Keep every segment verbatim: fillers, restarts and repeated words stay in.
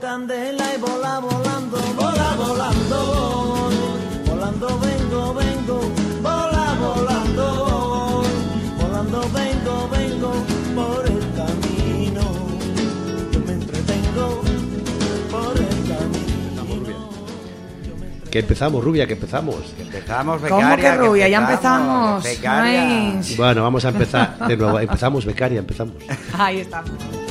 Candela y vola volando, vola volando, volando vengo, vengo, vola volando, volando vengo, vengo por el camino, yo me entretengo por el camino. Que empezamos, Rubia, que empezamos. Que empezamos, becaria. ¿Cómo que Rubia? Que Ya empezamos. Becaria. Ay. Bueno, vamos a empezar de nuevo. Empezamos, becaria, empezamos. Ahí estamos.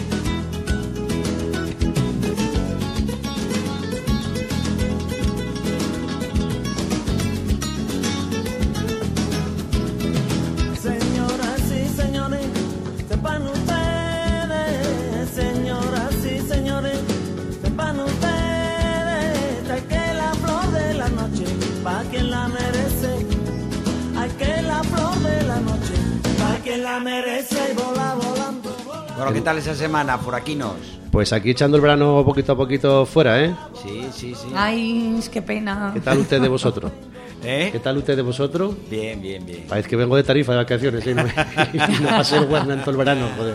Señoras y señores, sepan ustedes, señoras y señores, sepan ustedes, hay que la flor de la noche, pa' quien la merece, hay que la flor de la noche, pa' quien la merece y vola volando. Bueno, ¿qué tal esa semana, furaquinos? Pues aquí echando el verano poquito a poquito fuera, ¿eh? Sí, sí, sí. Ay, qué pena. ¿Qué tal usted de vosotros? ¿Eh? ¿Qué tal usted de vosotros? Bien, bien, bien. Parece que vengo de Tarifa de vacaciones, ¿eh? Y no va a ser guarda en todo el verano, joder.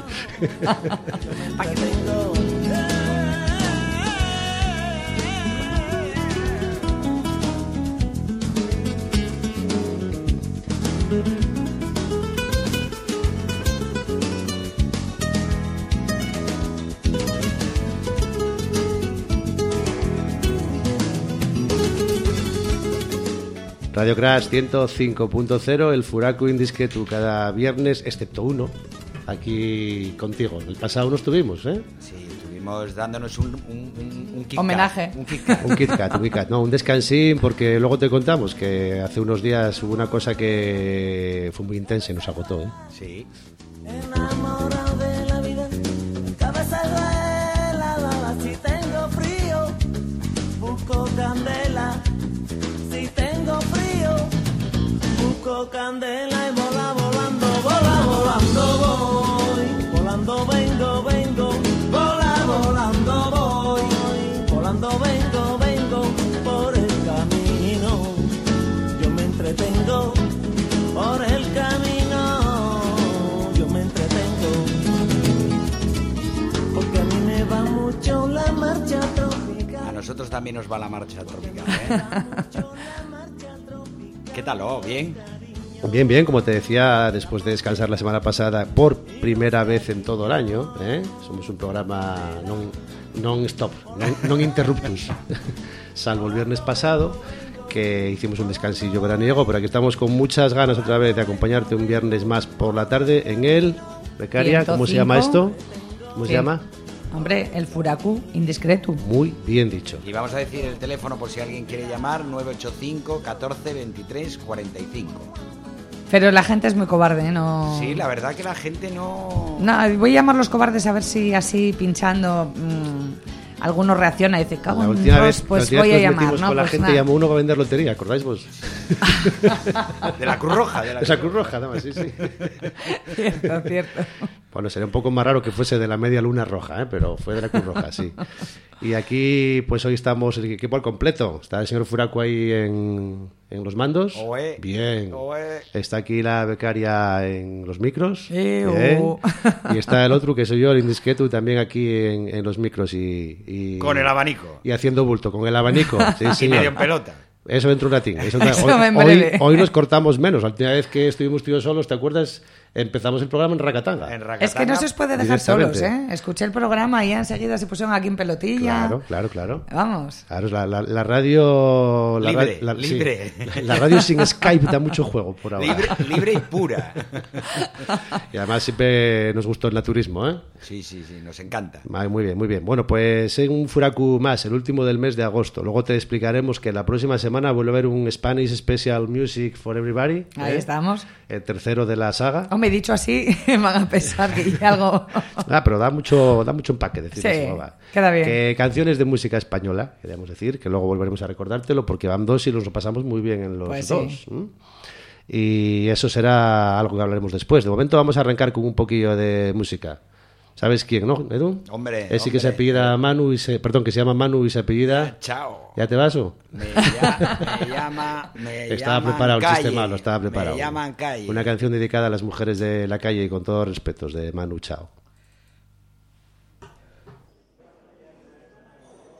Radio Crash ciento cinco punto cero, el Furaku Indiscretu, cada viernes, excepto uno, aquí contigo. El pasado no estuvimos, ¿eh? Sí, estuvimos dándonos un, un, un, un Kit Homenaje. Kat, un Kit Kat. Un Kit Kat, un Kit Kat. No, un descansín, porque luego te contamos que hace unos días hubo una cosa que fue muy intensa y nos agotó, ¿eh? Sí. Enamorado de la vida, cabeza helada, si tengo frío, busco candela, si tengo frío, busco candela y vola volando, vola volando voy, volando vengo, vengo, vola volando voy, volando vengo, vengo por el camino, yo me entretengo por el camino. Porque a mí me va mucho la marcha tropical. A nosotros también nos va la marcha tropical, ¿eh? ¿Qué tal, oh? ¿Bien? Bien, bien, como te decía, después de descansar la semana pasada por primera vez en todo el año, ¿eh? Somos un programa non, non-stop, non, non-interruptus, salvo el viernes pasado, que hicimos un descansillo veraniego, pero aquí estamos con muchas ganas otra vez de acompañarte un viernes más por la tarde en el... Becaria, ¿cómo se llama esto? ¿Cómo Sí. se llama? Hombre, el Furaku Indiscretu. Muy bien dicho. Y vamos a decir el teléfono por si alguien quiere llamar, nueve ocho cinco, catorce, veintitrés, cuarenta y cinco. Pero la gente es muy cobarde, ¿eh? No... Sí, la verdad que la gente no... No, voy a llamar los cobardes a ver si así pinchando mmm, alguno reacciona y dice, cago La en última Dios, vez, pues la última voy vez a que nos llamar, metimos ¿no? con la Pues gente nada. llamó uno para vender lotería, ¿acordáis vos? De la Cruz Roja. De la Esa Cruz Roja, nada más, sí, sí. Cierto, cierto. Bueno, sería un poco más raro que fuese de la media luna roja, ¿eh? Pero fue de la Cruz Roja, sí. Y aquí, pues hoy estamos el equipo al completo. Está el señor Furaku ahí en, en los mandos. Oe. Bien. Oe. Está aquí la becaria en los micros. Ew. Bien. Y está el otro, que soy yo, el Indiscretu, también aquí en, en los micros y, y... Con el abanico. Y haciendo bulto, con el abanico. Sí, Y señor. medio en pelota. Eso dentro de un latín. Eso, Eso hoy, en hoy, breve. hoy nos cortamos menos. La última vez que estuvimos tú y yo solos, ¿te acuerdas? Empezamos el programa en Racatanga. En Racatanga. Es que no se os puede dejar solos, Directamente. ¿eh? Escuché el programa y ya enseguida se pusieron aquí en pelotilla. Claro, claro, claro. Vamos. Claro, la, la, la radio... La, Libre, la- libre. sí. La radio sin Skype da mucho juego por ahora. Libre, libre y pura. Y además siempre nos gustó el naturismo, ¿eh? Sí, sí, sí, nos encanta. Ay, muy bien, muy bien. Bueno, pues en un Furaku más, el último del mes de agosto. Luego te explicaremos que la próxima semana vuelve a haber un Spanish Special Music for Everybody. Ahí ¿eh? estamos. El tercero de la saga. Hombre, dicho así, me van a pensar que hay algo... Ah, pero da mucho, da mucho empaque decir Sí, eso. Va. queda bien. Que canciones de música española, queríamos decir, que luego volveremos a recordártelo, porque van dos y nos lo pasamos muy bien en los Pues dos. sí. ¿m? Y eso será algo que hablaremos después. De momento vamos a arrancar con un poquillo de música. ¿Sabes quién, no, Edu? Hombre, Ese que se hombre. apellida Manu y se... Perdón, que se llama Manu y se apellida... Chao. ¿Ya te vas o? Me, ya- me llama. Me Estaba llaman preparado el calle. chiste malo, estaba preparado. Me llaman calle. Una canción dedicada a las mujeres de la calle y con todos los respetos de Manu Chao.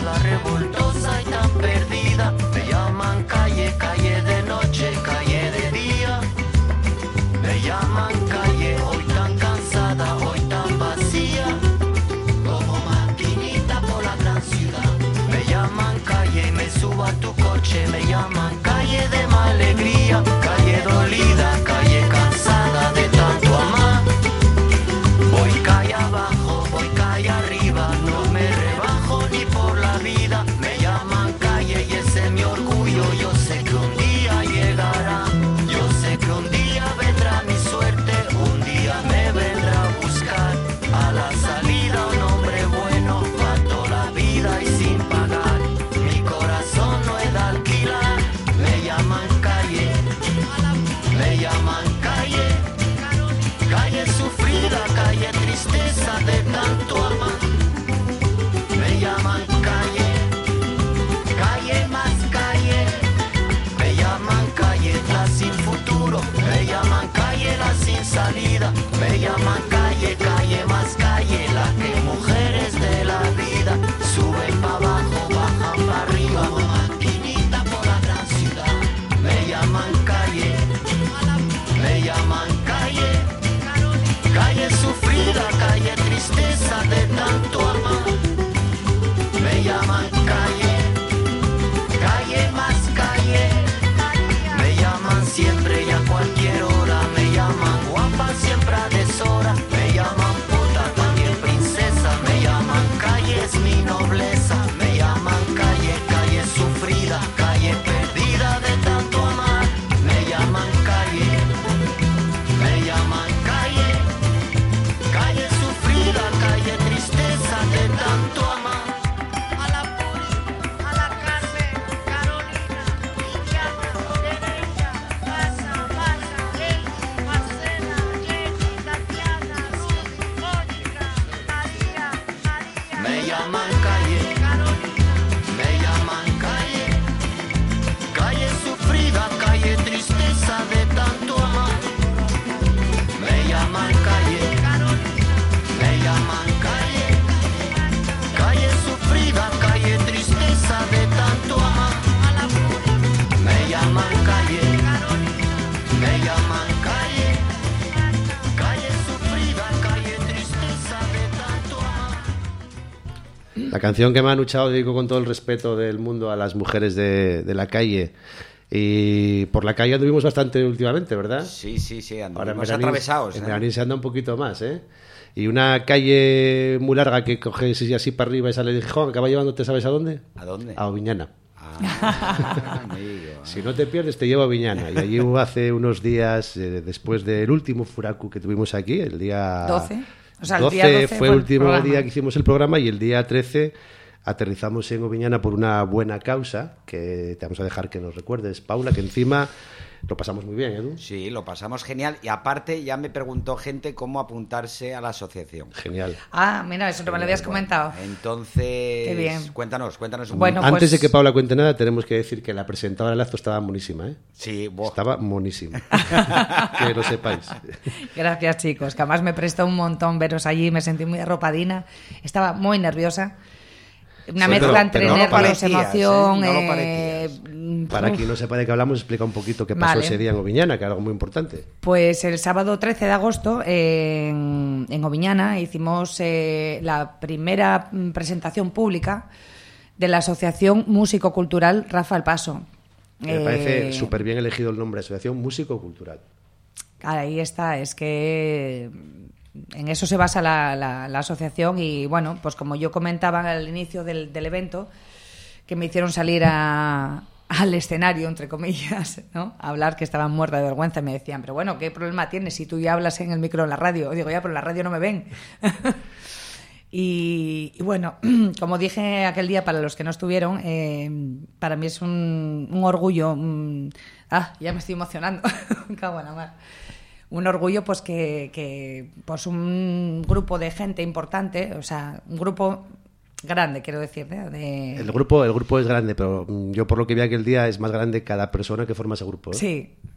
la revoltosa y tan perdida. Me llaman calle, calle de noche, calle de día. Me llaman calle, hoy tan cansada, hoy tan vacía. Como maquinita por la gran ciudad. Me llaman calle y me subo a tu coche. Me llaman calle de mala alegría. Calle dolida, calle cansada de tanto amar. Voy calle abajo, voy calle arriba. No me rebajo ni por la vida. Me llaman calle y ese es mi orgullo. Yo sé que un día llegará. Yo sé que un día vendrá mi suerte. Un día me vendrá a buscar. A la salida un hombre bueno pa' toda la vida y sin pagar. Mi corazón no es de alquilar. Me llaman calle. Me llaman calle. Calle sufrida, calle tristeza de tanto amar. Me llaman calle, calle más calle. Me llaman calle la sin futuro. Me llaman calle la sin salida. Me llaman calle, calle más calle. La que mujeres de la vida suben para abajo, bajan para arriba. Como maquinita por la gran ciudad. Me llaman calle, me llaman calle. Calle sufrida, calle tristeza de tanto amar. Me llaman calle, calle más calle. Me llaman siempre y a cualquier hora. Me llaman guapa siempre a deshora. Me llaman puta, también princesa. Me llaman calle, es mi nobleza. Me llaman calle, calle sufrida, calle perdida de tanto amar. Me llaman calle, me llaman calle. Calle sufrida, calle tristeza de tanto amar. A la Puri, a la Carmen, Carolina, Liliana, Teresa, Pasa, Pasa, Eli, Marcela, Jenny, Tatiana, Ruth, Mónica, María, María. Me llaman calle, Carolina, me llaman calle. Calle sufrida, calle tristeza de tanto amar. Me llaman calle. Me llaman calle, calle sufrida, calle tristeza de tanto amar. Me llaman calle, me llaman calle, calle sufrida, calle tristeza de tanto amar. La canción que Manu Chao dedico con todo el respeto del mundo a las mujeres de, de la calle. Y por la calle anduvimos bastante últimamente, ¿verdad? Sí, sí, sí, Ahora en anduvimos Beranís- atravesados. En ¿eh? Beranís se anda un poquito más, ¿eh? Y una calle muy larga que coges y así para arriba y sale de Gijón, acaba llevándote, ¿sabes a dónde? ¿A dónde? A Oviñana. Ah, amigo. Si no te pierdes, te llevo a Oviñana. Y allí hubo hace unos días, eh, después del último furaku que tuvimos aquí, el día doce. O sea, el doce día doce fue fue el el último programa. día que hicimos el programa y el día trece aterrizamos en Oviñana por una buena causa que te vamos a dejar que nos recuerdes, Paula, que encima lo pasamos muy bien, Edu. Sí, lo pasamos genial. Y aparte ya me preguntó gente cómo apuntarse a la asociación. Genial. Ah, mira, eso no me lo habías comentado. Entonces, Qué bien. cuéntanos, cuéntanos un Bueno, poquito. Antes pues- de que Paula cuente nada, tenemos que decir que la presentadora del acto estaba monísima, ¿eh? Sí, buah. Estaba monísima. Que lo sepáis. Gracias, chicos, que además me prestó un montón veros allí, me sentí muy arropadina, estaba muy nerviosa. Una Sí, mezcla pero- entre pero no lo nervios, parecías, emoción. ¿eh? No lo eh, parecías. Para uf. quien no sepa de qué hablamos, explica un poquito qué pasó Vale. ese día en Oviñana, que era algo muy importante. Pues el sábado trece de agosto eh, en, en Oviñana hicimos eh, la primera mm, presentación pública de la Asociación Músico Cultural Rafa el Paso. Me Eh, parece súper bien elegido el nombre, Asociación Músico Cultural. Ahí está, es que en eso se basa la, la- la asociación y bueno, pues como yo comentaba al inicio del, del evento, que me hicieron salir a- al escenario, entre comillas, ¿no? A hablar, que estaban muerta de vergüenza y me decían, pero bueno, ¿qué problema tienes si tú ya hablas en el micro en la radio? Digo, ya, pero en la radio no me ven. Y, y bueno, como dije aquel día, para los que no estuvieron, eh, para mí es un, un orgullo. un- ah, ya me estoy emocionando. Me cago en la mar. Un orgullo, pues que, que pues un grupo de gente importante, o sea, un grupo grande, quiero decir, ¿eh? de, El grupo, el grupo es grande, pero mm, yo por lo que vi aquel día es más grande cada persona que forma ese grupo, ¿eh? Sí,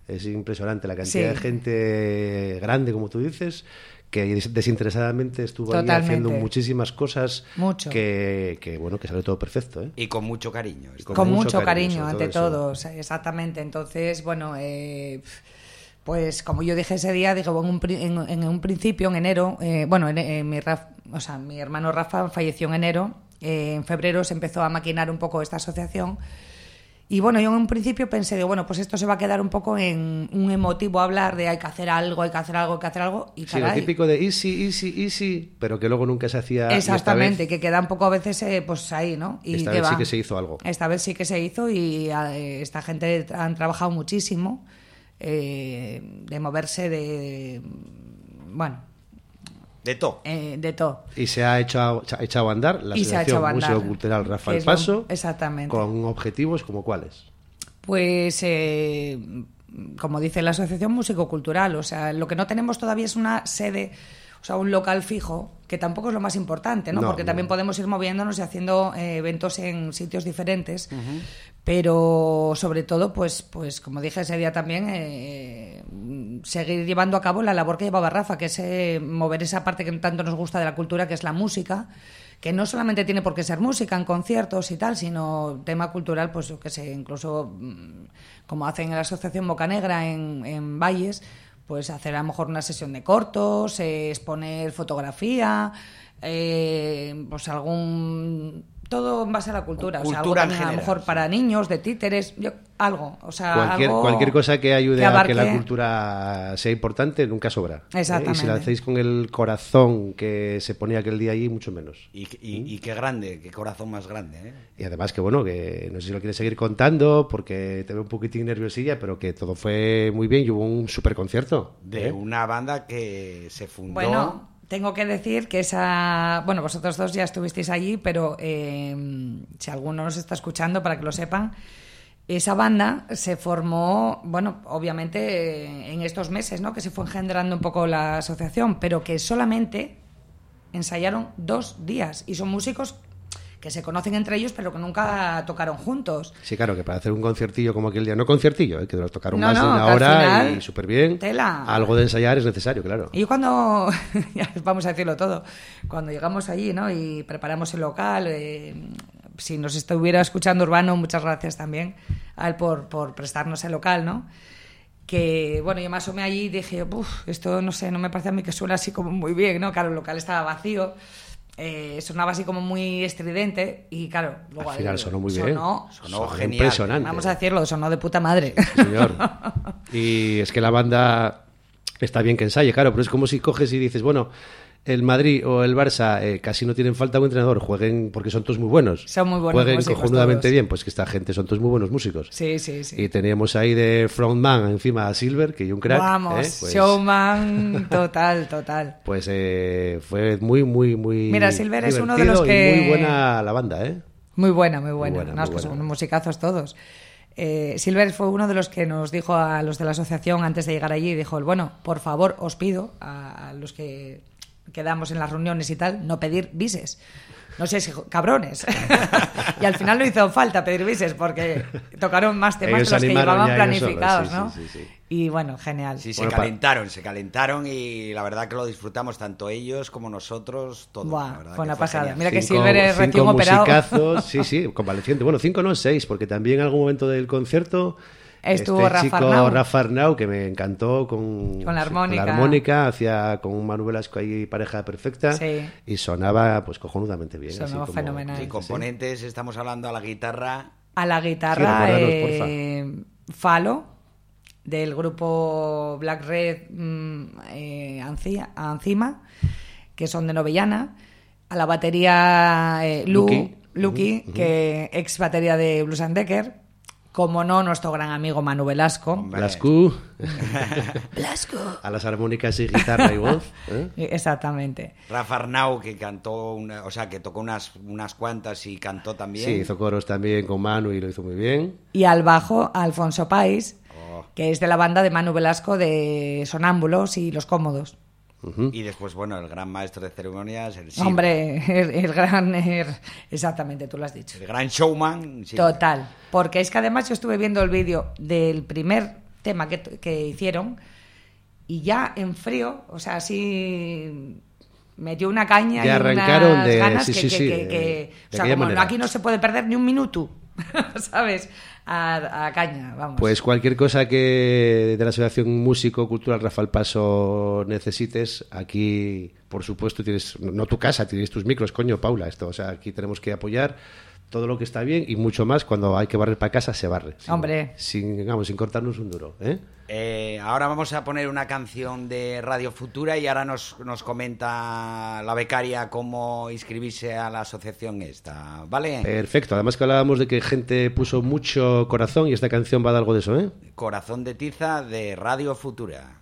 Es impresionante la cantidad Sí. de gente grande, como tú dices, que desinteresadamente estuvo ahí Totalmente. haciendo muchísimas cosas Mucho. que, que, bueno, que salió todo perfecto, ¿eh? Y con mucho cariño. Y Con, con mucho, mucho cariño, cariño, sobre ante todo todo, o sea, exactamente. Entonces, bueno, eh, pues como yo dije ese día, digo, en un, pri- en, en un principio, en enero, eh, bueno, en, en mi, Raf- o sea, mi hermano Rafa falleció en enero, eh, en febrero se empezó a maquinar un poco esta asociación. Y bueno, yo en un principio pensé, digo, bueno, pues esto se va a quedar un poco en un emotivo hablar de hay que hacer algo, hay que hacer algo, hay que hacer algo. Y Sí, lo caray, típico de easy, easy, easy, pero que luego nunca se hacía. y esta exactamente, vez- que queda un poco a veces eh, pues ahí, ¿no? Y Esta que vez sí va. que se hizo algo. Esta vez sí que se hizo y eh, esta gente han trabajado muchísimo eh, de moverse de, bueno, De todo. eh, de todo. Y se ha hecho, se ha echado a andar la Y se ha Asociación echado a andar, Museo Cultural Rafael que es lo- Paso, exactamente. con objetivos como cuáles. Pues, eh, como dice la Asociación Músico-Cultural, o sea, lo que no tenemos todavía es una sede, o sea, un local fijo, que tampoco es lo más importante, ¿no? No, Porque no. también podemos ir moviéndonos y haciendo eh, eventos en sitios diferentes, pero sobre todo, pues, pues como dije ese día también, eh, seguir llevando a cabo la labor que llevaba Rafa, que es eh, mover esa parte que tanto nos gusta de la cultura, que es la música, que no solamente tiene por qué ser música en conciertos y tal, sino tema cultural, pues yo que sé, incluso mm, como hacen en la Asociación Bocanegra en, en Valles, pues hacer a lo mejor una sesión de cortos, eh, exponer fotografía, eh, pues algún... Todo en base a la cultura, o sea, algo Cultura en también a lo general, mejor para niños, de títeres, yo, algo, o sea, Cualquier, algo cualquier cosa que ayude que a que la abarque- cultura sea importante nunca sobra. ¿eh? Exactamente. Y si la hacéis con el corazón que se ponía aquel día allí, mucho menos. Y, y, y qué grande, qué corazón más grande, ¿eh? Y además que bueno, que no sé si lo quieres seguir contando porque te veo un poquitín nerviosilla, pero que todo fue muy bien y hubo un super concierto. De una banda que se fundó... Bueno, tengo que decir que esa... Bueno, vosotros dos ya estuvisteis allí, pero eh, si alguno nos está escuchando, para que lo sepan, esa banda se formó, bueno, obviamente eh, en estos meses, ¿no? Que se fue engendrando un poco la asociación, pero que solamente ensayaron dos días y son músicos que se conocen entre ellos, pero que nunca tocaron juntos. Sí, claro, que para hacer un conciertillo como aquel día, no conciertillo, ¿eh? Que nos tocaron No, más no, de una que al hora final, y súper bien. tela. Algo de ensayar es necesario, claro. Y yo cuando, ya vamos a decirlo todo, cuando llegamos allí, ¿no? Y preparamos el local, eh, si nos estuviera escuchando Urbano, muchas gracias también a él por, por prestarnos el local, ¿no? Que, bueno, yo me asomé allí y dije, uff, esto no sé, no me parece a mí que suena así como muy bien, ¿no? Claro, el local estaba vacío, eh, sonaba así como muy estridente y, claro, luego... Al final eh, sonó muy bien. sonó, Sonó genial. Impresionante. vamos a decirlo, sonó de puta madre. Sí, señor. Y es que la banda está bien que ensaye, claro, pero es como si coges y dices, bueno, el Madrid o el Barça eh, casi no tienen falta de un entrenador, jueguen porque son todos muy buenos. Son muy buenos Jueguen músicos cojonudamente todos. bien, pues que esta gente son todos muy buenos músicos. Sí, sí, sí. Y teníamos ahí de frontman encima a Silver, que yo un crack. Vamos, ¿eh? Pues, showman total, total. Pues eh, fue muy, muy, muy. Mira, Silver es uno de los divertido y que- muy buena la banda, ¿eh? Muy buena, muy buena. buena, No, muy es que buena. son unos musicazos todos. Eh, Silver fue uno de los que nos dijo a los de la asociación antes de llegar allí, dijo, bueno, por favor, os pido a, a los que quedamos en las reuniones y tal, no pedir bises. No sé si cabrones. Y al final no hizo falta pedir bises porque tocaron más temas Ellos de los que animaron llevaban ya ellos planificados, solos, ¿no? sí, sí, sí, sí. Y bueno, genial. Sí, se Bueno, pa- calentaron, se calentaron y la verdad que lo disfrutamos tanto ellos como nosotros, todos. Buah, la verdad fue que una pasada. genial. Mira que Cinco- Silver es recién cinco operado. musicazos, sí, sí, convaleciente. Bueno, cinco no, seis, porque también en algún momento del concierto Estuvo este Rafa chico Arnau. Rafa Arnau, que me encantó con, Con la armónica. la armónica, hacía con un Manu Velasco ahí pareja perfecta Sí. y sonaba pues cojonudamente bien. Sonaba así como- fenomenal. Y componentes, estamos hablando a la guitarra. A la guitarra, Sí, recuérdanos, eh, Falo, del grupo Black Red mm, eh, Anci- Ancima, que son de Novellana. A la batería, eh, Lu, Lucky. Lucky, que ex batería de Blues and Decker. Como no, nuestro gran amigo Manu Velasco. Hombre, Blascu, Velasco. a las armónicas y guitarra y voz. ¿eh? Exactamente. Rafa Arnau, que cantó, una, o sea, que tocó unas, unas cuantas y cantó también. Sí, hizo coros también con Manu y lo hizo muy bien. Y al bajo, Alfonso Pais, Oh. que es de la banda de Manu Velasco de Sonámbulos y Los Cómodos. Ujú. Y después, bueno, el gran maestro de ceremonias, el Silver. Hombre, el, el gran... el- exactamente, tú lo has dicho. El gran showman. Silver. Total. Porque es que además yo estuve viendo el vídeo del primer tema que, que hicieron, y ya en frío, o sea, así metió una caña ya y arrancaron unas de, ganas sí, que, sí, que, sí, que, que de o sea, como aquí no se puede perder ni un minuto, ¿sabes? A, a caña, vamos. Pues cualquier cosa que de la Asociación Músico Cultural Rafael Paso necesites, aquí, por supuesto, tienes, no tu casa, tienes tus micros, coño, Paula, esto, o sea, aquí tenemos que apoyar todo lo que está bien y mucho más. Cuando hay que barrer para casa, se barre. Sin, Hombre. Sin, vamos, sin cortarnos un duro, ¿eh? Eh, ahora vamos a poner una canción de Radio Futura y ahora nos, nos comenta la becaria cómo inscribirse a la asociación esta, ¿vale? Perfecto, además que hablábamos de que gente puso mucho corazón y esta canción va a dar algo de eso, ¿eh? Corazón de tiza de Radio Futura.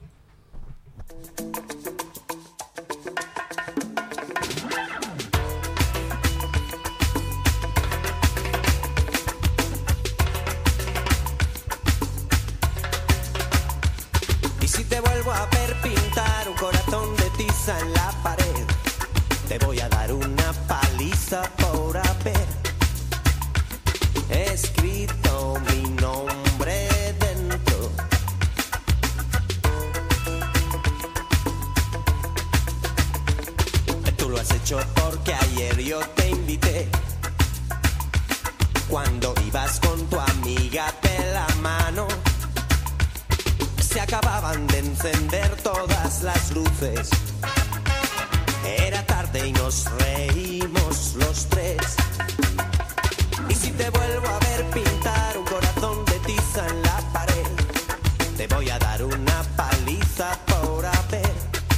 Y si te vuelvo a ver pintar un corazón de tiza en la pared, te voy a dar una paliza por haber escrito mi nombre dentro. Tú lo has hecho porque ayer yo te invité, cuando ibas con tu amiga de la mano. Se acababan de encender todas las luces. Era tarde y nos reímos los tres. Y si te vuelvo a ver pintar un corazón de tiza en la pared, te voy a dar una paliza por haber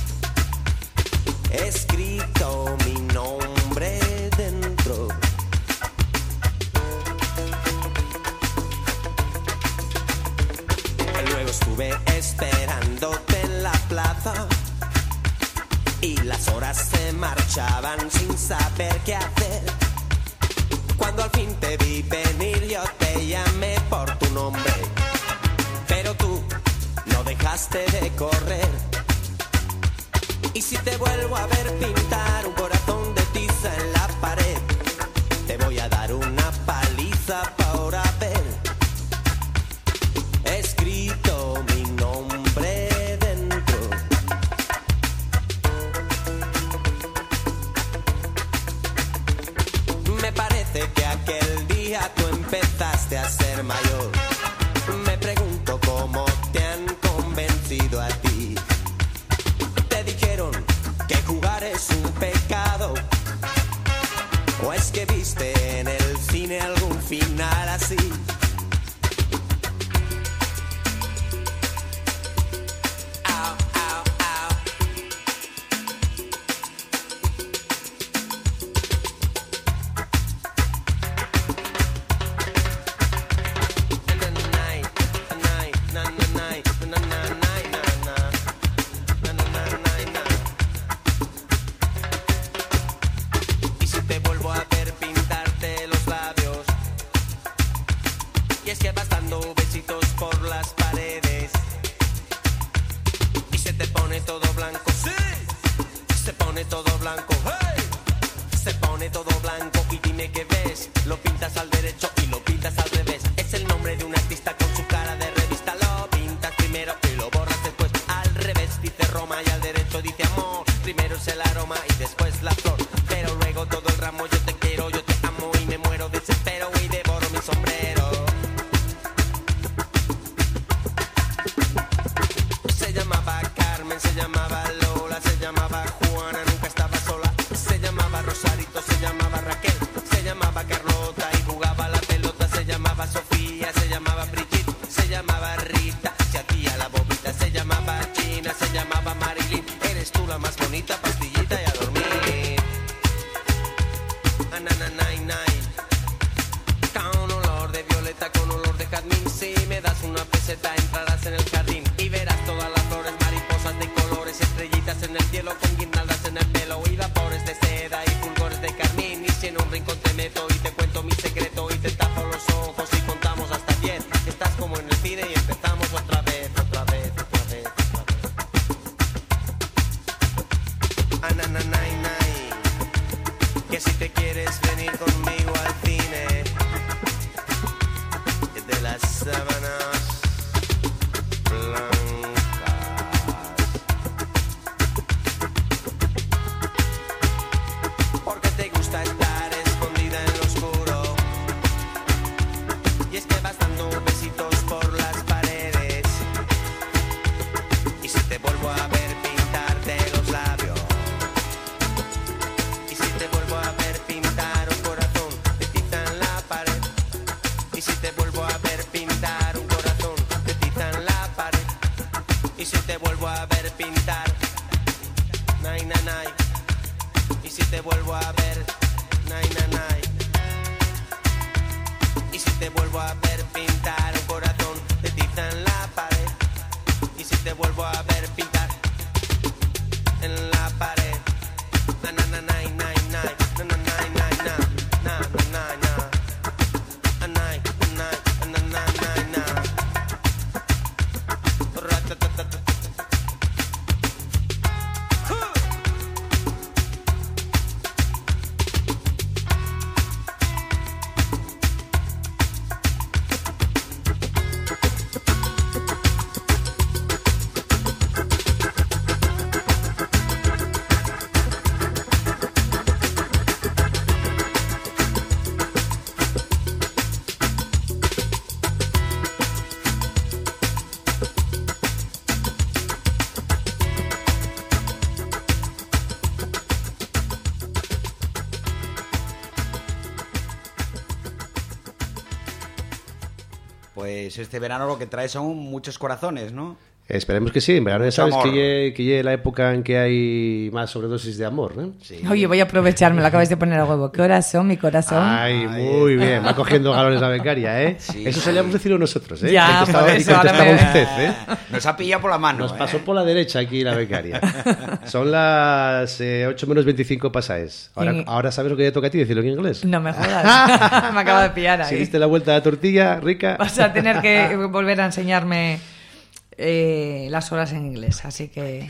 escrito mi nombre dentro. Luego estuve esperándote en la plaza y las horas se marchaban sin saber qué hacer. Cuando al fin te vi venir yo te llamé por tu nombre, pero tú no dejaste de correr. Y si te vuelvo a ver pintar un corazón de tiza en la pared, te voy a dar una paliza por haber escrito mi nombre dentro. Me parece que aquel día tú empezaste a ser mayor. Me pregunto cómo te han convencido a ti. Te dijeron que jugar es un pecado, o es que viste en el cine algún final así. Y es que vas dando besitos por las paredes y se te pone todo blanco, sí, se pone todo blanco, hey, se pone todo blanco. Y dime qué ves, lo pintas al derecho y lo pintas al revés. Es el nombre de un artista con su cara de revista. Lo pintas primero y lo borras después al revés. Dice Roma y al derecho dice amor. Primero es el aroma y después la flor, pero luego todo el ramo. Yo te quiero, yo te amo y me muero de desespero y devoro mi sombrero. Se llamaba Carmen, se llamaba Lola, se llamaba Juana, nunca estaba sola. Se llamaba Rosarito, se llamaba Raquel, se llamaba Carlota y jugaba la pelota. Se llamaba Sofía, se llamaba Brigitte, se llamaba Rita, se hacía la bobita. Se llamaba China, se llamaba Marilyn. Eres tú la más bonita, pastillita y a dormir. Anananainai, con olor de violeta, con olor de jazmín. Si me das una peseta entrarás en el jardín y verás todas las flores, mariposas de colores, estrellitas en el cielo con guirnaldas en el pelo y vapores de seda y fulgores de carmín. Y si en un rincón te meto y te cuento mi secreto y te tapo los ojos y contamos hasta diez, estás como en el cine y empezamos otra vez, otra vez, otra vez, otra vez. Anananainai, que si te quieres venir conmigo al cine de las sábanas vuelvo a ver pintarte los labios, y si te vuelvo a ver pintar un corazón de tiza en la pared, y si te vuelvo a ver pintar un corazón de tiza en la pared, y si te vuelvo a ver pintar, nay, nay, nay, y si te vuelvo a ver, nay, nay, nay, y si te vuelvo a ver pintar un corazón de tiza en la pared, y si te vuelvo a ver pintar en la pared, na na na na na na na na na na na na na na Pues este verano lo que trae son muchos corazones, ¿no? Esperemos que sí, en verano ya sabes amor. que llegue, que llegue la época en que hay más sobredosis de amor, ¿eh? Sí. Oye, voy a aprovecharme, lo acabas de poner a huevo. ¿Qué horas son, mi corazón? Ay, muy bien, va cogiendo galones la becaria, ¿eh? Sí. Eso solíamos decirlo nosotros, ¿eh? Ya, Contestaba- por y eso, ahora contestaba me- usted, ¿eh? Nos ha pillado por la mano. Nos ¿eh? pasó por la derecha aquí la becaria. Son las eh, ocho menos veinticinco pasaes. Ahora, Sí. ahora sabes lo que te toca a ti, decirlo en inglés. No me jodas. Me acabo de pillar Si ahí. diste la vuelta a la tortilla, rica. Vas a tener que volver a enseñarme eh, las horas en inglés, así que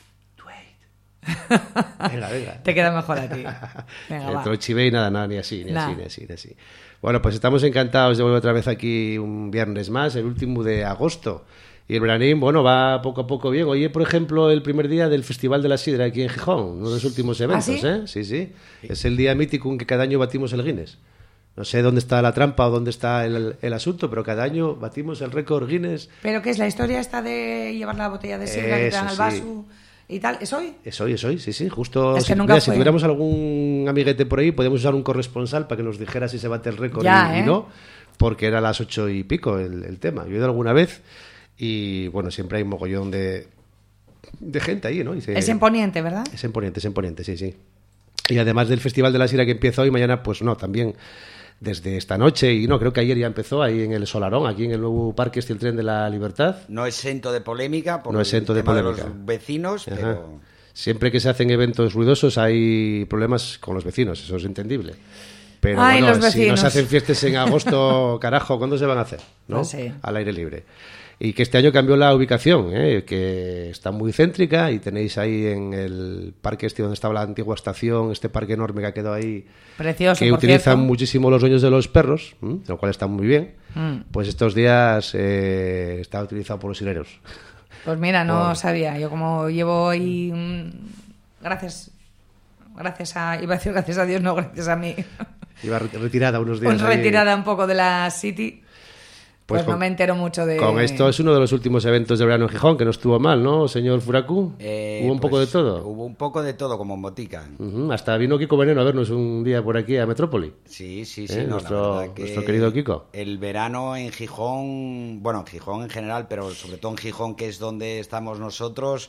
Venga, venga. te queda mejor a ti. Venga, El va. trochivé y nada, nada, ni así, ni Nah. así, ni así, ni así. Bueno, pues estamos encantados de volver otra vez aquí un viernes más, el último de agosto. Y el veranín, bueno, va poco a poco bien. Hoy, por ejemplo, el primer día del Festival de la Sidra aquí en Gijón, uno de los últimos eventos, sí? ¿eh? Sí, sí. Es el día mítico en que cada año batimos el Guinness. No sé dónde está la trampa o dónde está el, el asunto, pero cada año batimos el récord Guinness. ¿Pero qué es la historia esta de llevar la botella de sidra que te dan Eso al sí. vaso y tal? ¿Es hoy? Es hoy, es hoy, sí, sí, justo. Es que si, nunca mira, si fue. tuviéramos algún amiguete por ahí, podemos usar un corresponsal para que nos dijera si se bate el récord Ya, y, y ¿eh? no, porque era a las ocho y pico el, el tema. Yo he ido alguna vez y, bueno, siempre hay un mogollón de, de gente ahí, ¿no? Y se- Es imponente, ¿verdad? Es imponente, es imponente, sí, sí. Y además del Festival de la Sidra que empieza hoy, mañana, pues no, también desde esta noche, y no, creo que ayer ya empezó ahí en el Solarón, aquí en el nuevo Parque este el Tren de la Libertad. No exento de polémica por No exento el de tema polémica. de los vecinos, Ajá. pero Siempre que se hacen eventos ruidosos hay problemas con los vecinos, eso es entendible. Pero Ay, bueno, los si no vecinos. se hacen fiestas en agosto, carajo, ¿cuándo se van a hacer? ¿no? Pues sí. Al aire libre. Y que este año cambió la ubicación, ¿eh? Que está muy céntrica y tenéis ahí en el parque este donde estaba la antigua estación, este parque enorme que ha quedado ahí, Precioso, que por utilizan cierto. muchísimo los dueños de los perros, ¿m? Lo cual está muy bien. Mm. Pues estos días eh, está utilizado por los hileros. Pues mira, no Bueno. sabía. Yo como llevo ahí... mm, gracias... Gracias a... Iba a decir gracias a Dios, no gracias a mí. Iba re- retirada unos días. Pues ahí. retirada un poco de la City. Pues, Pues con- no me entero mucho de... Con esto es uno de los últimos eventos de verano en Gijón, que no estuvo mal, ¿no, señor Furaku? eh, Hubo un poco pues, de todo. Hubo un poco de todo, como en Botica. Ujú, hasta vino Kiko Veneno a vernos un día por aquí a Metrópoli. Sí, sí, sí. Eh, no, nuestro- la verdad que nuestro querido Kiko. El verano en Gijón, bueno, en Gijón en general, pero sobre todo en Gijón, que es donde estamos nosotros,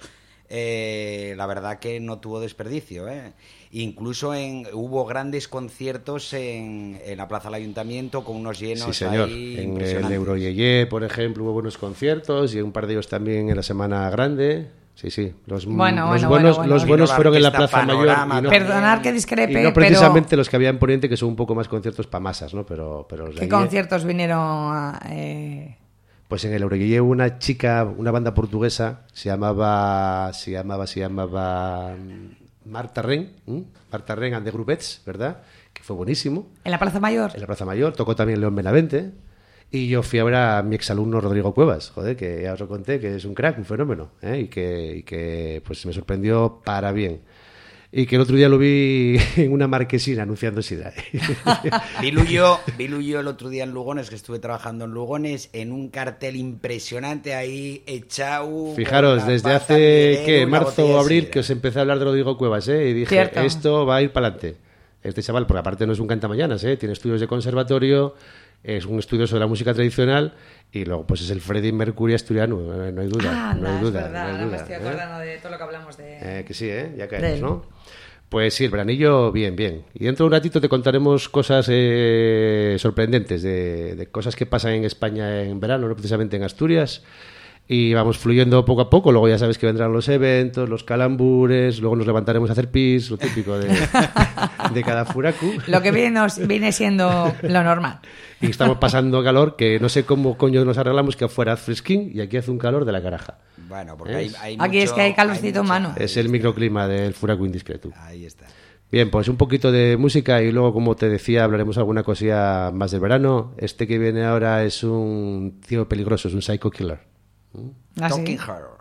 eh, la verdad que no tuvo desperdicio. ¿eh? Incluso en, hubo grandes conciertos en, en la Plaza del Ayuntamiento con unos llenos Sí, señor. ahí En el impresionantes. Euroyeye, por ejemplo, hubo buenos conciertos y un par de ellos también en la Semana Grande. Sí, sí. Los, Bueno, los bueno, buenos, bueno, los bueno. buenos Vino la fueron en la Orquesta Plaza Mayor. Panorama Y no, Perdonar que y discrepe, no precisamente pero... los que había en Poniente, que son un poco más conciertos para masas, ¿no? Pero, pero los de ¿Qué allí- conciertos vinieron a, eh, Pues en el Euroguille hubo una chica, una banda portuguesa, se llamaba, se llamaba, se llamaba mm, Marta Ren, ¿m? Marta Ren and the Grupettes, ¿verdad? Que fue buenísimo. en la Plaza Mayor? En la Plaza Mayor, tocó también León Benavente. Y yo fui a ver a mi exalumno Rodrigo Cuevas, joder, que ya os lo conté, que es un crack, un fenómeno, ¿eh? y, que, y que pues me sorprendió para bien. y que el otro día lo vi en una marquesina anunciando SIDA. Vi Luyo, vi Luyo el otro día en Lugones, que estuve trabajando en Lugones, en un cartel impresionante ahí echado. Fijaros, desde hace, ¿qué? Marzo o abril, que os empecé a hablar de Rodrigo Cuevas, ¿eh? Y dije, Cierto. esto va a ir para adelante. Este chaval, porque aparte no es un cantamañanas, ¿eh? Tiene estudios de conservatorio, es un estudioso de la música tradicional y luego pues es el Freddie Mercury asturiano, eh, no hay duda. Ah, no hay anda, duda, es verdad, no hay ahora me duda, estoy ¿eh? acordando de todo lo que hablamos de... Eh, que sí, ¿eh? Ya de caemos, él. ¿no? Pues sí, el veranillo, bien, bien. Y dentro de un ratito te contaremos cosas eh, sorprendentes de, de cosas que pasan en España en verano, no precisamente en Asturias. Y vamos fluyendo poco a poco. Luego ya sabes que vendrán los eventos, los calambures, luego nos levantaremos a hacer pis, lo típico de, de cada furacu. Lo que viene, nos, viene siendo lo normal. Y estamos pasando calor, que no sé cómo coño nos arreglamos, que afuera hace fresquín y aquí hace un calor de la caraja. Bueno, porque hay, ¿Es? hay Aquí mucho, es que hay calorcito mucho- humano. Es el microclima del furacu indiscreto. Ahí está. Bien, pues un poquito de música y luego, como te decía, hablaremos alguna cosilla más del verano. Este que viene ahora es un tío peligroso, es un psycho killer. Así. Talking Horror.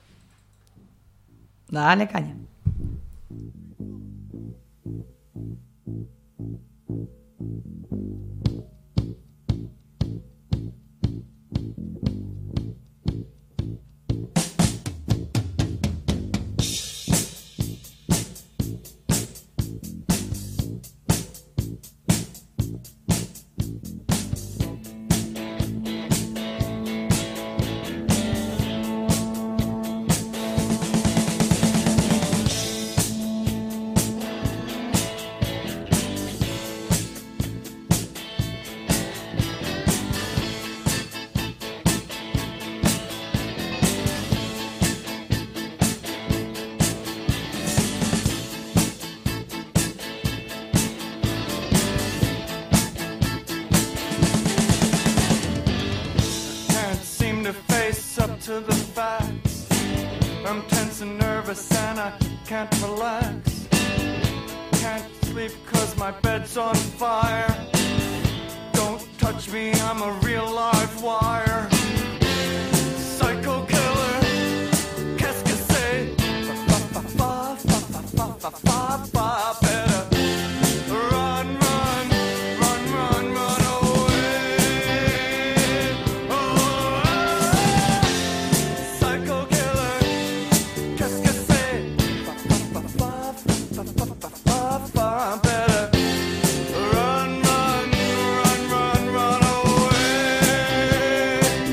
Dale caña. Can't seem to face up to the facts. I'm tense and nervous and I can't relax. Can't sleep cause my bed's on fire. Don't touch me, I'm a real live wire. Psycho killer, qu'est-ce que c'est? Fa, fa, fa, fa, fa, fa, fa, fa, fa. Better run, run, run, run, run away. Oh, psycho killer, qu'est-ce que c'est? Fa, fa, fa, fa, fa, fa, fa, fa, fa. Better run, run, run, run, run away.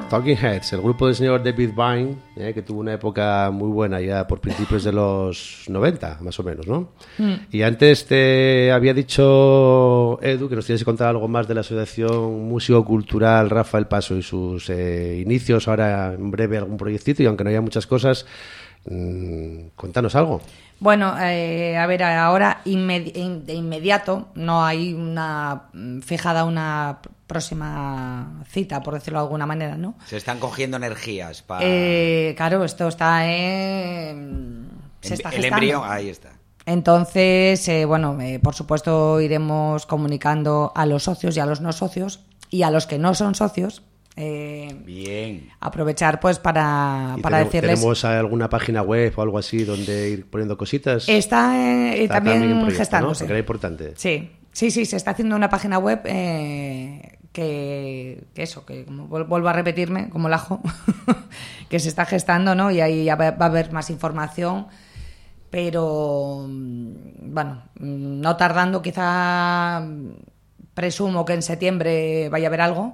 Talking Heads, el grupo del señor David Byrne, eh, que tuvo una época muy buena ya por principios de los noventa, más o menos, ¿no? Mm. Y antes te había dicho, Edu, que nos tienes que contar algo más de la Asociación Músico Cultural Rafa El Paso y sus eh, inicios, ahora en breve algún proyectito, y aunque no haya muchas cosas, mmm, contanos algo. Bueno, eh, a ver, ahora inmedi- de inmediato no hay una fijada una próxima cita, por decirlo de alguna manera, ¿no? Se están cogiendo energías para... Eh, claro, esto está en... se está el gestando. embrión, ahí está. Entonces, eh, bueno, eh, por supuesto iremos comunicando a los socios y a los no socios y a los que no son socios. Eh, Bien. Aprovechar pues para, para tenemos, decirles... ¿Tenemos alguna página web o algo así donde ir poniendo cositas? Está, eh, está también, también en proyecto, gestándose. ¿no? Porque era importante. Sí, sí, sí, se está haciendo una página web eh, que, que eso, que como vuelvo a repetirme, como el ajo, que se está gestando, ¿no? Y ahí ya va, va a haber más información, pero bueno, no tardando, quizá presumo que en septiembre vaya a haber algo.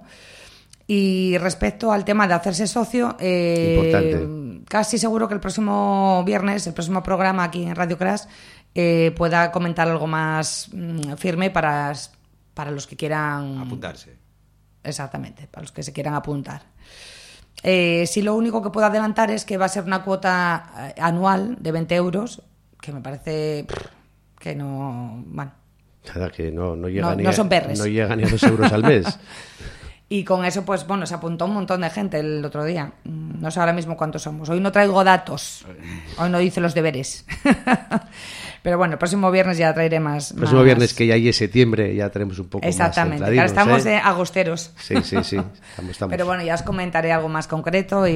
Y respecto al tema de hacerse socio, eh, casi seguro que el próximo viernes, el próximo programa aquí en Radio Crash, eh, pueda comentar algo más mm, firme para, para los que quieran... Apuntarse. Exactamente, para los que se quieran apuntar. Eh, sí, lo único que puedo adelantar es que va a ser una cuota anual de veinte euros, que me parece pff, que no... Bueno, Nada, que no, no, llega no, ni no a, son perres. no llega ni a dos euros al mes. Y con eso, pues bueno, se apuntó un montón de gente el otro día. No sé ahora mismo cuántos somos. Hoy no traigo datos. Hoy no hice los deberes. Pero bueno, el próximo viernes ya traeré más. El próximo más... viernes, que ya hay septiembre, ya tenemos un poco Exactamente, más Exactamente, ahora estamos ¿eh? de agosteros. Sí, sí, sí. Estamos, estamos. Pero bueno, ya os comentaré algo más concreto y,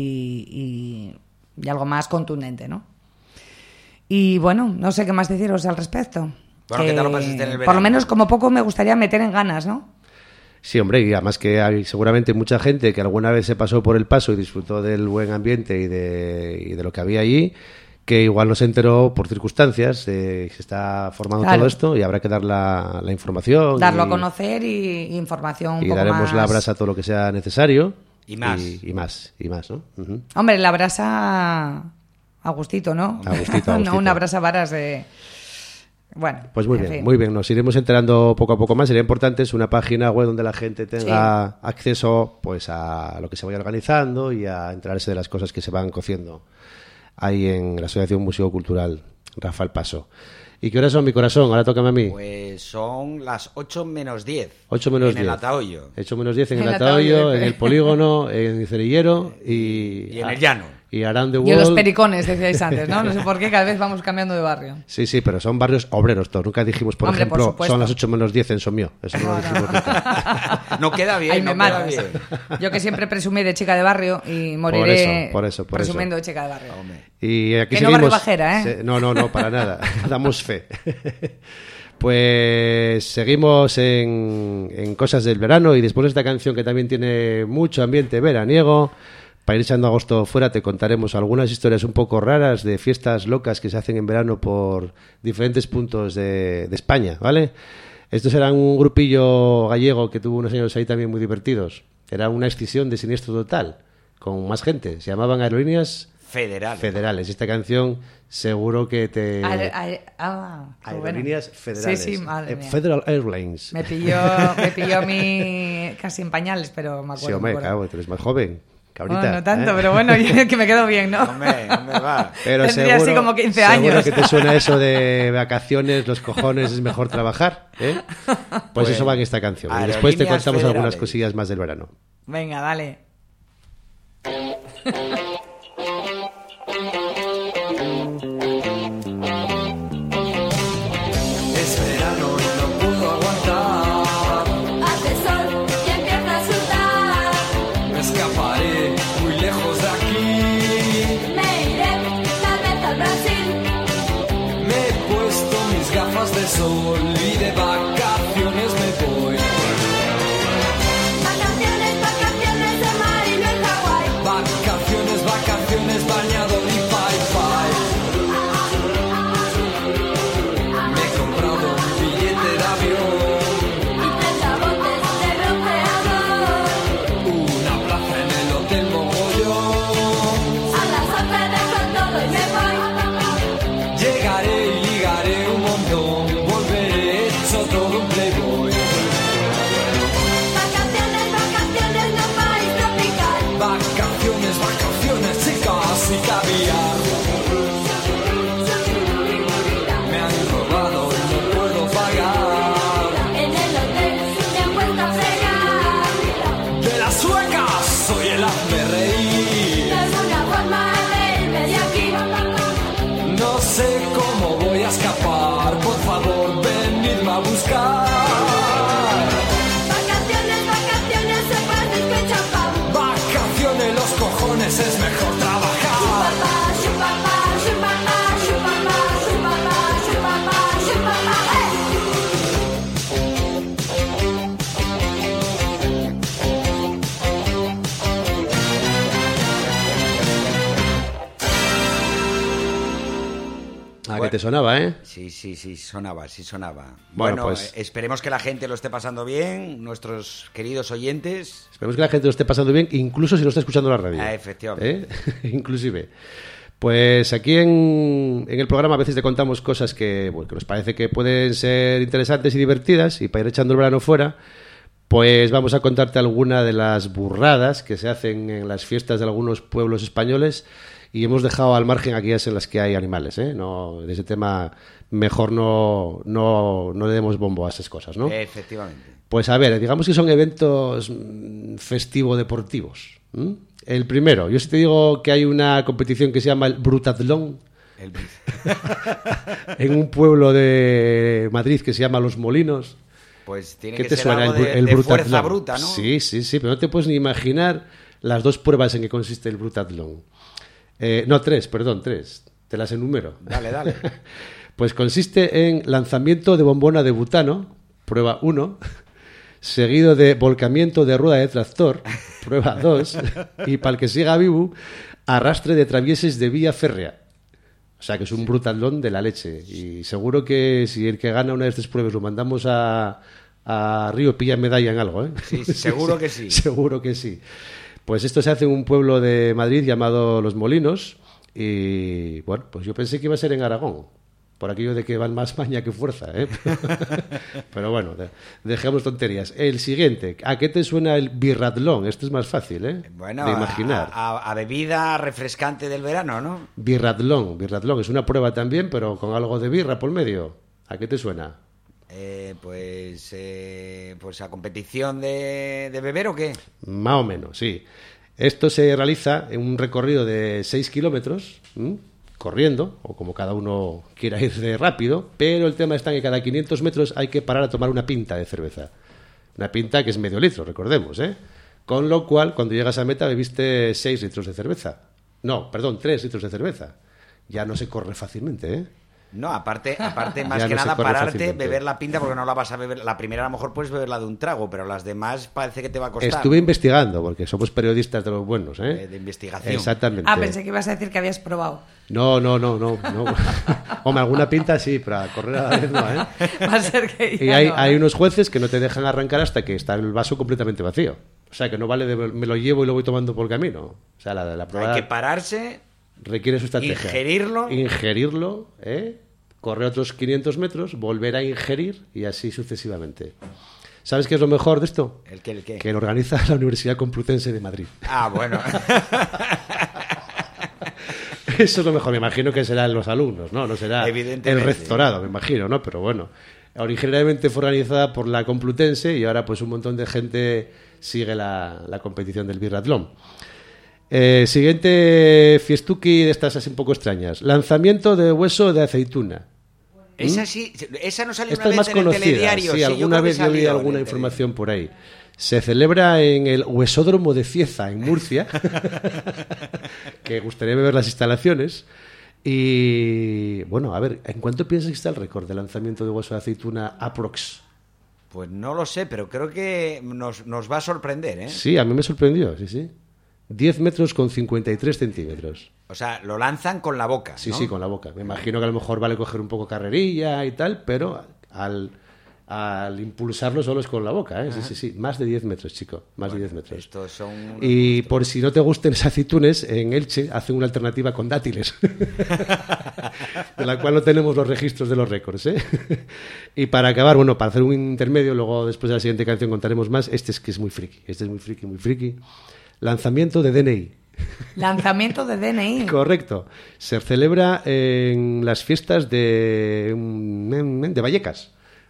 y, y algo más contundente, ¿no? Y bueno, no sé qué más deciros al respecto. Bueno, que, ¿qué tal lo pasaste en el verano? Por lo menos, como poco, me gustaría meter en ganas, ¿no? Sí, hombre, y además que hay seguramente mucha gente que alguna vez se pasó por el Paso y disfrutó del buen ambiente y de, y de lo que había allí, que igual no se enteró por circunstancias, eh, se está formando Claro. todo esto y habrá que dar la, la información. Darlo y, a conocer y, y información un y poco daremos más... la brasa a todo lo que sea necesario. Y más. Y, y más, y más, ¿no? Uh-huh. Hombre, la brasa a gustito, ¿no? A gustito, a gustito. No una brasa varas de... Bueno, Pues muy en bien, fin. muy bien. Nos iremos enterando poco a poco más. Sería importante es una página web donde la gente tenga sí. acceso pues a lo que se vaya organizando y a enterarse de las cosas que se van cociendo ahí en la Asociación Músico Cultural Rafa El Paso. ¿Y qué horas son, mi corazón? Ahora tócame a mí. Pues son las ocho menos diez. ocho menos diez. En el Atahoyo. ocho menos diez en, En el el Atahoyo, Atahoyo, en el Polígono, en el Cerillero y... Y en el Llano. Y Around the Y World. en los pericones, decíais antes, ¿no? No sé por qué, cada vez vamos cambiando de barrio. Sí, sí, pero son barrios obreros todos. Nunca dijimos, por Hombre, ejemplo, por supuesto. son las ocho menos diez en Somío. Eso no lo dijimos nunca. No queda bien, Ay, no me queda matas. bien. Yo que siempre presumí de chica de barrio y moriré Por eso, por eso, por presumiendo eso. de chica de barrio. Y aquí Que no seguimos. barrio bajera, ¿eh? Se- No, no, no, para nada. Damos fe. Pues seguimos en, en cosas del verano y después de esta canción que también tiene mucho ambiente veraniego, para ir echando agosto fuera te contaremos algunas historias un poco raras de fiestas locas que se hacen en verano por diferentes puntos de, de España, ¿vale? Estos eran un grupillo gallego que tuvo unos años ahí también muy divertidos. Era una escisión de Siniestro Total con más gente. Se llamaban Aerolíneas Federal. Federales. Esta canción seguro que te... Aer- aer- ah, qué bueno. Aerolíneas Federales. Sí, sí, madre Eh, mía. Federal Airlines. Me pilló, me pilló a mí casi en pañales, pero me acuerdo. Sí, hombre, me acuerdo. claro, tú eres más joven. Cabrita, Bueno, no tanto, ¿eh? pero bueno, yo- que me quedo bien, ¿no? Hombre, hombre, va. Pero Tendría seguro, así como quince seguro años. que te suena eso de vacaciones, los cojones, es mejor trabajar, ¿eh? Pues, Pues, eso va en esta canción. Y después te Aerolíneas contamos algunas Federales. cosillas más del verano. Venga, dale. Es verano y no puedo aguantar. Hace sol y empieza a sudar. Me escaparé muy lejos de aquí. Me iré tal vez al Brasil. Me he puesto mis gafas de sol y de vacaciones me voy. Vacaciones, vacaciones de mar y no en Hawái. Vacaciones, vacaciones, bañado y bye bye. Me he comprado un billete de avión, Y treinta botes de bronceador. una plaza en el lunes es mejor trabajar. Ah, que te sonaba, ¿eh? Sí, sí, sí, sonaba, sí sonaba. Bueno, Bueno, pues- eh, esperemos que la gente lo esté pasando bien, nuestros queridos oyentes. Esperemos que la gente lo esté pasando bien, incluso si no está escuchando la radio. Ah, efectivamente. ¿Eh? Inclusive. Pues aquí en, en el programa a veces te contamos cosas que, bueno, que nos parece que pueden ser interesantes y divertidas, y para ir echando el verano fuera, pues vamos a contarte alguna de las burradas que se hacen en las fiestas de algunos pueblos españoles, y hemos dejado al margen aquellas en las que hay animales, ¿eh? No, de ese tema mejor no, no, no le demos bombo a esas cosas, ¿no? Efectivamente. Pues a ver, digamos que son eventos mm, festivo-deportivos. ¿m? El primero, yo si te digo que hay una competición que se llama el Brutatlón El- en un pueblo de Madrid que se llama Los Molinos. Pues tiene ¿Qué que te ser suena algo el, bru- de, el de Brutatlón? fuerza bruta, ¿no? Sí, sí, sí, pero no te puedes ni imaginar las dos pruebas en que consiste el Brutatlón. Eh, no, tres, perdón, tres. Te las enumero. Dale, dale. Pues consiste en lanzamiento de bombona de butano, prueba uno, seguido de volcamiento de rueda de tractor, prueba dos, y para el que siga vivo, arrastre de travieses de vía férrea. O sea, que es un brutatlón de la leche. Y seguro que si el que gana una de estas pruebas lo mandamos a, a Río, pilla medalla en algo, ¿eh? Sí, seguro que sí. Seguro que sí. Pues esto se hace en un pueblo de Madrid llamado Los Molinos. Y bueno, pues yo pensé que iba a ser en Aragón, por aquello de que van más maña que fuerza, ¿eh? Pero bueno, de- dejemos tonterías. El siguiente, ¿a qué te suena el birratlón? Este es más fácil, ¿eh? Bueno, de imaginar. A, a- a bebida refrescante del verano, ¿no? Birratlón, birratlón, es una prueba también, pero con algo de birra por medio. ¿A qué te suena? Eh, pues, eh, pues a competición de, de beber o qué? Más o menos, sí. Esto se realiza en un recorrido de seis kilómetros, ¿m? corriendo, o como cada uno quiera ir de rápido, pero el tema está en que cada quinientos metros hay que parar a tomar una pinta de cerveza. Una pinta que es medio litro, recordemos, ¿eh? Con lo cual, cuando llegas a meta, bebiste seis litros de cerveza. No, perdón, tres litros de cerveza. Ya no se corre fácilmente, ¿eh? No, aparte, aparte más Ya que no se nada corre pararte, fácilmente. beber la pinta porque no la vas a beber. La primera a lo mejor puedes beberla de un trago, pero las demás parece que te va a costar. Estuve investigando, porque somos periodistas de los buenos, ¿eh? Eh, de investigación. Exactamente. Ah, pensé que ibas a decir que habías probado. No, no, no, no, no. Hombre, alguna pinta sí, pero a correr a la vez no, ¿eh? Va a ser que Y ya hay, no, ¿eh? hay unos jueces que no te dejan arrancar hasta que está el vaso completamente vacío. O sea, que no vale de me lo llevo y lo voy tomando por el camino. O sea, la, la prueba Hay que pararse, requiere su estrategia. ingerirlo. Ingerirlo, ¿eh? Correr otros quinientos metros, volver a ingerir y así sucesivamente. ¿Sabes qué es lo mejor de esto? ¿El qué, el qué? Que lo organiza la Universidad Complutense de Madrid. Ah, bueno. Eso es lo mejor, me imagino que serán los alumnos, ¿no? No será el Evidentemente. rectorado, me imagino, ¿no? Pero bueno, originalmente fue organizada por la Complutense y ahora pues un montón de gente sigue la, la competición del birratlón. Eh, siguiente fiestuki de estas así un poco extrañas. Lanzamiento de hueso de aceituna. Esa sí, esa no salió Esta una es vez más en el conocida, telediario. sí, yo alguna creo que vez yo vi salió en alguna el información por ahí. Se celebra en el Huesódromo de Cieza, en Murcia, que gustaría ver las instalaciones. Y bueno, a ver, ¿en cuánto piensas que está el récord de lanzamiento de hueso de aceituna aprox? Pues no lo sé, pero creo que nos, nos va a sorprender, ¿eh? Sí, a mí me sorprendió, sí, sí. diez metros con cincuenta y tres centímetros. O sea, lo lanzan con la boca, Sí, ¿no? sí, con la boca. Me imagino que a lo mejor vale coger un poco carrerilla y tal, pero al, al impulsarlo solo es con la boca, ¿eh? Sí, sí, sí. Más de diez metros, chico. Más de diez metros. Estos son... Y por si no te gusten esas aceitunes, en Elche hacen una alternativa con dátiles, de la cual no tenemos los registros de los récords, ¿eh? Y para acabar, bueno, para hacer un intermedio, luego después de la siguiente canción contaremos más, este es que es muy friki, este es muy friki, muy friki. Lanzamiento de D N I. Lanzamiento de D N I. Correcto. Se celebra en las fiestas de, de Vallecas.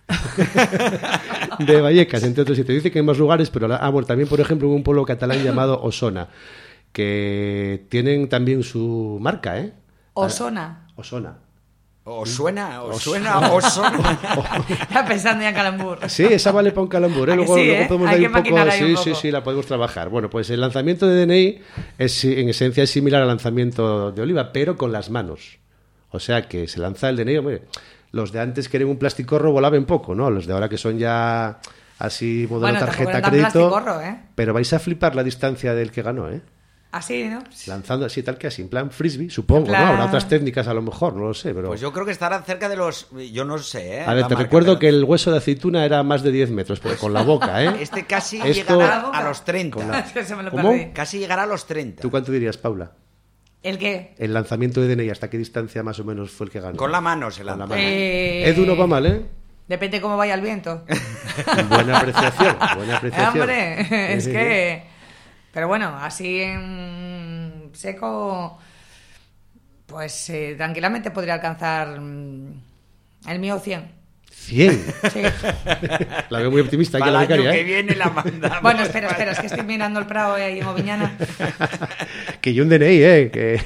De Vallecas, entre otros sitios. Dice que hay más lugares, pero ah, bueno, también, por ejemplo, en un pueblo catalán llamado Osona, que tienen también su marca, ¿eh? Osona. Osona. ¿Os suena? ¿Os suena? ¿Os suena? Estaba pensando ya en calambur. Sí, esa vale para un calambur, ¿eh? ¿A que Luego, sí, luego eh? podemos Hay dar que un poco... maquinar ahí Sí, un sí, poco. sí, la podemos trabajar. Bueno, pues el lanzamiento de D N I es, en esencia es similar al lanzamiento de oliva, pero con las manos. O sea, que se lanza el D N I, hombre, los de antes que eran un plasticorro volaban poco, ¿no? Los de ahora que son ya así modelo Bueno, tarjeta tampoco eran tan crédito. plasticorro, ¿eh? Pero vais a flipar la distancia del que ganó, ¿eh? Así, ¿no? Lanzando así, tal que así, en plan frisbee, supongo, En plan- ¿no? Habrá otras técnicas a lo mejor, no lo sé, pero... Pues yo creo que estará cerca de los... Yo no sé, ¿eh? A ver, la te marca, recuerdo pero- que el hueso de aceituna era más de diez metros, pero con la boca, ¿eh? Este casi Esto- llegará a los treinta. Con la- Es que se me lo ¿Cómo? perdí. Casi llegará a los treinta. ¿Tú cuánto dirías, Paula? ¿El qué? El lanzamiento de D N I, ¿hasta qué distancia más o menos fue el que ganó? Con la mano se Con la lanza. mano. Eh, Edu no va mal, ¿eh? Depende cómo vaya el viento. Buena apreciación, buena apreciación. Hombre, es Sí, sí, que... Pero bueno, así en seco, pues eh, tranquilamente podría alcanzar mm, el mío cien. cien. Sí. La veo muy optimista aquí Para la el año becaria, que ¿eh? viene la mandamos. Bueno, espera, espera, es que estoy mirando el Prado ahí en Oviñana. Que yo un D N I, ¿eh? Que...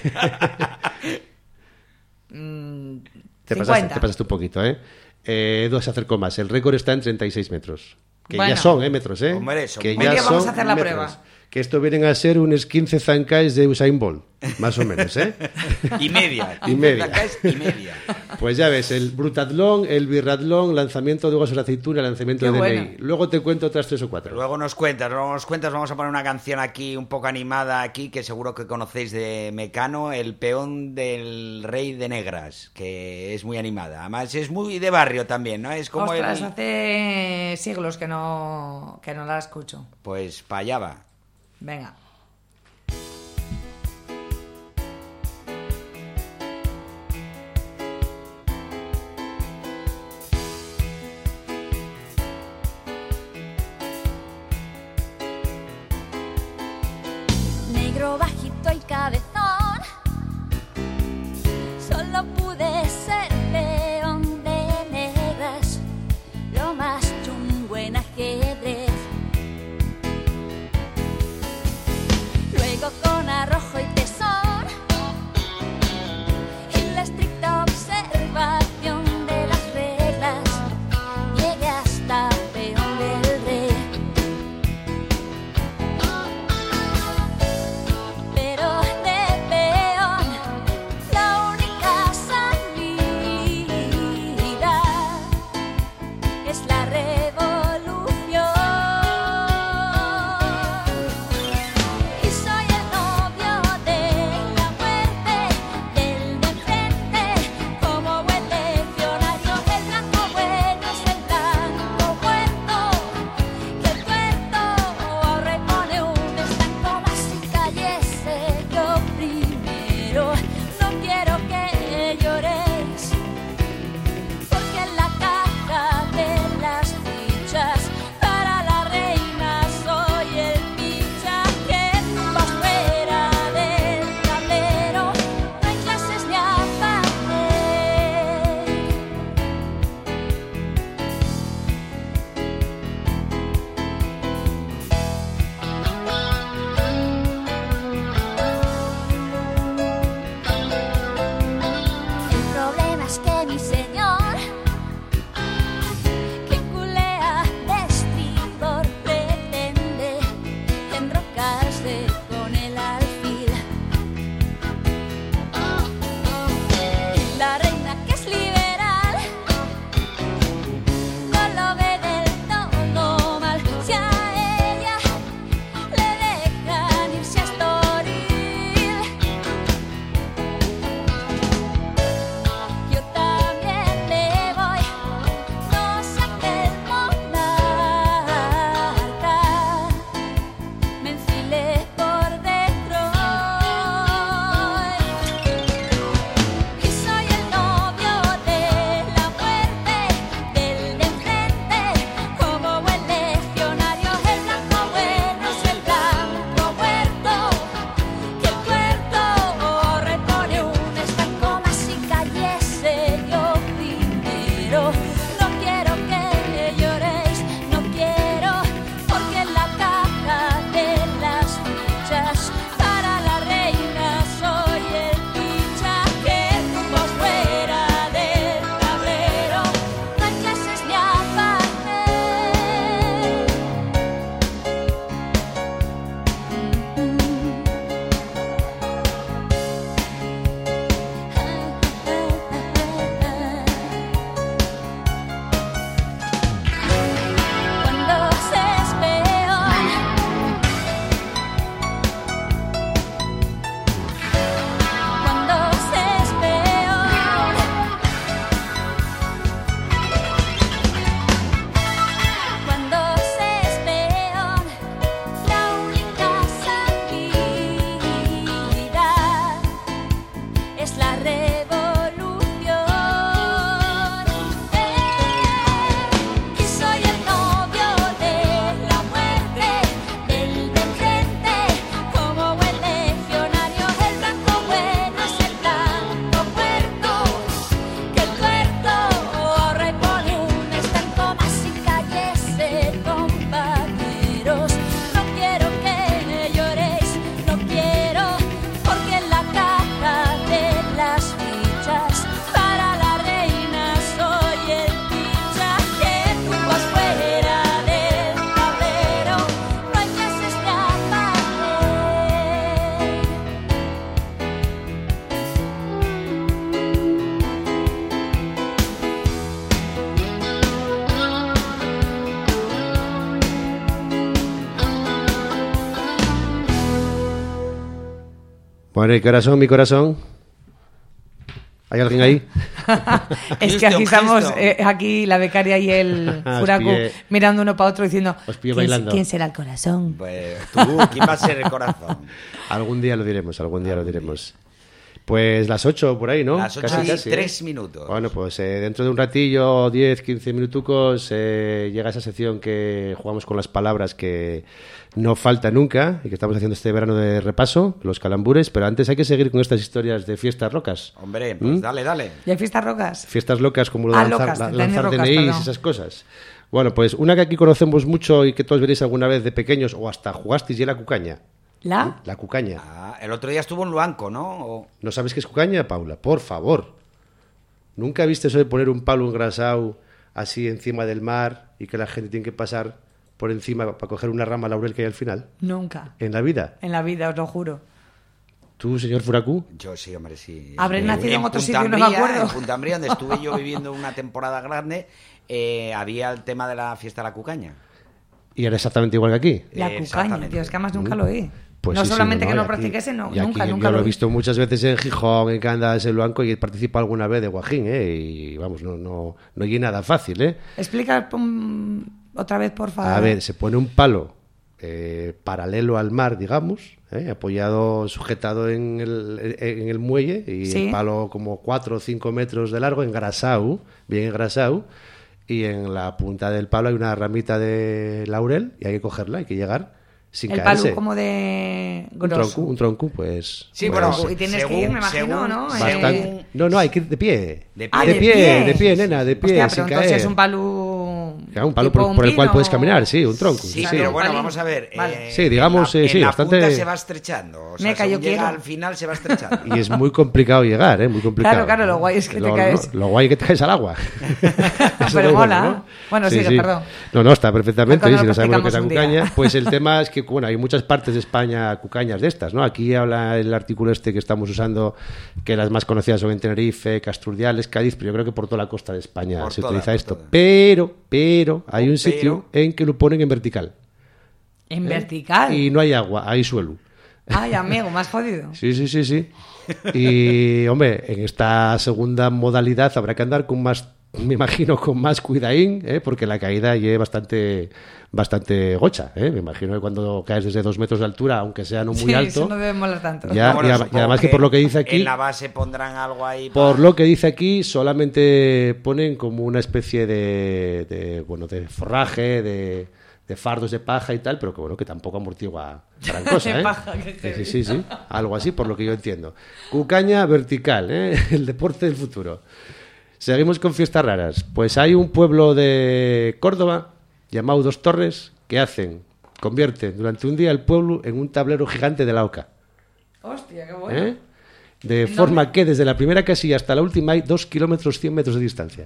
Mm, te, pasaste, cincuenta. te pasaste un poquito, ¿eh? eh Edu se acercó más. El récord está en treinta y seis metros. Que Bueno. ya son, ¿eh? Metros, ¿eh? Hombre, son que metros. ya Un día vamos son a hacer la metros. prueba. Que esto vienen a ser unos quince zancais de Usain Bolt, más o menos, ¿eh? Y media. Y media. Acá es y media. Pues ya ves, el brutatlón, el birratlón, lanzamiento de huesos de aceituna, lanzamiento Qué de D N I. bueno. Luego te cuento otras tres o cuatro. Luego nos cuentas, luego nos cuentas, vamos a poner una canción aquí un poco animada aquí, que seguro que conocéis de Mecano, El peón del rey de negras, que es muy animada. Además es muy de barrio también, ¿no? Es como Ostras, el... hace siglos que no, que no la escucho. Pues para allá va. Venga. Negro bajito y cabezón, solo pude ser peón de negras, lo más chungo en ajedrez. Bueno, ¿y qué hora son, mi corazón? ¿Hay alguien ahí? Es que aquí estamos, eh, aquí la becaria y el Os furacu pillé. mirando uno para otro diciendo Os pillo ¿quién, bailando. ¿quién será el corazón? Pues tú, ¿quién va a ser el corazón? Algún día lo diremos, algún día lo diremos. Pues las ocho por ahí, ¿no? Las ocho Casi, y casi, ¿eh? tres minutos. Bueno, pues eh, dentro de un ratillo, diez, quince minutucos, eh, llega esa sección que jugamos con las palabras que no falta nunca y que estamos haciendo este verano de repaso, los calambures, pero antes hay que seguir con estas historias de fiestas locas. Hombre, pues ¿Mm? dale, dale. ¿Y hay fiestas rocas? Fiestas locas como lo de Ah, lanzar, locas, la- de lanzar rocas, D N Is, perdón. esas cosas. Bueno, pues una que aquí conocemos mucho y que todos veréis alguna vez de pequeños o hasta jugasteis y es la cucaña. ¿La? La cucaña. Ah, el otro día estuvo en Luanco, ¿no? O- ¿No sabes qué es cucaña, Paula? Por favor. ¿Nunca viste eso de poner un palo engrasado así encima del mar y que la gente tiene que pasar por encima para coger una rama laurel que hay al final? Nunca. En la vida. En la vida, os lo juro. ¿Tú, señor Furacú? Yo sí, hombre, sí. Habré Eh, nacido en otro Punta sitio, no me Ambría, acuerdo. En Punta Ambría, donde estuve yo viviendo una temporada grande, eh, había el tema de la fiesta de la cucaña. Y era exactamente igual que aquí. La Eh, cucaña, exactamente. tío, es que además nunca lo oí. Pues no sí, sí, solamente que y no aquí- practiquese, no, y aquí nunca, yo, nunca yo lo he oí. visto muchas veces en Gijón, en Candas, en Luanco y he participado alguna vez de Guajín, ¿eh? Y vamos, no, no, no hay nada fácil, ¿eh? Explica pum, otra vez, por favor. A ver, se pone un palo eh, paralelo al mar, digamos, ¿eh? Apoyado, sujetado en el, en el muelle y Sí. el palo como cuatro o cinco metros de largo, engrasado, bien engrasado, y en la punta del palo hay una ramita de laurel y hay que cogerla, hay que llegar sin El caerse. palo como de un grosso. tronco, un tronco, pues... Sí, pues, bueno, Y tienes según- que ir, me imagino, según- ¿no? Eh, bastante. No, no, hay que ir de pie. De Ah, pie. de pie, de pie, nena, de pie, Hostia, sin pero entonces caer. es un palo... Claro, un palo tipo por- por el cual pino. puedes caminar, sí, un tronco, Sí, sí, pero sí. bueno, Palín. vamos a ver. Vale. eh, Sí, digamos, en la, eh, sí, en la bastante- punta se va estrechando. O sea, Meca, yo según llega quiero. al final se va estrechando. Y es muy complicado llegar, ¿eh? Muy complicado. Claro, claro, lo guay es que te Lo- caes. Lo, lo guay es que te caes al agua. Eso Pero es mola. bueno, ¿no? Bueno, sigue, perdón. No, no, está perfectamente. Cuando Y si lo no sabemos lo que es la practicamos un día. cucaña, pues el tema es que, bueno, hay muchas partes de España cucañas de estas, ¿no? Aquí habla el artículo este que estamos usando, que las más conocidas son en Tenerife, Casturdiales, Cádiz, pero yo creo que por toda la costa de España Por se toda, utiliza por esto. toda. Pero, pero, hay Oh, un sitio pero. en que lo ponen en vertical. En ¿eh? vertical. Y no hay agua, hay suelo. Ay, amigo, más jodido. Sí, sí, sí, sí. Y, hombre, en esta segunda modalidad habrá que andar con más, me imagino, con más cuidaín, ¿eh? Porque la caída ya es bastante, bastante gocha, ¿eh? Me imagino que cuando caes desde dos metros de altura, aunque sea no muy Sí, alto, eso no debe molar tanto. Ya, Bueno, y, a- y supongo además que por lo que dice aquí, En la base pondrán algo ahí. por para- lo que dice aquí, solamente ponen como una especie de, de, bueno, de forraje, de, de fardos de paja y tal, pero que bueno, que tampoco amortigua gran cosa, De ¿eh? paja, qué Sí, heavy. sí, sí, sí, algo así, por lo que yo entiendo. Cucaña vertical, ¿eh? El deporte del futuro. Seguimos con fiestas raras. Pues hay un pueblo de Córdoba llamado Dos Torres que hacen, convierten durante un día el pueblo en un tablero gigante de la oca. Hostia, qué bueno. ¿Eh? De forma que desde la primera casilla hasta la última hay dos kilómetros cien metros de distancia.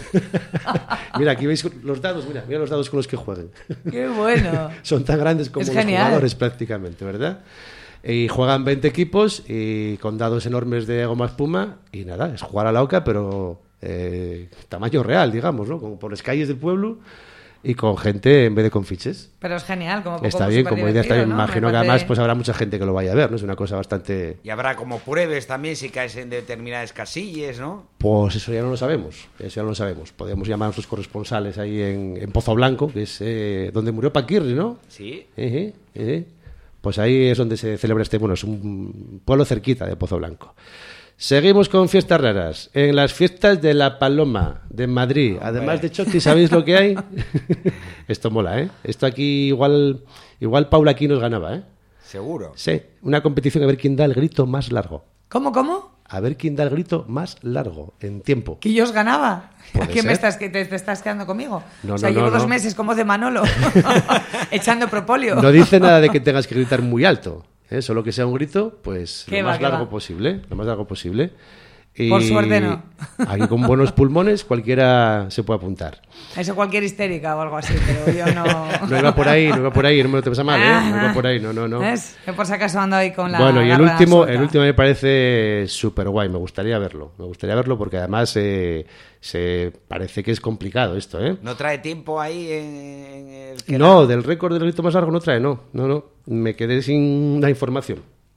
Mira, aquí veis los dados, mira, mira los dados con los que jueguen. Qué bueno. Son tan grandes como Es los genial. jugadores prácticamente, ¿verdad? Y juegan veinte equipos y con dados enormes de goma espuma y nada, es jugar a la oca, pero eh, tamaño real, digamos, ¿no? Como por las calles del pueblo y con gente en vez de con fiches. Pero es genial, como Está como bien, como idea está bien. superdivertido, Me ¿no? imagino Me que parece- además pues habrá mucha gente que lo vaya a ver, ¿no? Es una cosa bastante... Y habrá como pruebas también si caes en determinadas casillas, ¿no? Pues eso ya no lo sabemos, eso ya no lo sabemos. Podemos llamar a nuestros corresponsales ahí en, en Pozo Blanco, que es eh, donde murió Paquirri, ¿no? Sí. Ejé, ejé. Pues ahí es donde se celebra este, bueno, es un pueblo cerquita de Pozo Blanco. Seguimos con fiestas raras. En las fiestas de la Paloma de Madrid, además de Choti, ¿sabéis lo que hay? Esto mola, ¿eh? Esto aquí igual, igual Paula aquí nos ganaba, ¿eh? Seguro. Sí, una competición a ver quién da el grito más largo. ¿Cómo, cómo? A ver quién da el grito más largo en tiempo. ¿Que yo os ganaba? Puede ¿Qué me ser. estás, que te, te estás quedando conmigo? No, o sea, no, llevo no, dos no. meses como de Manolo, echando propóleo. No dice nada de que tengas que gritar muy alto, ¿eh? Solo que sea un grito, pues Qué lo va, más qué largo va. posible, lo más largo posible. Y Por suerte no. Aquí con buenos pulmones cualquiera se puede apuntar. Eso cualquier histérica o algo así, pero yo no... No iba por ahí, no iba por ahí, no me lo te pasa mal, ¿eh? No iba Ah, por ahí, no, no, no. ¿Ves? Que por si acaso ando ahí con la Bueno, y el garra último, suelta. el último me parece súper guay, me gustaría verlo, me gustaría verlo porque además eh, se parece que es complicado esto, ¿eh? ¿No trae tiempo ahí en, en el... No, del récord del grito más largo no trae, no, no, no, me quedé sin la información.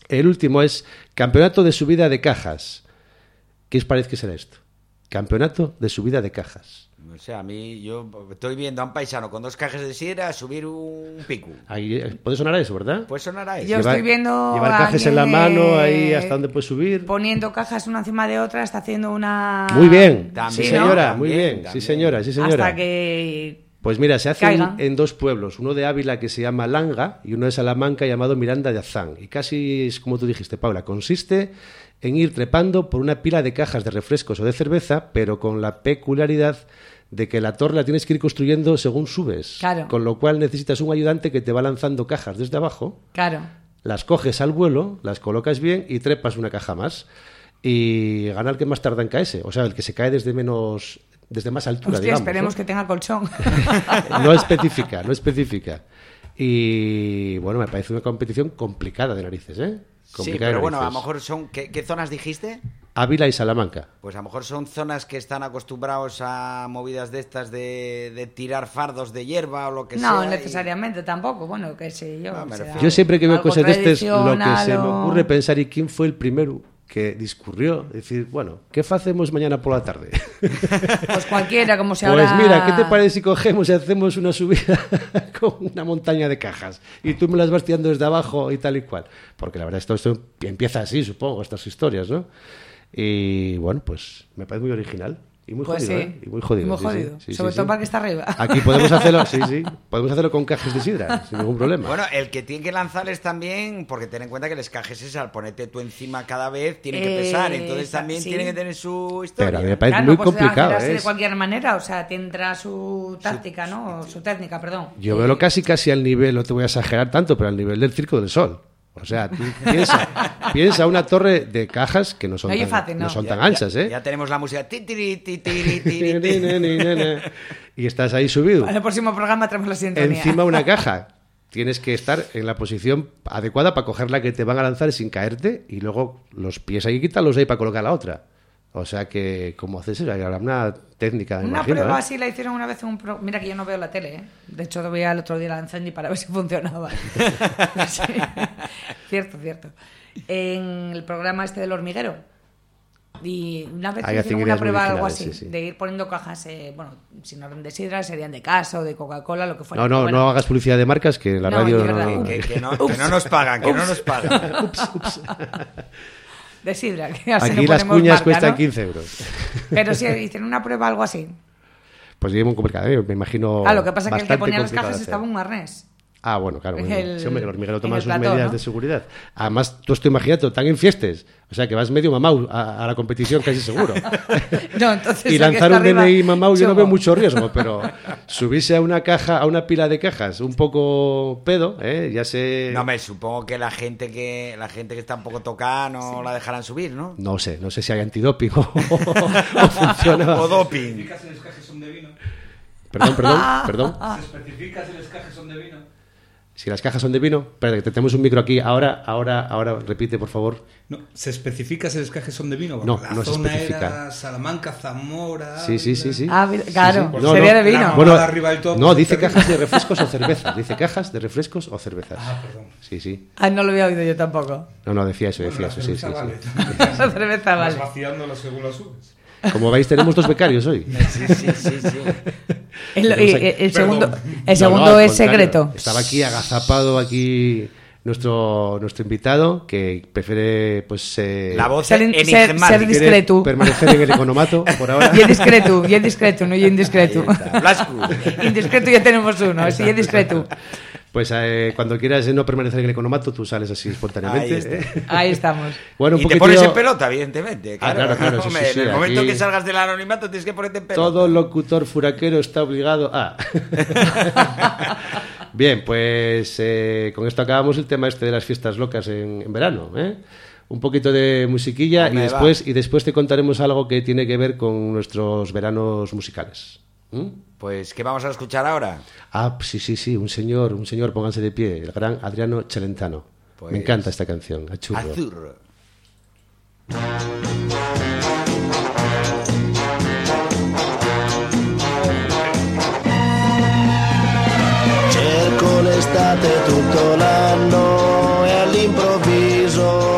El último es Campeonato de Subida de Cajas. ¿Qué os parece que será esto? Campeonato de Subida de Cajas. O sea, a mí, yo estoy viendo a un paisano con dos cajas de sidra subir un pico. Ahí, eh, puede sonar a eso, ¿verdad? Pues sonará eso. Yo estoy viendo Llevar a cajas en la alguien, mano, eh, ahí hasta donde puedes subir. Poniendo cajas una encima de otra, está haciendo una... Muy bien, También, sí señora, ¿no? muy También, bien, sí también. señora, sí señora. Hasta que... Pues mira, se hace en, Caigan. en dos pueblos, uno de Ávila que se llama Langa y uno de Salamanca llamado Miranda de Azán. Y casi es como tú dijiste, Paula, consiste en ir trepando por una pila de cajas de refrescos o de cerveza, pero con la peculiaridad de que la torre la tienes que ir construyendo según subes. Claro. Con lo cual necesitas un ayudante que te va lanzando cajas desde abajo, Claro. las coges al vuelo, las colocas bien y trepas una caja más. Y gana el que más tarda en caerse, o sea, el que se cae desde menos... desde más altura, Hostia, digamos. esperemos ¿no? que tenga colchón. No especifica, no especifica. Y bueno, me parece una competición complicada de narices, ¿eh? Sí, Complicada de pero bueno, a lo narices. mejor son... ¿qué, qué zonas dijiste? Ávila y Salamanca. Pues a lo mejor son zonas que están acostumbrados a movidas de estas de, de tirar fardos de hierba o lo que sea. No, y- necesariamente tampoco. Bueno, qué sé yo. No, me o sea, refiero- Yo siempre que veo algo cosas de estas, lo que tradicional se me o- ocurre pensar, ¿y quién fue el primero que discurrió? Decir, bueno, ¿qué hacemos mañana por la tarde? Pues cualquiera, como si Pues ahora... mira, ¿qué te parece si cogemos y hacemos una subida con una montaña de cajas? Y tú me las vas tirando desde abajo y tal y cual. Porque la verdad, esto, esto empieza así, supongo, estas historias, ¿no? Y bueno, pues me parece muy original. Y muy Pues jodido, sí. ¿eh? Y muy jodido. Muy sí, jodido. sí, sí, Sobre sí, todo sí. para que está arriba. Aquí podemos hacerlo, sí, sí. Podemos hacerlo con cajas de sidra, sin ningún problema. Bueno, el que tiene que lanzarles también, porque ten en cuenta que les cajes es al ponerte tú encima cada vez, tiene que Eh, pesar, entonces esa- también sí. tiene que tener su historia. Pero a mí me parece Claro, muy no puedes complicado. hacer así ¿eh? de cualquier manera, o sea, tendrá su táctica, ¿no? O su técnica, perdón. Yo veo casi casi al nivel, no te voy a exagerar tanto, pero al nivel del Circo del Sol. O sea, tú piensa, piensa una torre de cajas que no son, No oye tan, fácil, ¿no? no son Ya- tan ya- anchas, ¿eh? Ya tenemos la música. Ti, tiri, ti, tiri, tiri, ti. Y estás ahí subido. Para el próximo programa traemos la sintonía. Encima una caja. Tienes que estar en la posición adecuada para coger la que te van a lanzar sin caerte y luego los pies ahí quítalos ahí para colocar la otra. O sea que, ¿cómo haces eso? Hay una técnica, me Una imagino, prueba ¿eh? así la hicieron una vez en un pro... Mira que yo no veo la tele, ¿eh? De hecho, lo veía el otro día, la encendí para ver si funcionaba. Sí. Cierto, cierto. En el programa este del hormiguero. Y una vez Ahí hacen hicieron ideas una prueba muy algo originales, así, sí, sí. de ir poniendo cajas, eh, bueno, si no eran de sidra, serían de casa o de Coca-Cola, lo que fuera. No, no, Bueno, no hagas publicidad de marcas que la No, radio de no... verdad, no- Que, que no, que no nos pagan, que no nos pagan. de sidra. Que así Aquí no las ponemos cuñas marca, cuestan ¿no? quince euros. Pero sí, hicieron una prueba algo así. Pues es muy complicado, ¿eh? Me imagino. Ah, lo que pasa es que el que bastante ponía las complicado cajas de hacer. estaba un arnés. Ah, bueno, claro. bueno. El- Sí, hombre, el hormiguero en toma el sus plató, medidas ¿no? de seguridad. Además, tú esto imagínate, tan en fiestas. O sea, que vas medio mamau a, a la competición casi seguro. No, entonces Y el que lanzar está un D N I arriba, mamau yo no chomo. veo mucho riesgo, pero subirse a una caja, a una pila de cajas, un poco pedo, ¿eh? Ya sé... No, me supongo que la gente que la gente que está un poco tocada no la dejarán subir, ¿no? No sé, no sé si hay antidoping o, o funciona. O doping. Especifica si los cajes son de vino. Perdón, perdón, perdón. Se especifica si los cajes son de vino. Si las cajas son de vino... Espera, que tenemos un micro aquí. Ahora, ahora, ahora, repite, por favor. No, se especifica si los cajes son de vino. No, la no se zona especifica. era Salamanca, Zamora. Sí, sí, sí, sí. Ah, claro, No, sería no. de vino. Bueno, Mamada arriba del todo, no, pues, dice terrible. cajas de refrescos o cervezas. Dice cajas de refrescos o cervezas. Ah, perdón. Sí, sí. Ah, no lo había oído yo tampoco. No, no, decía eso, decía Bueno, eso, la sí, sí, cerveza sí. vale. La cerveza Vas vale. vaciándola según la subes. Como veis, tenemos dos becarios hoy. Sí, sí, sí, sí. El, Tenemos el- el Perdón. segundo, el No, no, segundo al es contrario. secreto. Estaba aquí agazapado aquí nuestro nuestro invitado que prefiere pues eh, La voz Ser in- ser- enigmática. ser quiere discreto. permanecer en el economato por ahora. Y es discreto, y es discreto, no y indiscreto. Ahí está, Blasco. Indiscreto ya tenemos uno, sí, es discreto. Pues eh, cuando quieras no permanecer en el economato, tú sales así espontáneamente. Ahí está. ¿eh? Ahí estamos. Bueno, un Y te poquitillo- pones en pelota, evidentemente. Ah, claro, claro, eso Hombre, sí, sí, en el momento aquí- que salgas del anonimato tienes que ponerte en pelota. Todo locutor furaquero está obligado a... Bien, pues eh, con esto acabamos el tema este de las fiestas locas en, en verano, ¿eh? Un poquito de musiquilla y Hombre, después, y después te contaremos algo que tiene que ver con nuestros veranos musicales. ¿Mm? Pues, ¿qué vamos a escuchar ahora? Ah, sí, sí, sí, un señor, un señor, pónganse de pie, el gran Adriano Celentano. Pues- Me encanta esta canción, a churro. Azur. Cerco l'estate tutto l'anno e all'improvviso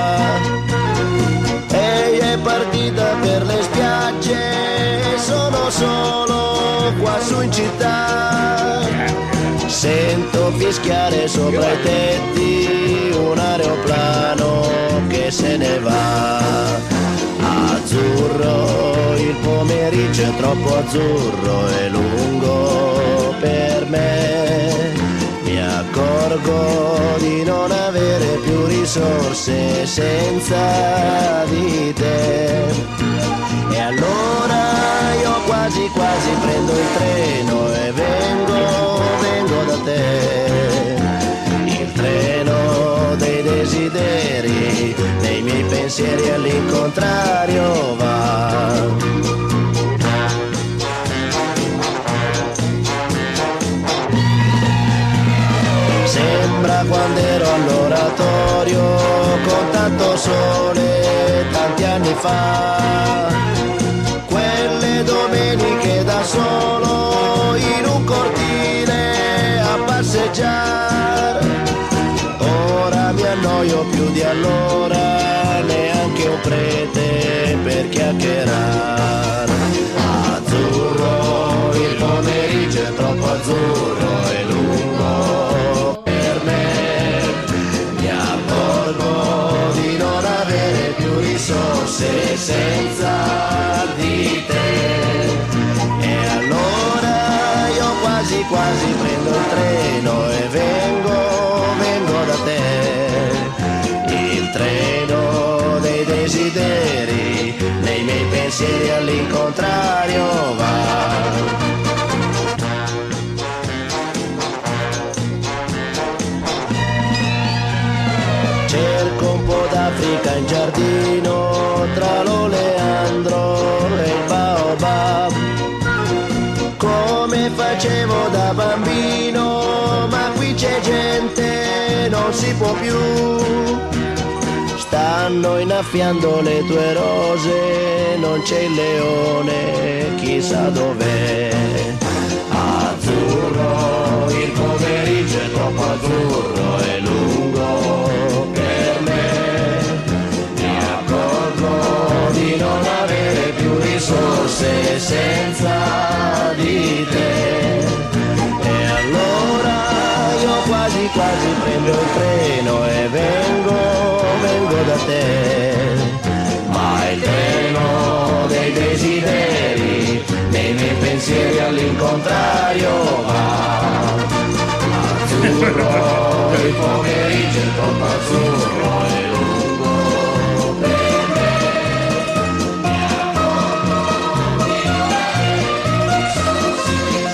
Ehi è partita per le spiagge, sono solo qua su in città. Sento fischiare sopra i tetti un aeroplano che se ne va. Azzurro, il pomeriggio è troppo azzurro e lungo per me. Mi accorgo di non avere più risorse senza di te. E allora io quasi quasi prendo il treno e vengo, vengo da te. Il treno dei desideri, dei miei pensieri all'incontrario va. Sembra quando ero all'oratorio con tanto sole tanti anni fa, quelle domeniche da solo in un cortile a passeggiare. Ora mi annoio più di allora, neanche un prete per chiacchierare. Azzurro, il pomeriggio è troppo azzurro e lungo per me. Mi accorgo di non avere più risorse senza di te. E allora io quasi quasi prendo il treno e vengo, vengo da te. Il treno dei desideri, nei miei pensieri all'incontrario va. Cerco un po' d'Africa in giardino, tra l'oleandro e il baobab, come facevo da bambino, ma qui c'è gente, non si può più. Stanno innaffiando le tue rose, non c'è il leone, chissà dov'è. Azzurro, il pomeriggio è troppo azzurro e lungo per me. Mi accorgo di non avere più risorse senza di te. E allora io quasi quasi prendo il treno e vengo, vengo da te. Ma il treno dei desideri, nei miei pensieri all'incontrario va. Azzurro, il pomeriggio è troppo azzurro e lungo per me. Mi accorgo di non avere risorse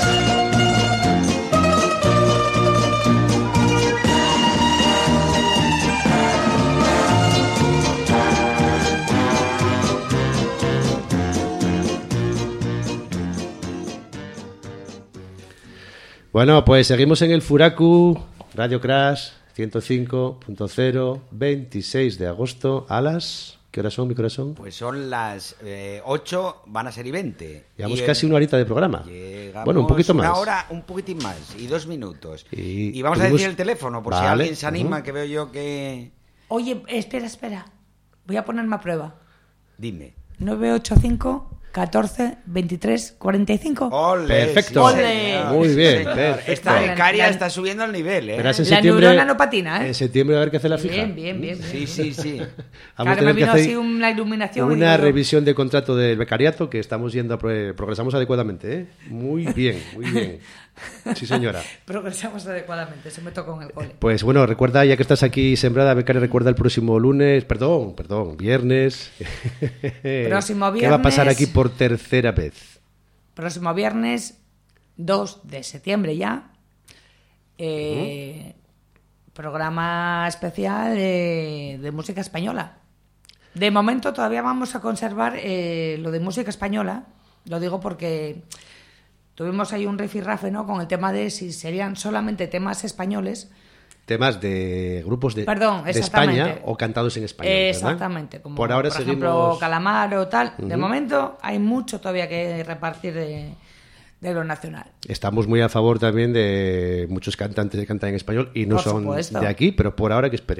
Bueno, pues seguimos en el Furaku, Radio Crash, ciento cinco punto cero, veintiséis de agosto, a las... ¿Qué horas son, mi corazón? Pues son las eh, ocho, van a ser y veinte. Llevamos y casi el, una horita de programa. Bueno, un poquito más. Una hora, un poquitín más, y dos minutos. Y, y vamos tuvimos... a decir el teléfono, por vale. si alguien se anima, uh-huh. que veo yo que... Oye, espera, espera. Voy a ponerme a prueba. Dime. nueve ocho cinco, catorce, veintitrés, cuarenta y cinco. ¡Ole! Perfecto. Sí, Muy bien, señor. perfecto. Esta becaria está subiendo el nivel, ¿eh? En la neurona no patina, ¿eh? En septiembre va a haber que hacer la fija. Bien, bien, bien. bien. Sí, sí, sí. Vamos claro, a tener me vino que hacer así una iluminación. una digo, revisión de contrato del becariato que estamos yendo, a pro... progresamos adecuadamente, ¿eh? Muy bien, muy bien. Sí, señora. Progresamos adecuadamente, se me tocó en el cole. Pues bueno, recuerda, ya que estás aquí sembrada, becaria, recuerda el próximo lunes, perdón, perdón, viernes. Próximo viernes. ¿Qué va a pasar aquí por tercera vez? Próximo viernes, dos de septiembre ya. Eh, uh-huh. Programa especial de, de música española. De momento todavía vamos a conservar eh, lo de música española. Lo digo porque tuvimos ahí un rifirrafe, ¿no? Con el tema de si serían solamente temas españoles. Temas de grupos de, Perdón, de España o cantados en español, ¿verdad? Exactamente. Como por ahora por seguimos... ejemplo, Calamar o tal. Uh-huh. De momento hay mucho todavía que repartir de, de lo nacional. Estamos muy a favor también de muchos cantantes que cantan en español y no por son supuesto. de aquí, pero por ahora que esperen.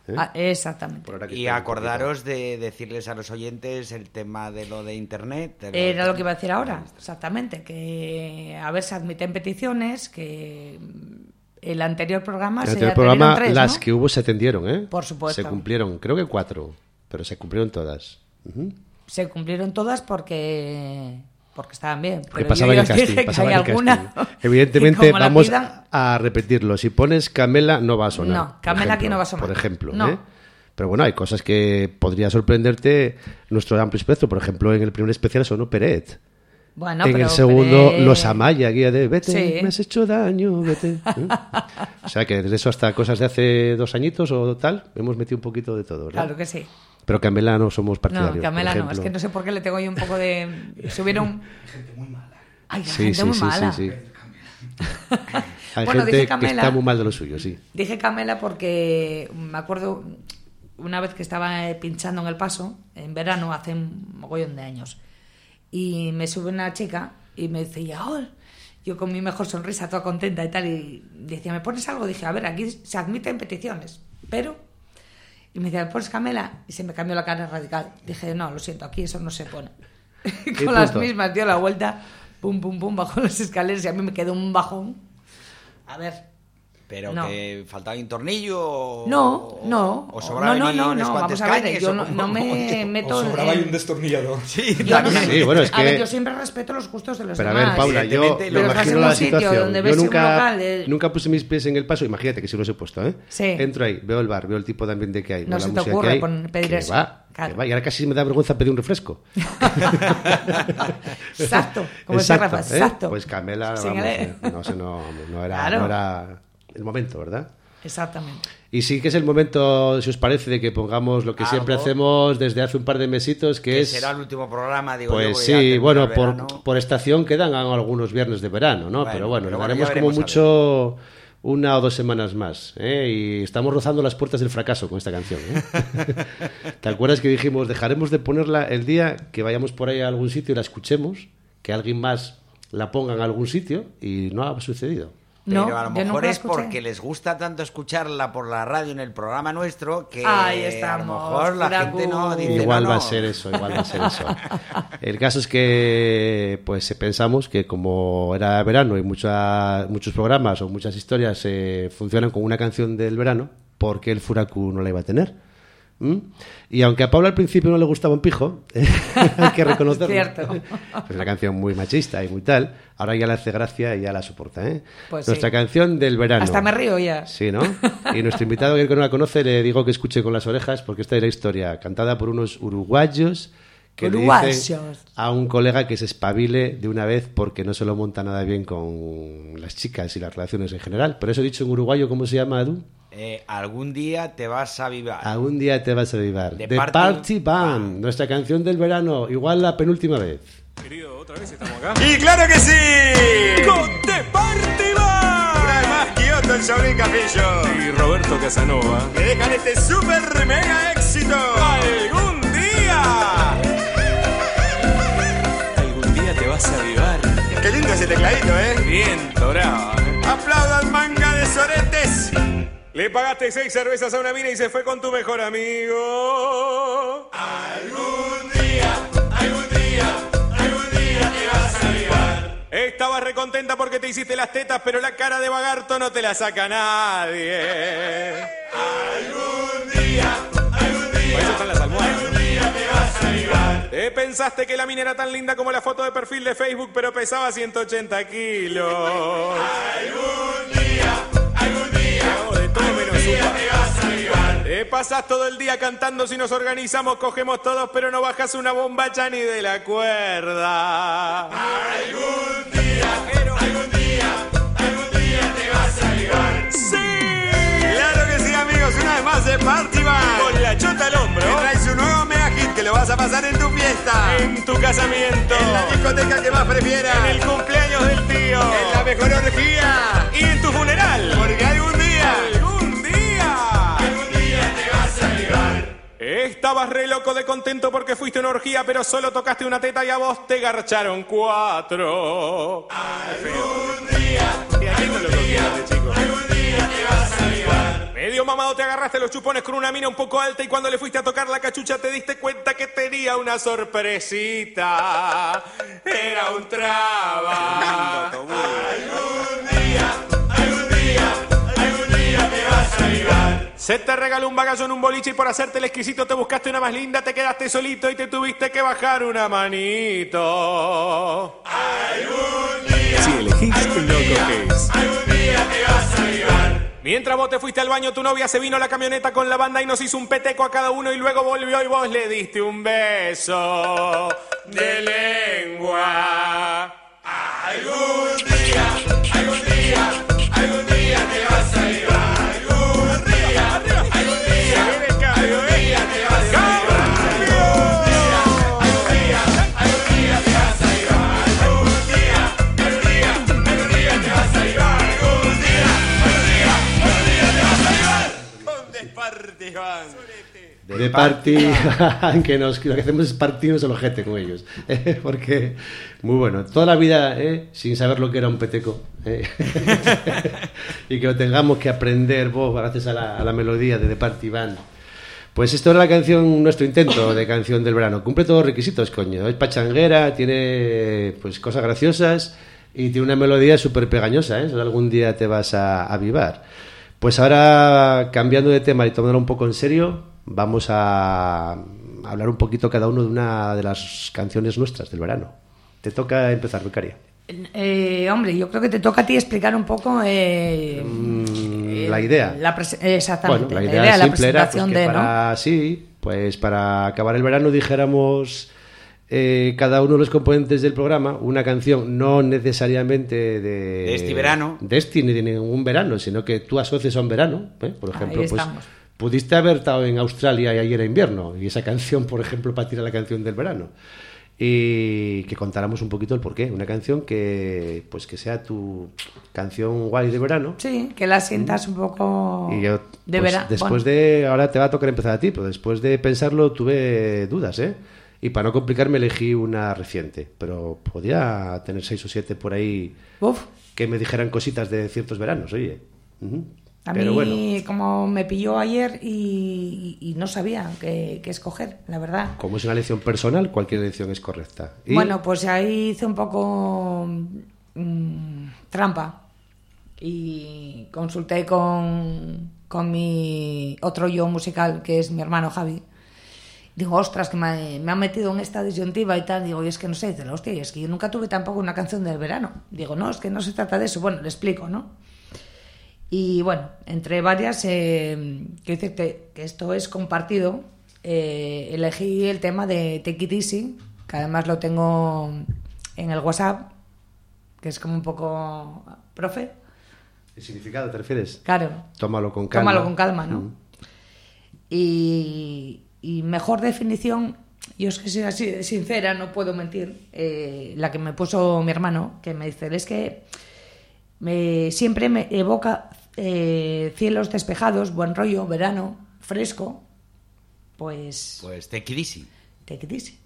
¿eh? Ah, exactamente. Por ahora que Y está un acordaros de decirles a los oyentes el tema de lo de internet. de lo de- Era lo que iba a decir ahora, exactamente, que a ver, se admiten peticiones, que el anterior programa En el se anterior programa, atendieron tres, las ¿no? que hubo se atendieron, ¿eh? Por supuesto. Se cumplieron, creo que cuatro, pero se cumplieron todas. Ujú. Se cumplieron todas porque porque estaban bien. Que Pero pasaba yo en el ya os dije casting. que Pasaba hay en el alguna casting. Evidentemente, que como la vamos pidan- a repetirlo. Si pones Camela, no va a sonar. No, Camela por aquí no va a sonar. Por ejemplo, No. ¿eh? Pero bueno, hay cosas que podría sorprenderte nuestro amplio espectro. Por ejemplo, en el primer especial sonó Peret. Bueno, en pero- el segundo, pero- Los Amaya, guía de vete, Sí. me has hecho daño, vete. ¿eh? O sea que desde eso hasta cosas de hace dos añitos o tal, hemos metido un poquito de todo, ¿verdad? Claro que sí. Pero Camela no somos partidarios. No, Camela por no, es ejemplo. que no sé por qué le tengo yo un poco de... Subieron... Ay, Sí, gente sí, muy sí, mala. sí, sí. Hay Bueno, gente dije que Camela. está muy mal de lo suyo, sí. Dije Camela porque me acuerdo una vez que estaba eh, pinchando en El Paso, en verano, hace un mogollón de años, y me sube una chica y me decía, oh, yo con mi mejor sonrisa, toda contenta y tal, y decía, ¿me pones algo? Dije, a ver, aquí se admiten peticiones, pero... Y me decía, ¿me pones Camela? Y se me cambió la cara radical. Dije, no, lo siento, aquí eso no se pone. Y Con las punto. mismas dio la vuelta, pum, pum, pum, bajó las escaleras y a mí me quedó un bajón. A ver... Pero No. que faltaba un tornillo o... No, no. O sobraban no, no, ahí no, unos no, cuantos vamos a ver, cañes, yo o no, cómo- no me meto O sobraba en... ahí un destornillador. Sí, Yo no también. me- Sí, bueno, es a que- ver, yo siempre respeto los gustos de los Pero a demás. ver, Paula, yo Evidentemente, me pero estás imagino en la un sitio situación. donde Yo ves un nunca, local de- nunca puse mis pies en el Paso. Imagínate que sí los he puesto, ¿eh? Sí. Entro ahí, veo el bar, veo el tipo de ambiente que hay, No veo se la te música ocurre que hay. pon- pedir que eso. va, Claro. que va. Y ahora casi me da vergüenza pedir un refresco. Exacto, como decía Rafa, ¿eh? exacto. Pues Camela, Sin vamos, el- eh, no, sé, no, no era, Claro. no era el momento, ¿verdad? Exactamente. Y sí que es el momento, si os parece, de que pongamos lo que Algo. siempre hacemos desde hace un par de mesitos, que Que es... será el último programa, digo yo, Pues porque ya sí, termina bueno, el verano. por, por estación quedan algunos viernes de verano, ¿no? Bueno, pero bueno, pero le bueno, daremos ya como veremos a mucho una o dos semanas más, ¿eh? Y estamos rozando las puertas del fracaso con esta canción, ¿eh? ¿Te acuerdas que dijimos, dejaremos de ponerla el día que vayamos por ahí a algún sitio y la escuchemos, que alguien más la ponga en algún sitio? Y no ha sucedido. Pero No, a lo yo nunca mejor la es escuché. porque les gusta tanto escucharla por la radio en el programa nuestro que Ahí a estamos, lo mejor la Furacu. gente no dice Igual no, va a no. ser eso, igual va a ser eso. El caso es que pues pensamos que como era verano y mucha, muchos programas o muchas historias eh, funcionan con una canción del verano, ¿por qué el Furacu no la iba a tener? ¿Mm? Y aunque a Paula al principio no le gustaba un pijo, hay que reconocerlo. Cierto. Es una canción muy machista y muy tal. Ahora ya le hace gracia y ya la soporta, ¿eh? Pues Nuestra sí. canción del verano. Hasta me río ya. Sí, ¿no? Y nuestro invitado, que el que no la conoce, le digo que escuche con las orejas, porque esta es la historia cantada por unos uruguayos que le Uruguayos. dicen a un colega que se espabile de una vez porque no se lo monta nada bien con las chicas y las relaciones en general. Por eso he dicho en uruguayo, ¿cómo se llama, Edu? Eh, algún día te vas a avivar. Algún día te vas a avivar. The The Party Party Band, Band. nuestra canción del verano, igual la penúltima vez. Querido, otra vez estamos acá. ¡Y claro que sí! ¡Con The Party Band! Una vez más, Kioto, el Saurín Capillo. Y Roberto Casanova. Que dejan este super mega éxito. ¡Algún día! Algún día te vas a avivar. Qué lindo ese tecladito, ¿eh? Bien dorado, ¿eh? Aplaudan, manga de soretes. Le pagaste seis cervezas a una mina y se fue con tu mejor amigo. Algún día, algún día, algún día te vas a avivar. Estabas recontenta porque te hiciste las tetas, pero la cara de vagarto no te la saca nadie. Algún día, algún día. Por eso están las almohadas. Algún día te vas a avivar. Te pensaste que la mina era tan linda como la foto de perfil de Facebook, pero pesaba ciento ochenta kilos. Algún día, algún día. Hago de todo menos Algún día uva. te vas a avivar. Te pasas todo el día cantando, si nos organizamos cogemos todos, pero no bajas una bombacha ni de la cuerda. Algún día, algún día, algún día te vas a avivar. ¡Sí! Claro que sí, amigos, una vez más de Party Band. Con la chota al hombro, Me traes un nuevo mega hit que lo vas a pasar en tu fiesta, en tu casamiento, en la discoteca que más prefieras, en el cumpleaños del tío, en la mejor orgía, y en tu funeral. porque algún día, ¡Algún día! algún día te vas a avivar. Estabas re loco de contento porque fuiste a una orgía, pero solo tocaste una teta y a vos te garcharon cuatro. Algún día, Y aquí no lo toqué, chico. algún día te vas a avivar. Medio mamado te agarraste los chupones con una mina un poco alta y cuando le fuiste a tocar la cachucha te diste cuenta que tenía una sorpresita. Era un traba. Algún día, algún día, algún día te vas a avivar. Se te regaló un bagazo en un boliche y por hacerte el exquisito te buscaste una más linda, te quedaste solito y te tuviste que bajar una manito. Algún día, si elegís, no cogés. Algún día te vas a avivar. Mientras vos te fuiste al baño, tu novia se vino a la camioneta con la banda y nos hizo un peteco a cada uno y luego volvió y vos le diste un beso de lengua. Algún día, algún día, algún día te vas a avivar. Algún día, algún día, algún día te vas a avivar. Algún día, algún día, algún día te vas a avivar. Algún día, algún día, algún día te vas a avivar. Algún día, algún día, algún día te vas a avivar. ¿Dónde parte, Iván? De party, que nos, lo que hacemos es partirnos el ojete con ellos, ¿eh? Porque muy bueno, toda la vida ¿eh? sin saber lo que era un peteco ¿eh? y que lo tengamos que aprender vos gracias a la, a la melodía de The Party Band. Pues esto era la canción, nuestro intento de canción del verano. Cumple todos los requisitos, coño. Es pachanguera, tiene pues cosas graciosas y tiene una melodía súper pegañosa, ¿eh? Eso algún día te vas a avivar. Pues ahora, cambiando de tema y tomándolo un poco en serio, vamos a hablar un poquito cada uno de una de las canciones nuestras del verano. Te toca empezar, becaria. Eh, hombre, yo creo que te toca a ti explicar un poco eh, mm, la idea. La pres- exactamente, bueno, la idea, la, idea, la simple era presentación pues, de, para, ¿no? Sí, pues para acabar el verano dijéramos eh, cada uno de los componentes del programa una canción no necesariamente de, de este verano, de este ni de ningún verano, sino que tú asocies a un verano, ¿eh? Por ejemplo, ahí pues estamos. Pudiste haber estado en Australia y ayer era invierno y esa canción, por ejemplo, para ti era la canción del verano. Y que contáramos un poquito el porqué. Una canción que pues que sea tu canción guay de verano. Sí, que la sientas un poco y yo, de pues, verano. Después bueno. de... Ahora te va a tocar empezar a ti, pero después de pensarlo tuve dudas, ¿eh? Y para no complicarme elegí una reciente. Pero podía tener seis o siete por ahí. Uf. Que me dijeran cositas de ciertos veranos, oye. Uh-huh. A Pero mí, bueno, como me pilló ayer y, y no sabía qué, qué escoger, la verdad. como es una elección personal, cualquier elección es correcta. Y... Bueno, pues ahí hice un poco mmm, trampa y consulté con, con mi otro yo musical, que es mi hermano Javi. Digo, ostras, que me, me han metido en esta disyuntiva y tal. Digo, y es que no sé, dice, hostia, es que yo nunca tuve tampoco una canción del verano. Digo, no, es que no se trata de eso. Bueno, le explico, ¿no? Y bueno, entre varias, eh, quiero decirte que esto es compartido. Eh, elegí el tema de Take It Easy, que además lo tengo en el WhatsApp, que es como un poco profe. ¿El significado te refieres? Claro. Tómalo con calma. Tómalo con calma, ¿no? Mm. Y, y mejor definición, yo es que soy así sincera, no puedo mentir, eh, la que me puso mi hermano, que me dice, es que me, siempre me evoca eh, cielos despejados, buen rollo, verano, fresco, pues... Pues Take It Easy. Take It Easy.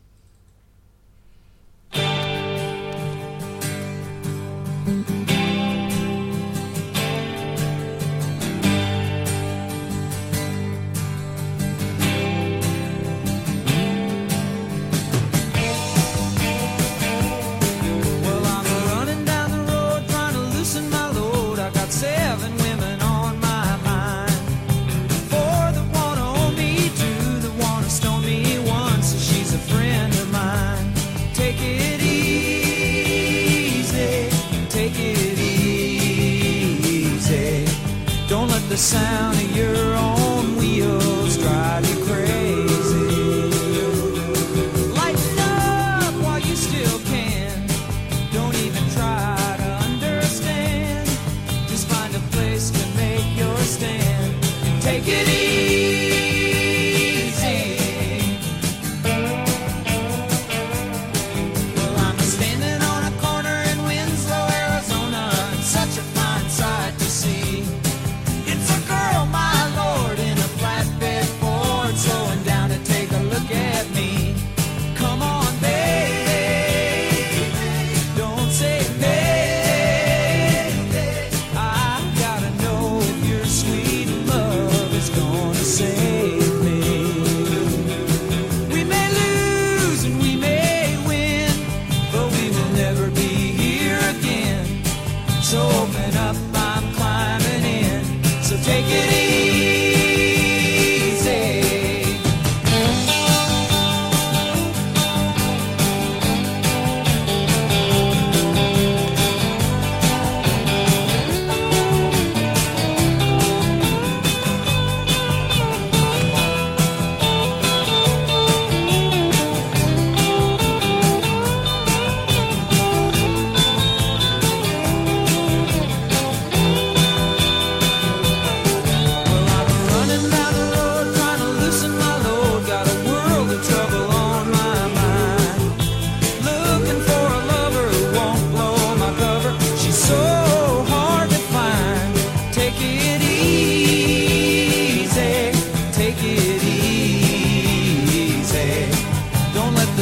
The sound of your own wheels drive you crazy. Lighten up while you still can. Don't even try to understand. Just find a place to make your stand. Take it easy. Well, I'm standing on a corner in Winslow, Arizona. It's such a fine sight to see. It's a girl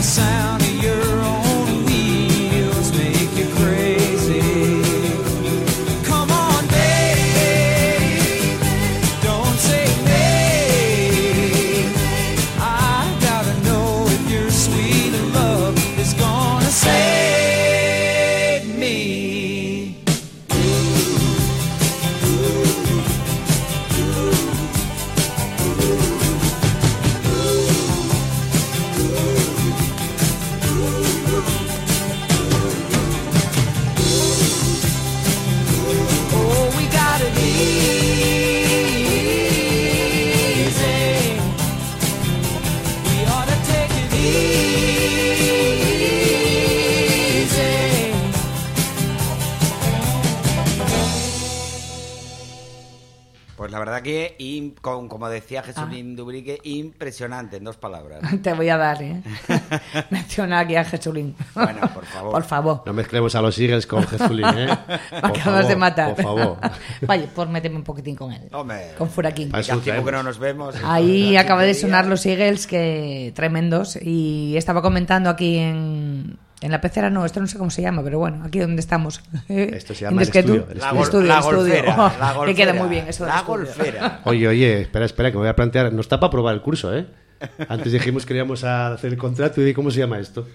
sound of your own wheels make you crazy. Come on, baby, don't say maybe. I gotta know if your sweet love is gonna save me. Oh, we got it easy. We ought to take it easy. Pues la verdad que, im- con- como decía Jesulín Dubrique, impresionante, en dos palabras. Te voy a dar, ¿eh? Menciona aquí a Jesulín. Bueno, por favor. Por favor. No mezclemos a los Eagles con Jesulín, ¿eh? Me Por acabas favor, de matar. Por favor. Vaya, por meterme un poquitín con él. Hombre, Con Furaquín. Para hace eso tiempo que no traemos. nos vemos. Ahí Hace acaba de quince sonar días. los Eagles, que tremendos. Y estaba comentando aquí en, en la pecera, no, esto no sé cómo se llama, pero bueno, aquí donde estamos. Esto se llama En el Disquetu. estudio, el La, estudio. gol- Estudio, la estudio. golfera. Oh, la que golfera. queda muy bien eso del La estudio. golfera. Oye, oye, espera, espera, que me voy a plantear. No está para probar el curso, ¿eh? Antes dijimos que íbamos a hacer el contrato y ¿cómo se llama esto?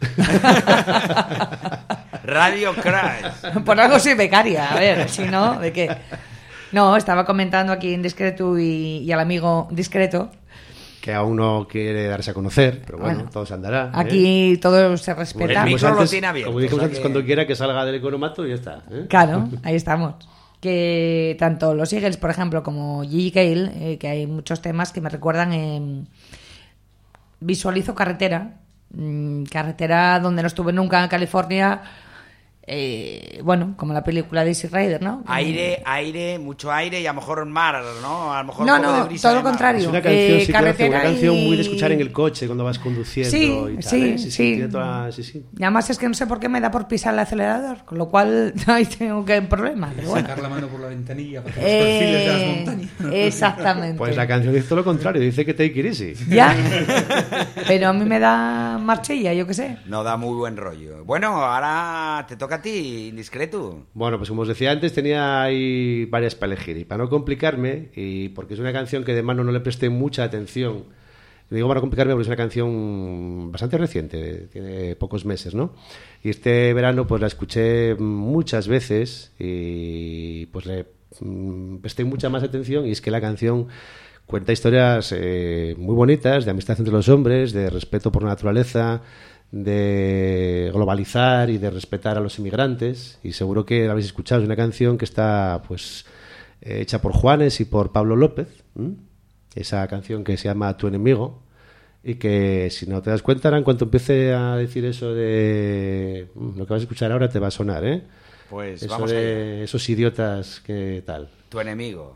Radio Crash. Por algo soy becaria, a ver, si no, ¿de qué? No, estaba comentando aquí en Discreto y, y al amigo Discreto. Que aún no quiere darse a conocer, pero bueno, Bueno, todo se andará. ¿eh? Aquí todo se Como respeta. El dijimos micro lo antes- tiene abierto, Como dijimos o sea antes, que- cuando quiera que salga del economato y ya está. ¿eh? Claro, ahí estamos. Que tanto los Eagles, por ejemplo, como Gigi Cale, eh, que hay muchos temas que me recuerdan. Eh, visualizo carretera, mm, carretera donde no estuve nunca en California. Eh, bueno, como la película de Easy Rider, ¿no? Aire, aire, mucho aire y a lo mejor mar, ¿no? A lo mejor No, un poco no, de brisa todo de lo mar. contrario. Es una canción, Eh, sí, que hace carretera una canción y- muy de escuchar en el coche cuando vas conduciendo Sí, y tal. sí, ¿eh? sí. tiene toda- sí, sí. Y además es que no sé por qué me da por pisar el acelerador, con lo cual ahí tengo que problema. Pero bueno. Sacar la mano por la ventanilla para hacer los perfiles de las Eh, montañas. exactamente. Pues la canción dice todo lo contrario, dice que take it easy. Ya. Pero a mí me da marchilla, yo qué sé. No da muy buen rollo. Bueno, ahora te toca a ti, Indiscreto. Bueno, pues como os decía antes, tenía ahí varias para elegir. Y para no complicarme, y porque es una canción que de mano no le presté mucha atención, digo para no complicarme porque es una canción bastante reciente, tiene pocos meses, ¿no? Y este verano pues la escuché muchas veces y pues le mm, presté mucha más atención, y es que la canción cuenta historias eh, muy bonitas de amistad entre los hombres, de respeto por la naturaleza, de globalizar y de respetar a los inmigrantes, y seguro que la habéis escuchado. Es una canción que está pues eh, hecha por Juanes y por Pablo López, ¿m? Esa canción que se llama Tu enemigo, y que si no te das cuenta, ahora en cuanto empiece a decir eso de mm, lo que vas a escuchar ahora te va a sonar, ¿eh? Pues Eso vamos de esos idiotas que tal. Tu enemigo.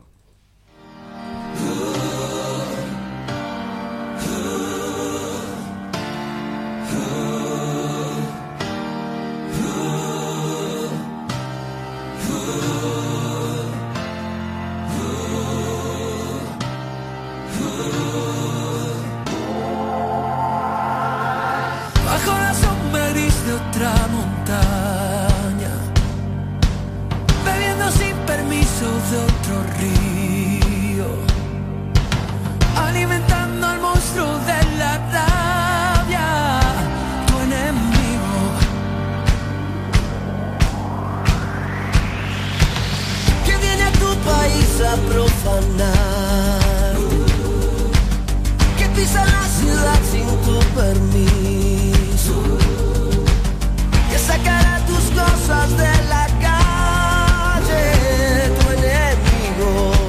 Bajo la sombra gris de otra montaña, bebiendo sin permiso de otro río, alimentando al monstruo de la rabia, tu enemigo. Que viene a tu país a profanar, que pisa la ciudad sin tu permiso, que sacará tus cosas de la calle, tu enemigo.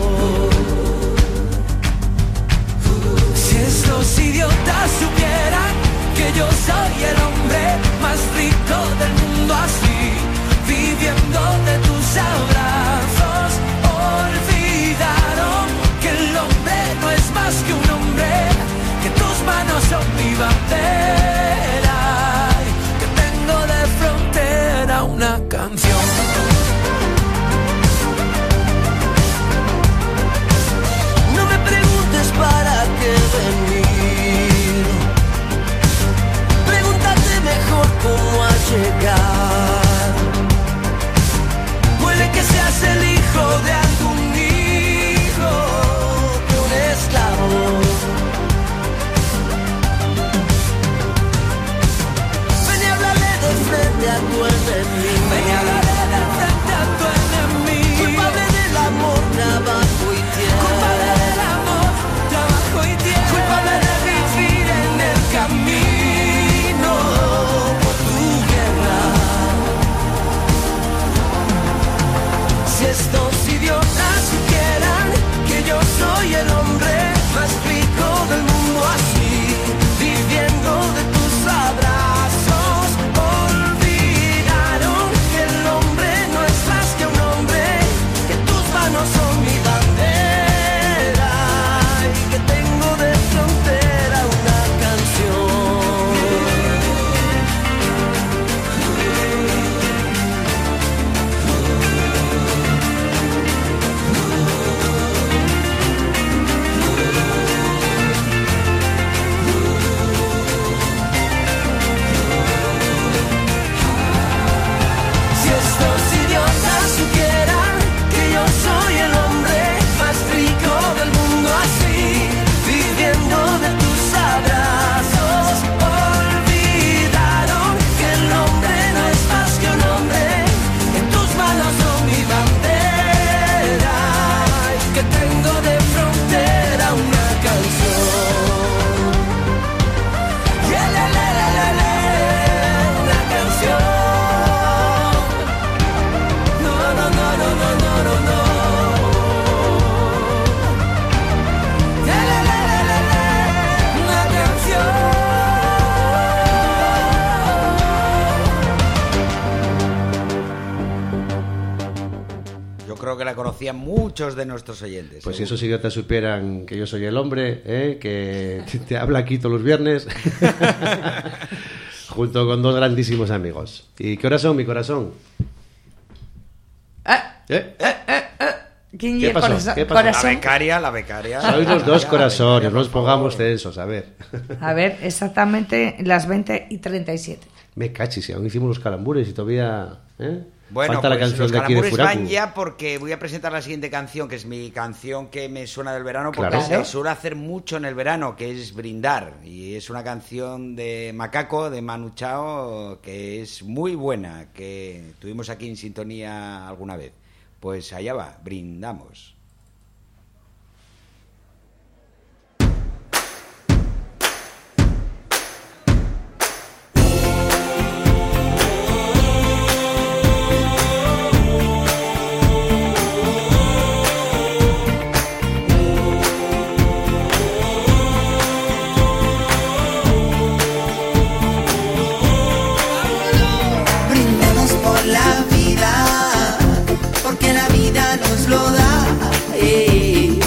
frente a tu enemigo. Me llevaré de frente a tu enemigo. Culpable del amor, trabajo y tiempo. Culpable del amor, trabajo y tiempo. Culpable de vivir en el camino por tu guerra. Si estos idiotas supieran que yo soy el hombre más rico del mundo así, viviendo de tus abrazos, olvidaron que el hombre no es más que un hombre, que tus manos son mi bandera y que tengo de frontera una canción. Si estos idiotas supieran que yo soy el hombre más rico del mundo así, viviendo de tus abrazos, olvidaron que el hombre no es más que un hombre, que tus manos son mi bandera y que tengo de frontera una canción. Yeah, la, la, la, la, la, una canción. No, no, no, no, no, no, no, no. Yeah, la, la, la, la, la, una canción. Yo creo que la conocían muchos de nuestros oyentes. Pues si seguro. esos idiotas supieran que yo soy el hombre, ¿eh? Que te- te habla aquí todos los viernes, junto con dos grandísimos amigos. ¿Y qué horas son, mi corazón? ¿Eh? ¿Quién ¿Qué lleva pasó? corazón? ¿Qué pasó? La corazón? becaria, la becaria. Sois los dos La becaria, corazones, no por os pongamos favor. tensos, a ver. A ver, exactamente las veinte y treinta y siete. Me cachis, si aún hicimos los calambures y todavía... ¿eh? Bueno, falta la pues canción los de aquí de calambures Furaku. van ya porque voy a presentar la siguiente canción, que es mi canción que me suena del verano, porque Claro. se suele hacer mucho en el verano, que es Brindar. Y es una canción de Macaco, de Manu Chao, que es muy buena, que tuvimos aquí en sintonía alguna vez. Pues allá va, brindamos. Brindemos por la vida, porque la vida nos lo da. eh.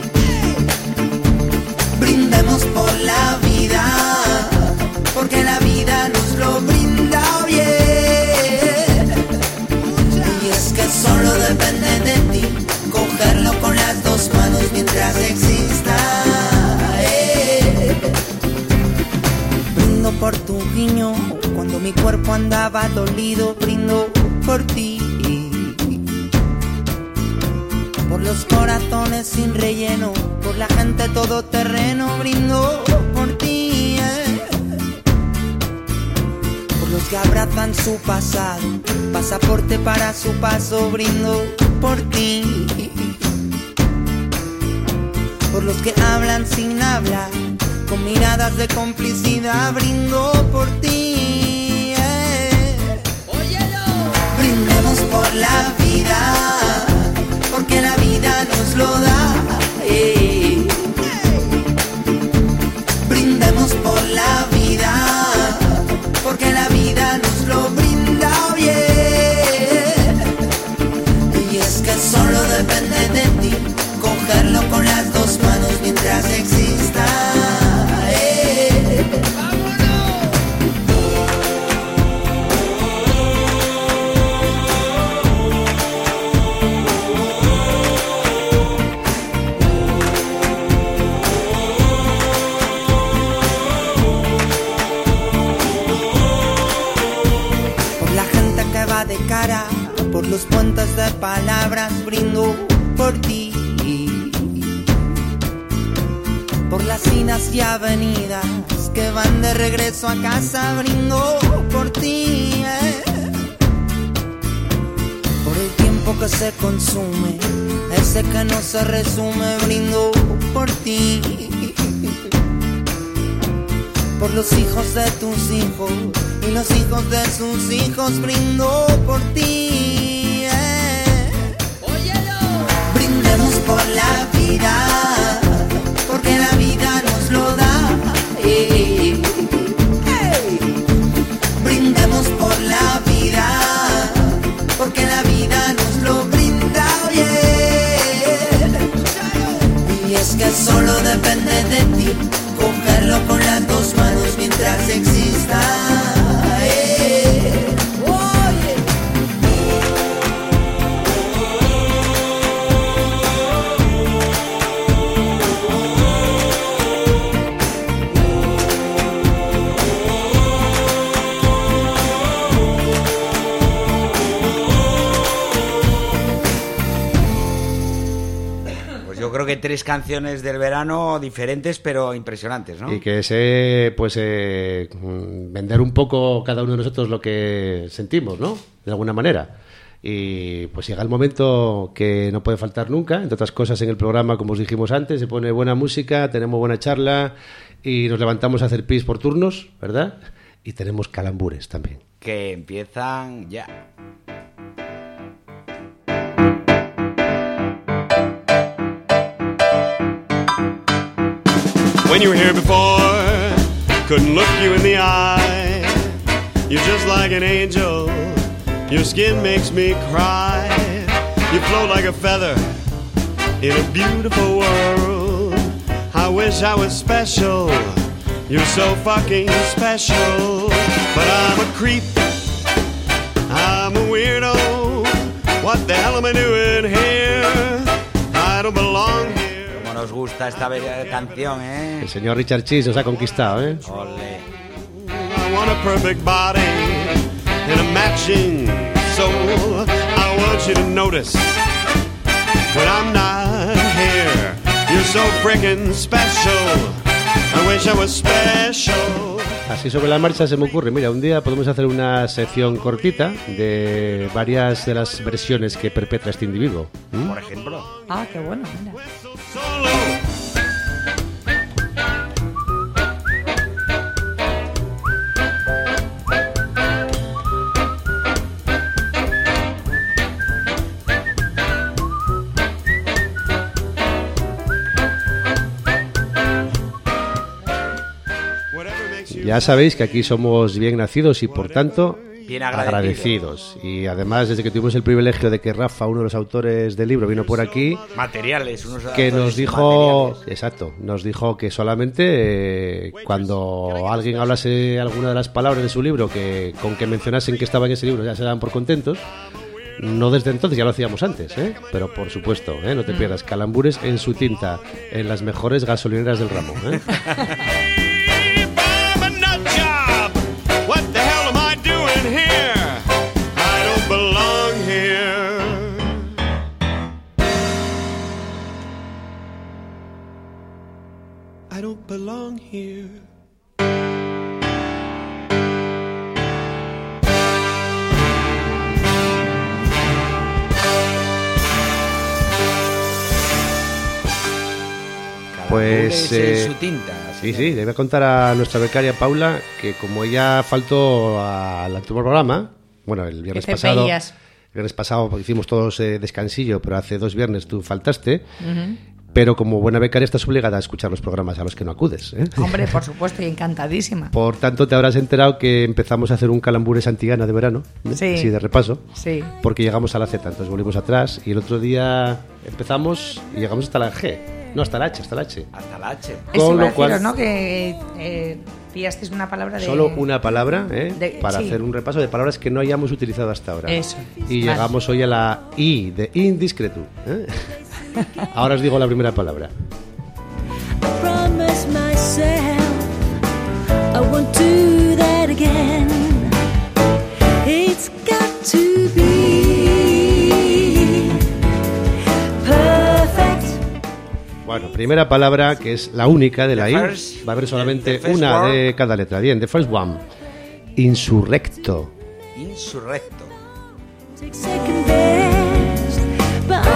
Brindemos por la vida, porque la vida nos lo brinda bien. Y es que solo depende de ti cogerlo con las dos manos mientras exista. eh. Brindo por tu guiño cuando mi cuerpo andaba dolido, brindo por ti. Por los corazones sin relleno, por la gente todoterreno, brindo por ti. eh. Por los que abrazan su pasado, pasaporte para su paso, brindo por ti. Por los que hablan sin hablar, con miradas de complicidad, brindo por ti. eh. Brindemos por la vida, porque la vida nos lo da. eh. Brindemos por la vida, porque la vida nos lo brinda bien. Y es que solo depende de ti cogerlo con las dos manos mientras exista. eh. Por la gente que va de cara, por los puentes de palabras, brindo por ti. Por las cinas y avenidas que van de regreso a casa, brindo por ti. eh. tiempo que se consume, ese que no se resume, brindo por ti, por los hijos de tus hijos y los hijos de sus hijos, brindo por ti. eh. Brindemos por la vida, porque la vida nos lo da. eh. Hey. Brindemos por la vida, porque la vida nos lo brinda, yeah. Y es que solo depende de ti cogerlo con las dos manos mientras exista, eh. Oh, yeah. Yo creo que tres canciones del verano diferentes pero impresionantes, ¿no? Y que sé, pues, eh, vender un poco cada uno de nosotros lo que sentimos, ¿no? De alguna manera. Y pues llega el momento que no puede faltar nunca, entre otras cosas en el programa, como os dijimos antes, se pone buena música, tenemos buena charla y nos levantamos a hacer pis por turnos, ¿verdad? Y tenemos calambures también. Que empiezan ya. When you were here before, couldn't look you in the eye. You're just like an angel, your skin makes me cry. You float like a feather in a beautiful world. I wish I was special, you're so fucking special. But I'm a creep, I'm a weirdo. What the hell am I doing here? I don't belong here. Nos gusta esta be- canción, ¿eh? El señor Richard Cheese os ha conquistado, ¿eh? Ole. I want a perfect body and a matching soul. I want you to notice when I'm not here. You're so freaking special. I wish I was special. Así sobre la marcha se me ocurre, mira, un día podemos hacer una sección cortita de varias de las versiones que perpetra este individuo. ¿Mm? Por ejemplo. Ah, qué bueno, mira. Ya sabéis que aquí somos bien nacidos y por tanto Bien agradecidos. agradecidos. Y además, desde que tuvimos el privilegio de que Rafa, uno de los autores del libro, vino por aquí, Materiales, unos que autores nos dijo, materiales. exacto, nos dijo que solamente eh, cuando alguien hablase alguna de las palabras de su libro, que con que mencionasen que estaba en ese libro ya se daban por contentos. No desde entonces, ya lo hacíamos antes, ¿eh? Pero por supuesto, ¿eh? No te pierdas calambures en su tinta, en las mejores gasolineras del ramo, ¿eh? What the hell am I doing here? I don't belong here. I don't belong here. Pues Calambures eh, en su tinta. sí, sí, le voy a contar a nuestra becaria Paula que como ella faltó al último programa, bueno, el viernes Que te pasado, veías. el viernes pasado porque hicimos todos eh, descansillo, pero hace dos viernes tú faltaste. Ujú. Pero como buena becaria estás obligada a escuchar los programas a los que no acudes, ¿eh? Hombre, por supuesto, y encantadísima. Por tanto, te habrás enterado que empezamos a hacer un calambures antigana de verano, ¿eh? Sí. Así de repaso, Sí. porque llegamos a la Z, entonces volvimos atrás y el otro día empezamos y llegamos hasta la G, no, hasta la H, hasta la H. Hasta la H. Eso Con iba a lo cual, deciros, ¿no? Que eh, pillasteis una palabra de... solo una palabra, ¿eh? de- para sí. hacer un repaso de palabras que no hayamos utilizado hasta ahora. Eso. Y Vale. llegamos hoy a la I de indiscreto, ¿eh? Ahora os digo la primera palabra. Promise myself I won't do that again. It's got to be perfect. Bueno, primera palabra que es la única de la I. first- Va a haber solamente the first una word. de cada letra. Bien, the first one. Insurrecto. Insurrecto. Take second best.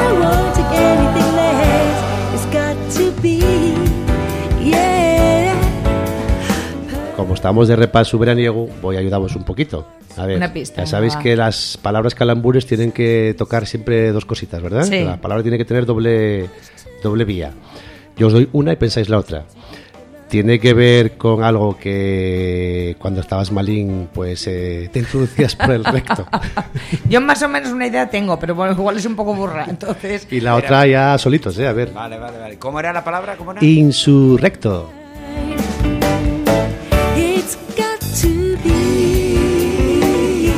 I won't take anything less. It's got to be, yeah. Como estamos de repaso veraniego, voy a ayudaros un poquito. A ver, Una pista, ya sabéis va. que las palabras calambures tienen que tocar siempre dos cositas, ¿verdad? Sí. La palabra tiene que tener doble, doble vía. Yo os doy una y pensáis la otra. Tiene que ver con algo que cuando estabas malín, pues eh, te introducías por el recto. Yo más o menos una idea tengo, pero bueno, igual es un poco burra, entonces... Y la otra ya solitos, ¿eh? A ver. Vale, vale, vale. ¿Cómo era la palabra? ¿Cómo era? Insurrecto. It's got to be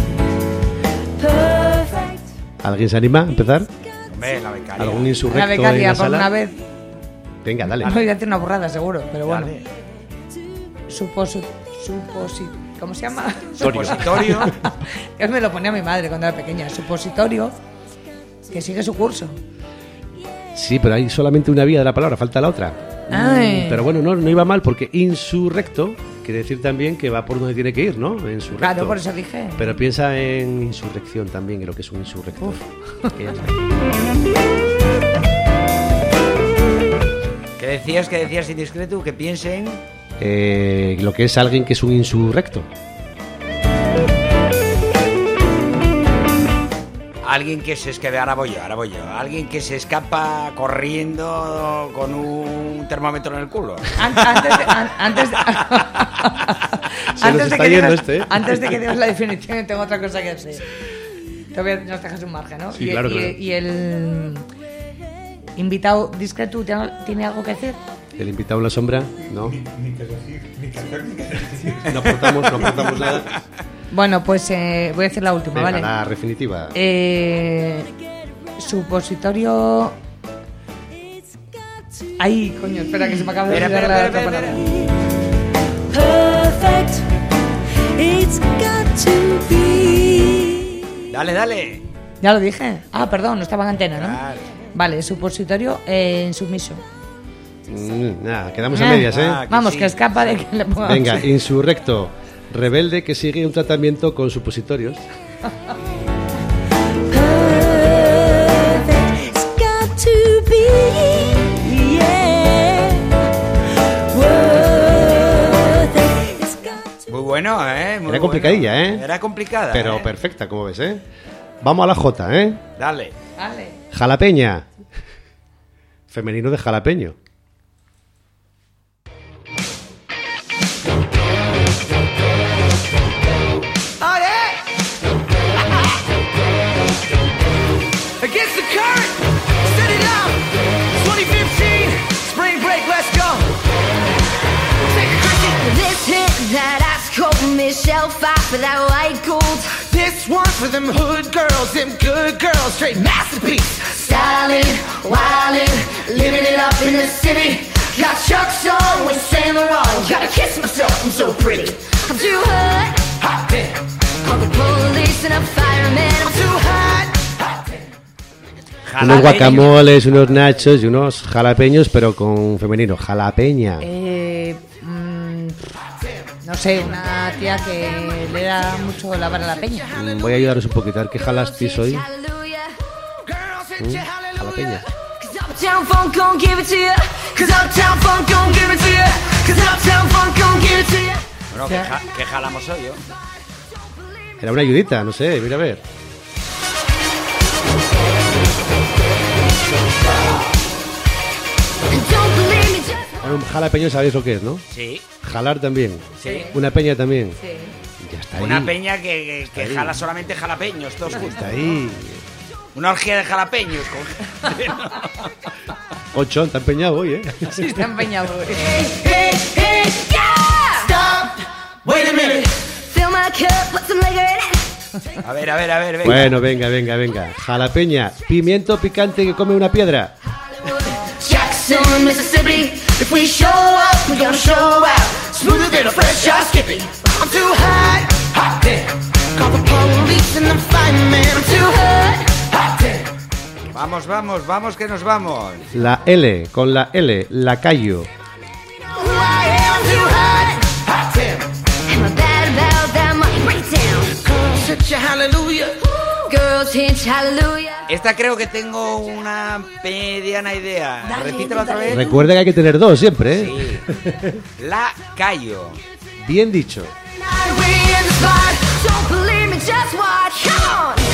perfect. ¿Alguien se anima a empezar? Hombre, la becaria. ¿Algún insurrecto La becaria, en la por sala? una vez. Venga, dale. No voy a decir una burrada, seguro, pero bueno. Dale. Suposo... Suposi... ¿Cómo se llama? Supositorio. Que me lo ponía mi madre cuando era pequeña. Supositorio que sigue su curso. Sí, pero hay solamente una vía de la palabra, falta la otra. Ay. Pero bueno, no, no iba mal porque insurrecto quiere decir también que va por donde tiene que ir, ¿no? Insurrecto. Claro, por eso dije. Pero piensa en insurrección también, en lo que es un insurrecto. Que ya sabes. ¿Qué decías? ¿Qué decías indiscreto? Que piensen. Eh, lo que es alguien que es un insurrecto. Alguien que se escape, ahora voy yo, ahora voy yo. Alguien que se escapa corriendo con un termómetro en el culo. An- Antes de, an- antes de, Se nos está que yendo digas, este, ¿eh? antes de que digas la definición, tengo otra cosa que decir. Todavía nos dejas un margen, ¿no? Sí, y, claro, y- claro. y el invitado discreto ¿tiene- tiene algo que decir. El invitado en la sombra, ¿no? Ni que decir, ni que hacer, ni que decir. No aportamos, no aportamos nada. Bueno, pues eh, voy a decir la última, Venga, ¿vale? la definitiva. Eh, supositorio. Ay, coño, espera que se me acaba de Espera, olvidar la espera, otra espera, palabra. Perfect. It's got to be. Dale, dale. Ya lo dije. Ah, perdón, no estaba en antena, ¿no? Claro. Vale, supositorio eh, insumiso. Mm, nada, quedamos a Ah, medias, ¿eh? ah, que Vamos, sí. que escapa de que le ponga. Venga, insurrecto. Rebelde que sigue un tratamiento con supositorios. Perfect. It's got to be. Yeah. Worth it. It's got to Muy bueno, ¿eh? Muy Era complicadilla, bueno. ¿eh? Era complicada. Pero ¿eh? perfecta, como ves, ¿eh? Vamos a la J, ¿eh? Dale. Vale. Jalapeña. Femenino de jalapeño. Oh yeah! Against the current, set it out. twenty fifteen, spring break, let's go. This hit that ice cold Michelle fight for that white gold. This one for them hood girls, them good girls, straight masterpiece. Styling, wildin', living it up in the city. Got Chuck's on with Saint Laurent. Gotta kiss myself, I'm so pretty. I'm too hot. Hot damn, Call the police and a fireman. I'm too hot. Unos guacamoles, unos nachos y unos jalapeños, pero con femenino. Jalapeña. Eh, mm, no sé, una tía que le da mucho lavar a la peña. Mm, Voy a ayudaros un poquito. A ver qué jalastis hoy. Hallelujah. Mm, Jalapeña. Cause Uptown Funk gon' give it to you. Cause Uptown Funk gon' give it to you. Cause Uptown Funk gon' give it to you. Bueno, ¿qué, ja- qué jalamos hoy, yo? Era una ayudita, no sé, mira a ver. And don't believe me, just Ahora, un jalapeño sabéis lo que es, ¿no? Sí. Jalar también. Sí. Una peña también. Sí. Ya está ahí. Una peña que, que, que ahí. jala solamente jalapeños, todos juntos. Está ahí. Una orgía de jalapeños. con- Ocho, está empeñado hoy, ¿eh? Sí, está empeñado. hey, hey, hey, yeah! Stop, wait a minute. Fill my cup, put some liquor in it. A ver, a ver, a ver, venga. Bueno, venga, venga, venga. Jalapeña, pimiento picante que come una piedra. Jackson, Mississippi. If we show up, we gonna show out. Smoother than a fresh shot skipping. I'm too hot, hot damn. Call the police and the fireman. I'm too hot, hot damn. Vamos, vamos, vamos, que nos vamos. La L, con la L, lacayo. Who I am, too hot, hot damn. Am I bad about that money? Break it down. Girl, set your hallelujah. girls hit hallelujah. Esta creo que tengo una mediana idea. Repítelo otra vez. Recuerda que hay que tener dos siempre, ¿eh? Sí. La Cayo. Bien dicho. We in the spot. Don't believe me, just watch. Come on.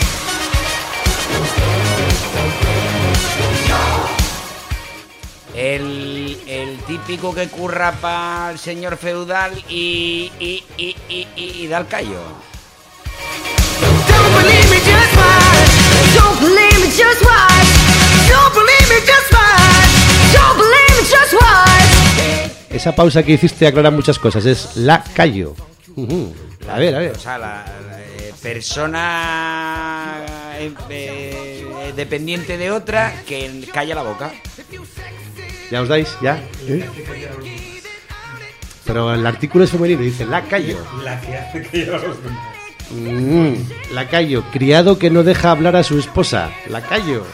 El, el típico que curra para el señor feudal y, y, y, y, y, y da el callo. Don't believe me, just watch. Don't believe me, just watch. Don't believe me, just watch. Don't believe me, just watch. Esa pausa que hiciste aclara muchas cosas. Es la callo. Uh-huh. A ver, a ver. O sea, la, la eh, persona eh, eh, dependiente de otra que calla la boca. ¿Ya os dais? ¿Ya? ¿Eh? Pero el artículo es femenino, dice la callo. La que hace que yo los demás. Mm, la callo, criado que no deja hablar a su esposa. La callo.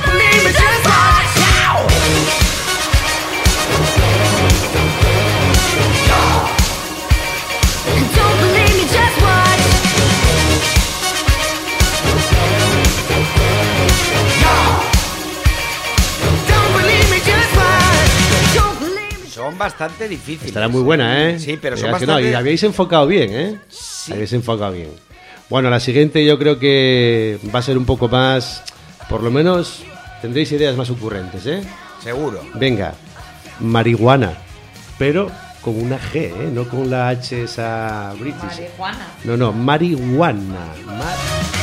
Son bastante difíciles. Estará muy buena, ¿eh? Sí, pero son que bastante... no, y habéis enfocado bien, ¿eh? Sí. Habéis enfocado bien. Bueno, la siguiente yo creo que va a ser un poco más... Por lo menos tendréis ideas más ocurrentes, ¿eh? Seguro. Venga, marihuana, pero con una G, ¿eh? No con la H esa british. Marihuana. No, no, marihuana. Mar...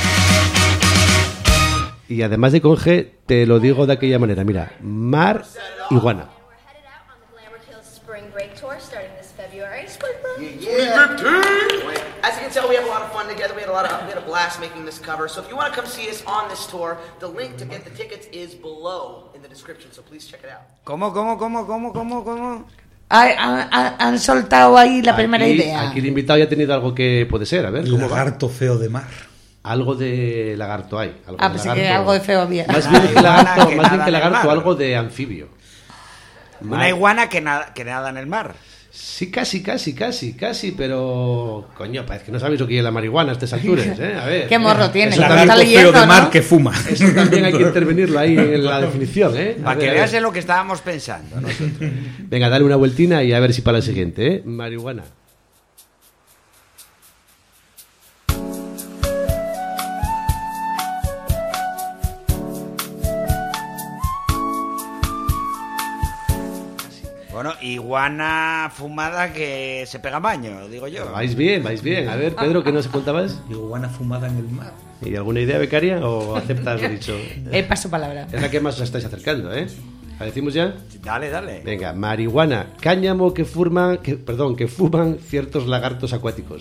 Y además de con G, te lo digo de aquella manera. Mira, mar iguana. Spring break tour starting this February. Spring break. Yeah. As you can tell, we have a lot of fun together. We had a lot of we had a blast making this cover. So if you want to come see us on this tour, the link to get the tickets is below in the description. So please check it out. ¿Cómo, cómo, cómo, cómo, cómo, cómo? Han, han, han soltado ahí la aquí, primera idea. Aquí el invitado ya ha tenido algo que puede ser. A ver, ¿cómo lagarto va? Feo de mar. Algo de lagarto hay. Algo ah, de pues lagarto. sí que algo de feo había. Más bien que lagarto, más bien que lagarto algo de anfibio. Una Mar. iguana que nada, que nada en el mar. Sí, casi, casi, casi, casi, pero... Coño, parece que no sabéis lo que es la marihuana a estas alturas, ¿eh? A ver. ¿Qué morro tiene? Es un lagarto feo de mar, ¿no? Que fuma. Eso también hay que intervenirlo ahí en la definición, ¿eh? Para que veas en lo que estábamos pensando nosotros. Venga, dale una vueltina y a ver si para el siguiente, ¿eh? Marihuana. Bueno, iguana fumada que se pega baño, digo yo. Vais bien, vais bien. A ver, Pedro, ¿qué nos contabas? Iguana fumada en el mar. ¿Y alguna idea, becaria? ¿O aceptas lo dicho? Eh, paso palabra. Es la que más os estáis acercando, ¿eh? ¿La decimos ya? Dale, dale. Venga, marihuana, cáñamo que fuman, que, perdón, que fuman ciertos lagartos acuáticos.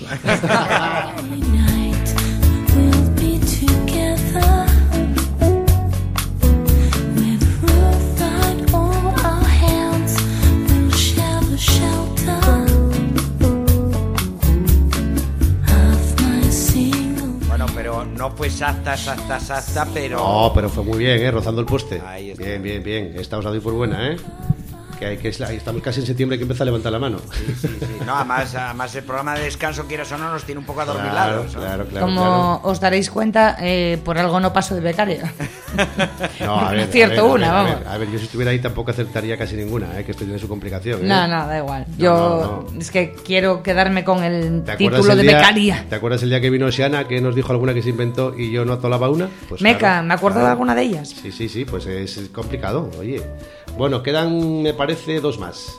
No fue exacta, exacta, exacta, pero... No, pero fue muy bien, ¿eh? Rozando el poste. Ahí está. Bien, bien, bien. Esta os la doy por buena, ¿eh? Que, hay que estamos casi en septiembre que empieza a levantar la mano. Sí, sí, sí. No, además, además el programa de descanso, quieras o no, nos tiene un poco adormilados. Claro, claro, claro. Como claro. os daréis cuenta, eh, por algo no paso de becaria. No, a ver, Cierto, a ver, una, a ver, vamos. A ver, a ver, yo si estuviera ahí tampoco acertaría casi ninguna, ¿eh? Que esto tiene su complicación. ¿eh? No, no, da igual. No, Yo no, no. es que quiero quedarme con el ¿Te título el de día, becaria. ¿Te acuerdas el día que vino Xiana que nos dijo alguna que se inventó y yo no atolaba una? Pues Meca, claro, me acuerdo claro. de alguna de ellas. Sí, sí, sí, pues es complicado, oye. Bueno, quedan, me parece, dos más.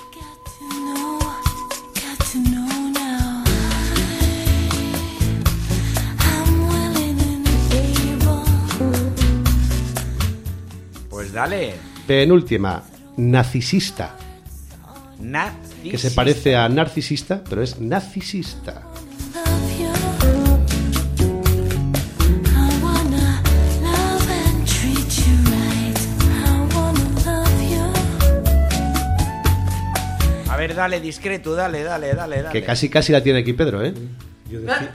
Pues dale. Penúltima, narcisista. Narcisista. Que se parece a narcisista, pero es narcisista. A ver, dale, discreto, dale, dale, dale, dale. Que casi casi la tiene aquí Pedro, ¿eh? Yo decía,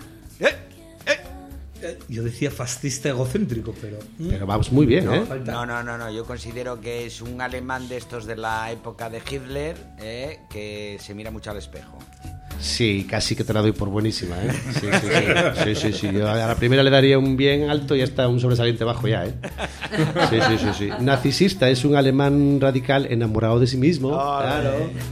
yo decía fascista egocéntrico, pero... Pero vamos muy bien, ¿eh? No, no, no, no, yo considero que es un alemán de estos de la época de Hitler, eh, que se mira mucho al espejo. Sí, casi que te la doy por buenísima, ¿eh? Sí, sí, sí. sí, sí, sí. Yo a la primera le daría un bien alto y ya está un sobresaliente bajo ya, ¿eh? Sí, sí, sí, sí. Narcisista es un alemán radical enamorado de sí mismo. Oh, claro.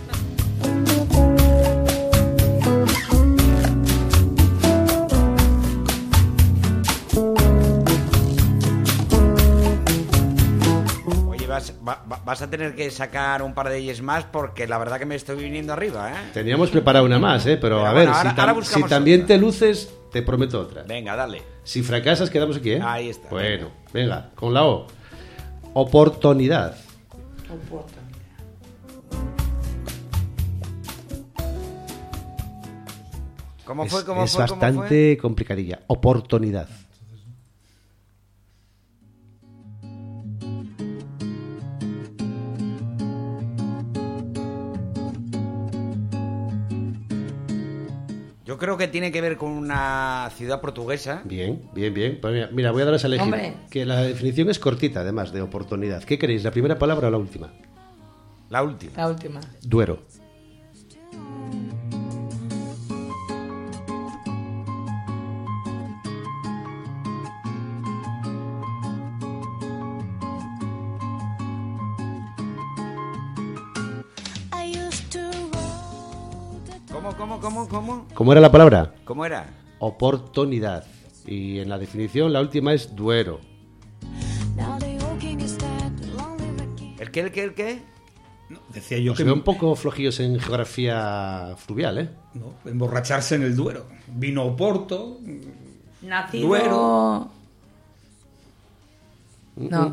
Vas, va, vas a tener que sacar un par de ellas más porque la verdad que me estoy viniendo arriba, ¿eh? Teníamos preparado una más, ¿eh? Pero, pero a bueno, ver, ahora, si, tam si también otra. Te luces, te prometo otra. Venga, dale. Si fracasas, quedamos aquí, ¿eh? Ahí está. Bueno, venga, con la O. Oportunidad. Oportunidad. ¿Cómo fue? Es, ¿Cómo es fue? bastante ¿Cómo fue? complicadilla. Oportunidad. Yo creo que tiene que ver con una ciudad portuguesa. Bien, bien, bien. Pues mira, mira, voy a darles a elegir. Hombre. Que la definición es cortita, además, de oportunidad. ¿Qué queréis, la primera palabra o la última? La última. La última. Duero. ¿Cómo, cómo, cómo, cómo? ¿Cómo era la palabra? ¿Cómo era? Oportunidad. Y en la definición la última es duero. ¿El qué, el qué, el qué? No, decía yo Os que... veo un poco flojillos en geografía fluvial, ¿eh? No, emborracharse en el Duero. Vino Oporto... Nacido... Duero... No.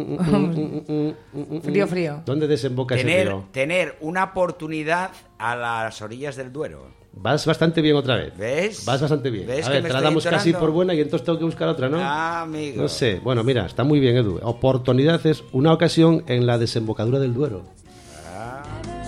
Frío, frío. ¿Dónde desemboca tener, ese río? Tener una oportunidad a las orillas del Duero. Vas bastante bien otra vez. ¿Ves? Vas bastante bien. ¿Ves a que ver, me te la estoy damos casi entonando? por buena y entonces tengo que buscar otra, ¿no? Ah, amigo. No sé. Bueno, mira, está muy bien, Edu. Oportunidad es una ocasión en la desembocadura del Duero. Ah.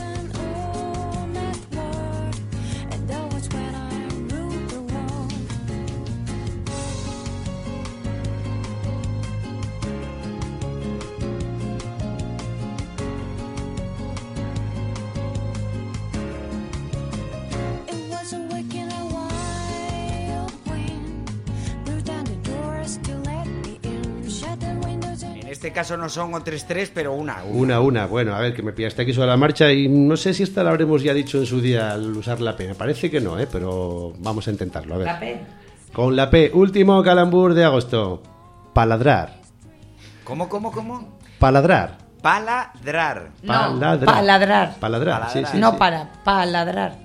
En este caso no son o tres tres, pero una. Una, Una, una. Bueno, a ver, que me pillaste aquí sobre la marcha y no sé si esta la habremos ya dicho en su día al usar la P. Me parece que no, ¿eh? Pero vamos a intentarlo, a ver. La P. Con la P, último calambur de agosto. Paladrar. ¿Cómo, cómo, cómo? Paladrar. Paladrar. No, Paladrar. paladrar. Paladrar, sí, sí, no sí. para, paladrar.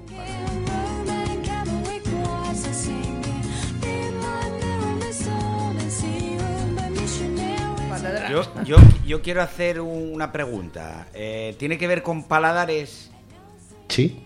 Yo, yo, yo quiero hacer una pregunta. Eh, ¿Tiene que ver con paladares? Sí.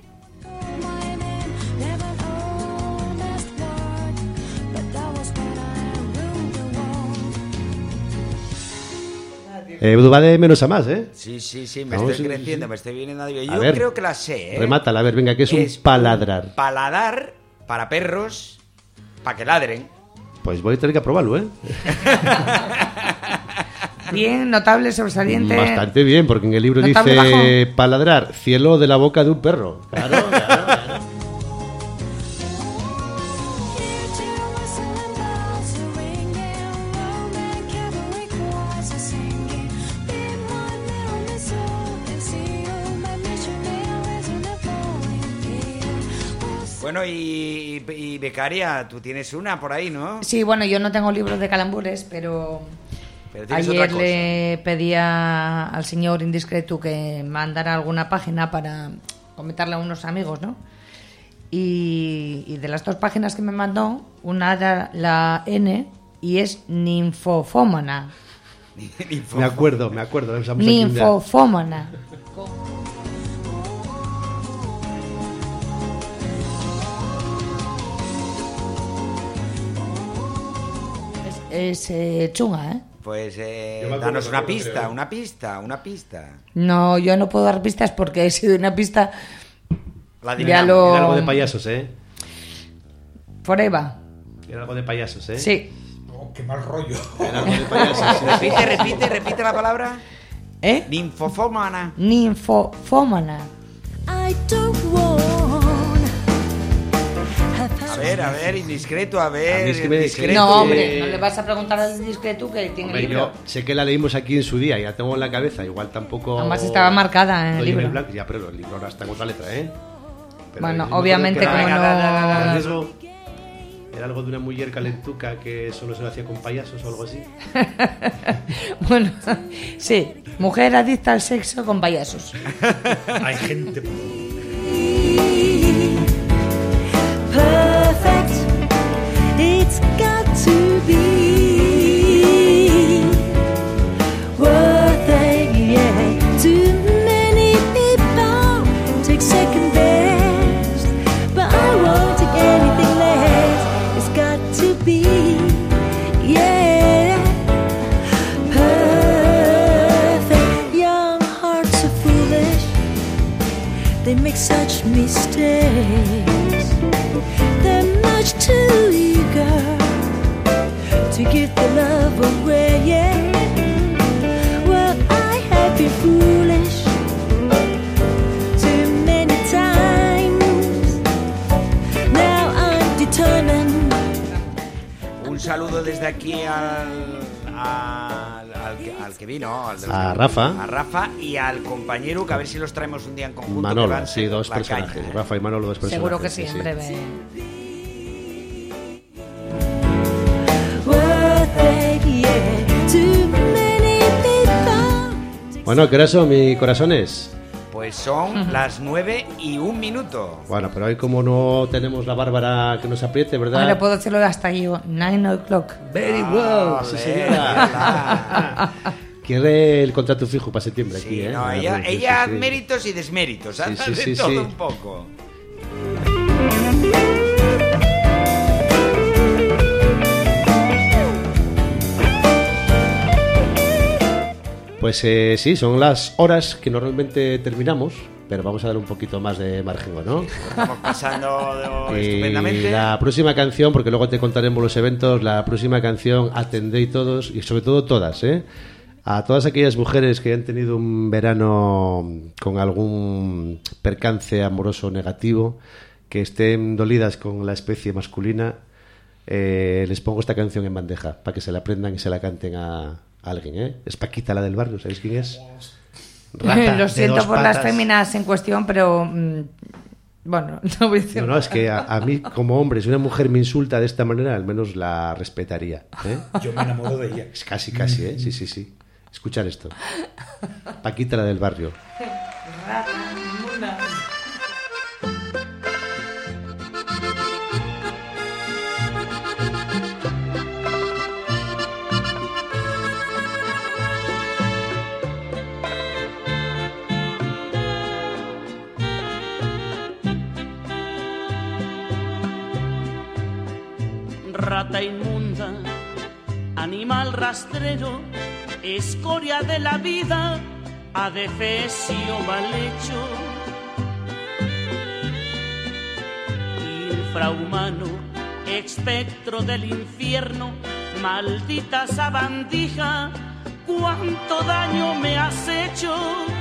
Eh, va de menos a más, ¿eh? Sí, sí, sí, me Vamos, estoy sí, creciendo, sí. me estoy viniendo arriba. A Yo ver, creo que la sé, ¿eh? Remátala, a ver, venga, que es, Es un paladrar. Paladar para perros, para que ladren. Pues voy a tener que aprobarlo, ¿eh? Bien, notable, sobresaliente. Bastante bien, porque en el libro Notable dice paladrar, cielo de la boca de un perro. Claro, claro, claro. Bueno, y, y becaria, tú tienes una por ahí, ¿no? Sí, bueno, yo no tengo libros de calambures, pero, Pero tienes ayer otra cosa. le pedía al señor indiscreto que mandara alguna página para comentarle a unos amigos, ¿no? Y, y de las dos páginas que me mandó, una era la N y es ninfofómana. Me acuerdo, me acuerdo. Usamos aquí un día. Ninfofómana. Es, es eh, chunga, ¿eh? Pues eh, Yo me acuerdo, danos me una acuerdo, pista, creo. una pista, una pista. No, yo no puedo dar pistas porque he sido una pista. La Ya adivinamos. lo- Era algo de payasos, ¿eh? Forever. Era algo de payasos, ¿eh? Sí. Oh, qué mal rollo. Era algo de payasos. sí, sí. Repite, repite, repite la palabra. ¿Eh? Ninfofómana. Ninfofómana. I don't want ver, a ver, indiscreto, a ver. A mí es que me- indiscreto. No, hombre, no le vas a preguntar al discreto que tiene Hombre, el libro. yo sé que la leímos aquí en su día, ya tengo en la cabeza, igual tampoco... Además estaba marcada en el Oye, libro. blanco, ya, pero el libro ahora está en otra letra, ¿eh? Pero Bueno, yo me obviamente acuerdo que como era- no- era algo- Era algo de una mujer calentuca que solo se lo hacía con payasos o algo así. Bueno, sí, mujer adicta al sexo con payasos. Hay gente. Perfect, it's got to be worth it, yeah. Too many people take second best, but I won't take anything less. It's got to be, yeah. Perfect, young hearts are foolish. They make such mistakes. They're much too eager to give the love away, yeah. Well, I have been foolish too many times. Now I'm determined. Un saludo desde aquí al, al, al, que- al que vino, al de los- A Rafa. A Rafa y al compañero, que a ver si los traemos un día en conjunto. que Manolo, van sí, dos la personajes. caña, ¿eh? Rafa y Manolo, dos personajes. Seguro que sí, en breve. Worth it, yeah. Too many people. Bueno, ¿qué hora son, mis corazones? Pues son las nueve y un minuto. Bueno, pero hoy como no tenemos la Bárbara que nos apriete, ¿verdad? Ahora puedo hacerlo hasta yo, nine o'clock. Very well, sí, señora. Quiere el contrato fijo para septiembre aquí, ¿eh? No, Ah, ella, pues, sí, ella sí, sí. méritos y desméritos, Sí, hace sí, de sí, todo sí. un poco. Pues eh, sí, son las horas que normalmente terminamos, pero vamos a dar un poquito más de margen, ¿no? Estamos pasando Y estupendamente. la próxima canción, porque luego te contaremos los eventos, la próxima canción, atendéis todos, y sobre todo todas, ¿eh? A todas aquellas mujeres que han tenido un verano con algún percance amoroso negativo, que estén dolidas con la especie masculina, eh, les pongo esta canción en bandeja, para que se la aprendan y se la canten a, a alguien, ¿eh? Es Paquita, la del barrio, ¿sabéis quién es? Rata Lo de siento dos por las patas. féminas en cuestión, pero mm, bueno, no voy a decir No, no, es que a, a mí como hombre, si una mujer me insulta de esta manera, al menos la respetaría, ¿eh? Yo me enamoro de ella. Es casi, casi, ¿eh? Sí, sí, sí. Escuchar esto. Paquita, la del barrio. Rata inmunda, animal rastrero, escoria de la vida, adefesio mal hecho, infrahumano, espectro del infierno, maldita sabandija, cuánto daño me has hecho.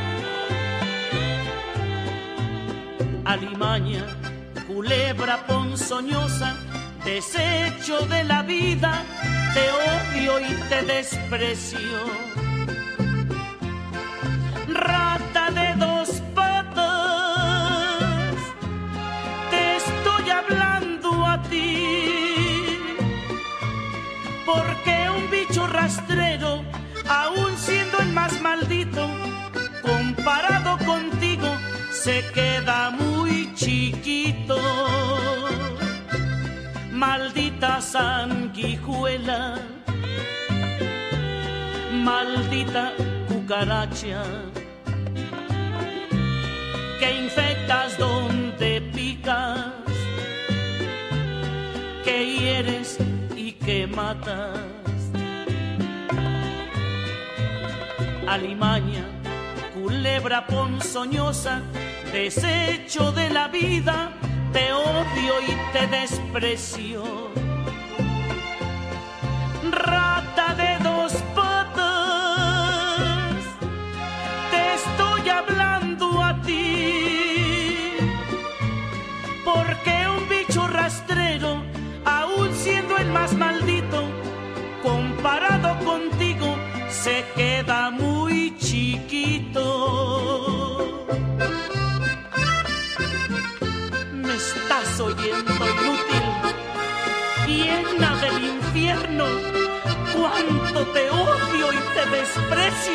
Alimaña, culebra ponzoñosa, desecho de la vida, te odio y te desprecio. Rata de dos patas, te estoy hablando a ti, porque un bicho rastrero, aun siendo el más maldito, comparado contigo, se queda muy chiquito. Maldita sanguijuela, maldita cucaracha, que infectas donde picas, que hieres y que matas. Alimaña, culebra ponzoñosa, desecho de la vida, te odio y te desprecio. Rata de dos patas, te estoy hablando a ti, porque un bicho rastrero, siento inútil, llena del infierno, cuánto te odio y te desprecio.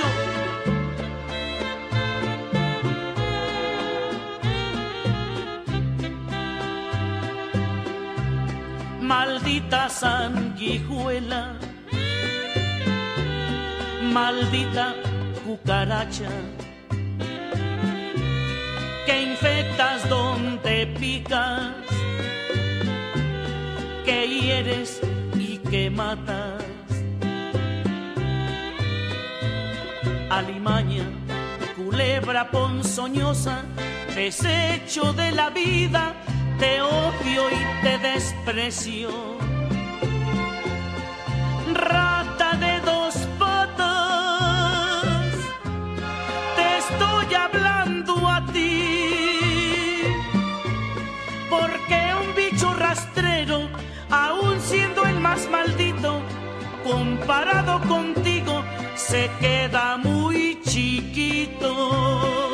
Maldita sanguijuela, maldita cucaracha, que infectas donde picas, que hieres y que matas. Alimaña, culebra ponzoñosa, desecho de la vida, te odio y te desprecio. Rata de dos patas, te estoy hablando a ti, porque un bicho rastrero, aun siendo el más maldito, comparado contigo, se queda muy chiquito.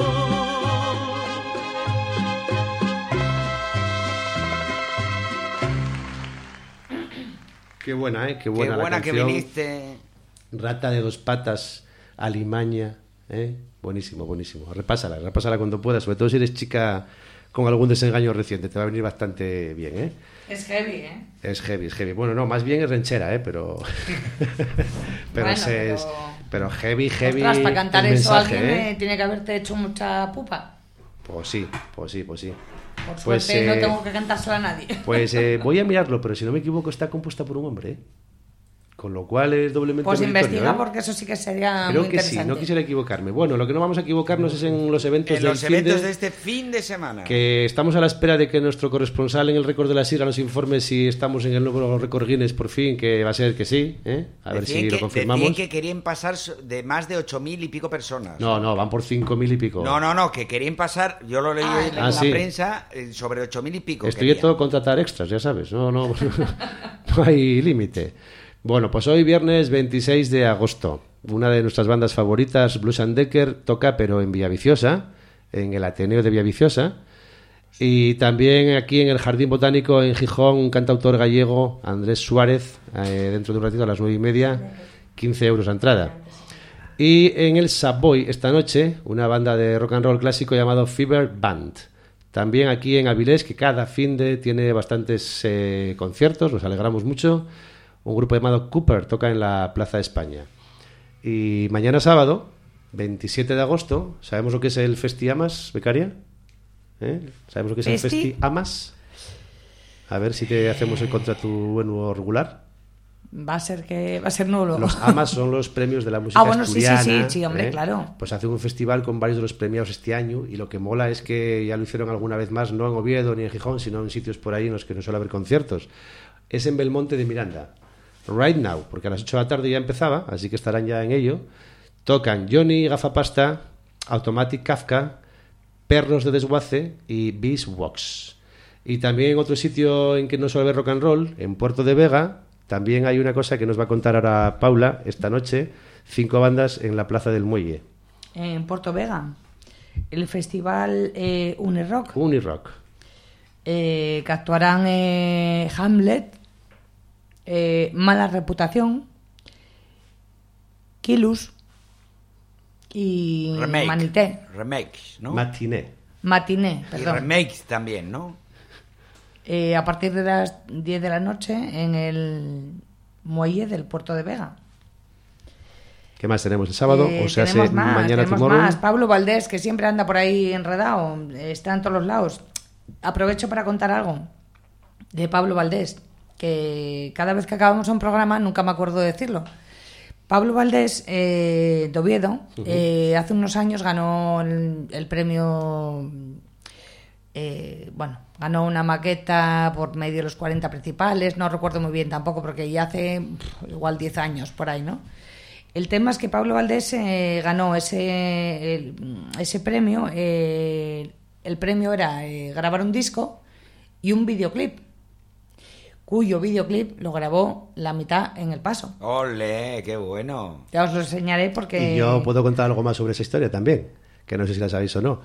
Qué buena, ¿eh? Qué buena, Qué la buena que canción. viniste. Rata de dos patas, alimaña, ¿eh? Buenísimo, buenísimo. Repásala, repásala cuando puedas, sobre todo si eres chica con algún desengaño reciente, te va a venir bastante bien, ¿eh? Es heavy, ¿eh? Es heavy, es heavy. Bueno, no, más bien es ranchera, ¿eh? Pero... pero, Bueno, se- pero- es- pero heavy, heavy. Ostras, para cantar el eso mensaje, alguien ¿eh? eh, tiene que haberte hecho mucha pupa. Pues sí, pues sí, pues sí. Por Pues, suerte no eh, tengo que cantársela a nadie. Pues eh, voy a mirarlo, pero si no me equivoco está compuesta por un hombre, ¿eh? Con lo cual es doblemente Pues meritorio, investiga ¿eh? porque eso sí que sería Creo muy que sí, interesante. no quisiera equivocarme. Bueno, lo que no vamos a equivocarnos es en los eventos En del los fin eventos de- de este fin de semana. que estamos a la espera de que nuestro corresponsal en el récord de la Sierra nos informe si estamos en el nuevo récord Guinness por fin, que va a ser que sí, ¿eh? A ver Decían si que, lo confirmamos. decían que querían pasar so- de más de ocho mil y pico personas. No, no, van por cinco mil y pico. No, no, no, que querían pasar, yo lo leí en Ah, la sí. prensa, eh, sobre ocho mil y pico. Estoy querían. todo contratar extras, ya sabes, no, no, no hay límite. Bueno, pues hoy viernes veintiséis de agosto, una de nuestras bandas favoritas, Blues and Decker, toca pero en Villaviciosa, en el Ateneo de Villaviciosa, y también aquí en el Jardín Botánico en Gijón, un cantautor gallego, Andrés Suárez, eh, dentro de un ratito a las nueve y media, quince euros la entrada. Y en el Savoy esta noche, una banda de rock and roll clásico llamado Fever Band. También aquí en Avilés, que cada fin de tiene bastantes eh, conciertos, nos alegramos mucho. Un grupo llamado Cooper toca en la Plaza de España. Y mañana sábado, veintisiete de agosto, ¿sabemos lo que es el Festi Amas, becaria? ¿Eh? ¿Sabemos lo que es el ¿Festi? Festi Amas? A ver si te hacemos el contrato bueno regular. Va a ser que va a ser nulo. Los Amas son los premios de la música Ah, bueno, sí, sí, asturiana. sí, sí, hombre, ¿eh? claro. Pues hacen un festival con varios de los premiados este año y lo que mola es que ya lo hicieron alguna vez más, no en Oviedo ni en Gijón, sino en sitios por ahí en los que no suele haber conciertos. Es en Belmonte de Miranda. Right Now, porque a las ocho de la tarde ya empezaba, así que estarán ya en ello. Tocan Johnny Gafapasta, Automatic Kafka, Perros de Desguace y Beeswax. Y también en otro sitio en que no suele haber rock and roll, en Puerto de Vega, también hay una cosa que nos va a contar ahora Paula esta noche, cinco bandas en la Plaza del Muelle. En Puerto Vega, el festival eh, Unirock, Unirock. eh, que actuarán eh, Hamlet, eh, Mala Reputación, Kilus y Remake. Manité. Remakes, ¿no? Matiné. Matiné, Y perdón. remakes también, ¿no? Eh, a partir de las diez de la noche en el muelle del Puerto de Vega. ¿Qué más tenemos el sábado? Eh, o sea, tenemos se- más, mañana tenemos tomorrow. más. Pablo Valdés, que siempre anda por ahí enredado, está en todos los lados. Aprovecho para contar algo de Pablo Valdés, que cada vez que acabamos un programa nunca me acuerdo de decirlo. Pablo Valdés, eh, de Oviedo, Ujú. eh, hace unos años ganó el, el premio, eh, bueno, ganó una maqueta por medio de los cuarenta principales, no recuerdo muy bien tampoco, porque ya hace pff, igual diez años por ahí, ¿no? El tema es que Pablo Valdés eh, ganó ese, el- ese premio, eh, el premio era eh, grabar un disco y un videoclip, cuyo videoclip lo grabó la mitad en El Paso. ¡Ole! ¡Qué bueno! Ya os lo enseñaré porque... Y yo puedo contar algo más sobre esa historia también, que no sé si la sabéis o no.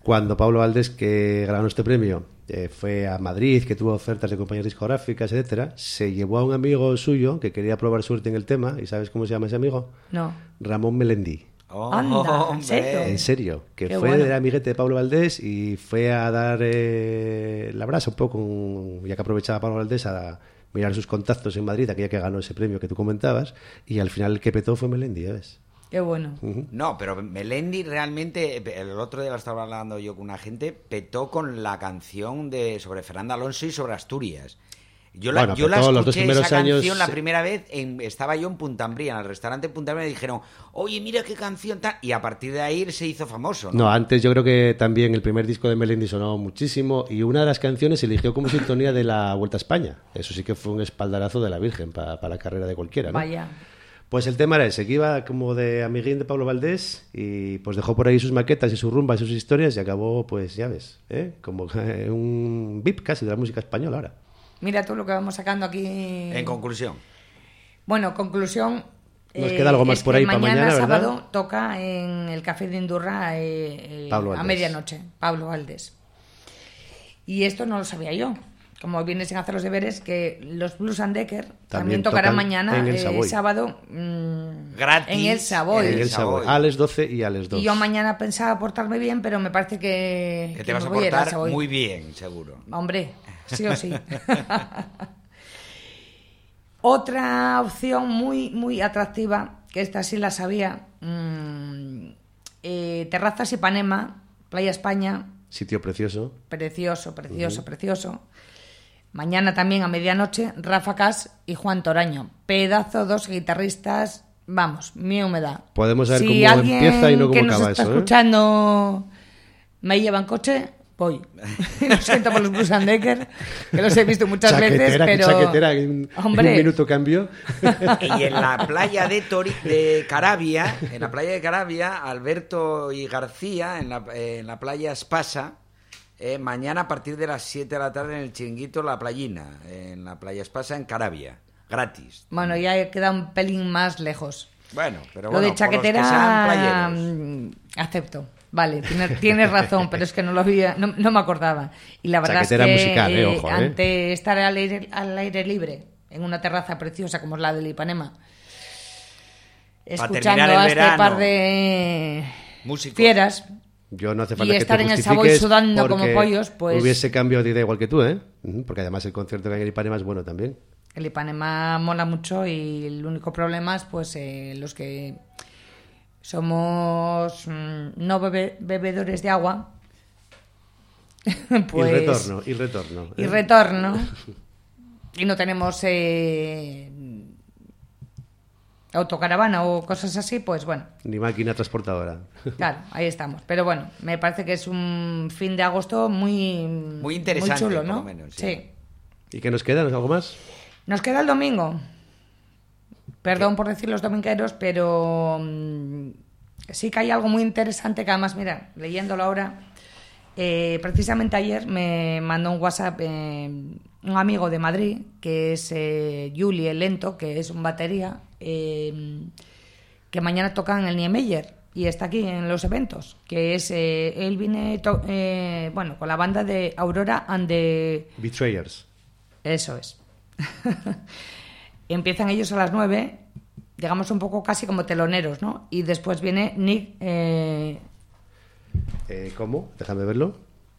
cuando Pablo Valdés, que ganó este premio, eh, fue a Madrid, que tuvo ofertas de compañías discográficas, etcétera, se llevó a un amigo suyo que quería probar suerte en el tema. ¿Y sabes cómo se llama ese amigo? No. Ramón Melendi. Oh, Anda, ¿en serio? En serio, que Qué fue bueno. el amiguete de Pablo Valdés y fue a dar eh, la brasa un poco, con- ya que aprovechaba Pablo Valdés a mirar sus contactos en Madrid, aquella que ganó ese premio que tú comentabas, y al final el que petó fue Melendi, ya ves. Qué bueno. No, pero Melendi realmente, el otro día lo estaba hablando yo con una gente, petó con la canción de sobre Fernando Alonso y sobre Asturias. Yo la, Bueno, yo la petó los dos escuché primeros esa canción años, la sí. primera vez, en, estaba yo en Punta Ambría, en el restaurante Punta Ambría, y me dijeron, oye, mira qué canción tan... Y a partir de ahí se hizo famoso, ¿no? No, antes yo creo que también el primer disco de Melendi sonó muchísimo y una de las canciones se eligió como sintonía de la Vuelta a España. Eso sí que fue un espaldarazo de la Virgen para la carrera de cualquiera, ¿no? Vaya. Pues el tema era ese, que iba como de amiguín de Pablo Valdés y pues dejó por ahí sus maquetas y sus rumbas y sus historias y acabó, pues ya ves, ¿eh? Como eh, un V I P casi de la música española ahora. Mira tú lo que vamos sacando aquí. En conclusión. Bueno, conclusión. Nos queda algo más es por que ahí para mañana, ¿verdad? sábado toca en el Café de Indurra eh, eh, Pablo a Valdés. medianoche, Pablo Valdés. Y esto no lo sabía yo. Como viene sin hacer los deberes, que los Blues and Decker también, También tocarán tocan mañana, en el eh, Savoy. sábado, mm, Gratis. en el Savoy. En el Savoy. A las doce y a las dos. Y yo mañana pensaba portarme bien, pero me parece que, Que que te vas me a voy ir al portar Savoy. muy bien, seguro. Hombre, sí o sí. Otra opción muy, muy atractiva, que esta sí la sabía, mmm, eh, Terrazas Ipanema, Playa España, Sitio precioso. precioso, precioso, Ujú. precioso. Mañana también a medianoche, Rafa Cas y Juan Toraño. Pedazo, dos guitarristas, vamos, mi humedad. Podemos saber Si cómo alguien empieza y no que cómo nos acaba está eso, ¿eh? escuchando me lleva en coche, voy. Lo siento por los Blues and Decker, que los he visto muchas Chaquetera, veces, que pero... chaquetera, en, un- en Hombre. un minuto cambio. Y en la playa de, Tori, de Carabia, en la playa de Carabia, Alberto y García, en la, en la playa Espasa, eh, mañana a partir de las siete de la tarde en el chiringuito La Playina, en la playa Espasa, en Carabia, gratis. Bueno, ya queda un pelín más lejos. Bueno, pero Lo bueno, de por los que sean chaquetera, playeros. mm, acepto. Vale, tienes, tienes razón, pero es que no lo había, no, no me acordaba. Y la verdad Chaquetera es que musical, eh, eh, ojo, eh. ante estar al aire, al aire libre, en una terraza preciosa como es la del Ipanema, escuchando terminar el a este verano. par de Músicos. fieras, Yo no hace falta Y que estar te en el justifiques Savoy sudando como porque pollos, pues- hubiese cambio de idea igual que tú, ¿eh? Ujú, porque además el concierto que hay en Ipanema es bueno también. el Ipanema mola mucho y el único problema es pues eh, los que somos mm, no bebe- bebedores de agua. Pues, y retorno, y retorno. y ¿eh? retorno. Y no tenemos eh, autocaravana o cosas así, pues bueno, Ni máquina transportadora. claro, ahí estamos. Pero bueno, me parece que es un fin de agosto muy, Muy interesante, muy chulo, por ¿no? lo menos, sí. Sí. ¿Y qué nos queda? ¿Algo más? Nos queda el domingo. Perdón por decir los domingueros, pero mm, sí que hay algo muy interesante que además, mira, leyéndolo ahora, eh, precisamente ayer me mandó un WhatsApp eh, un amigo de Madrid, que es eh, Juli el Lento, que es un batería, eh, que mañana toca en el Niemeyer y está aquí en los eventos, que es, eh, él viene, to- eh, bueno, con la banda de Aurora and the... Betrayers. Eso es. Empiezan ellos a las nueve, digamos un poco casi como teloneros, ¿no? Y después viene Nick... eh, Eh, ¿Cómo? Déjame verlo.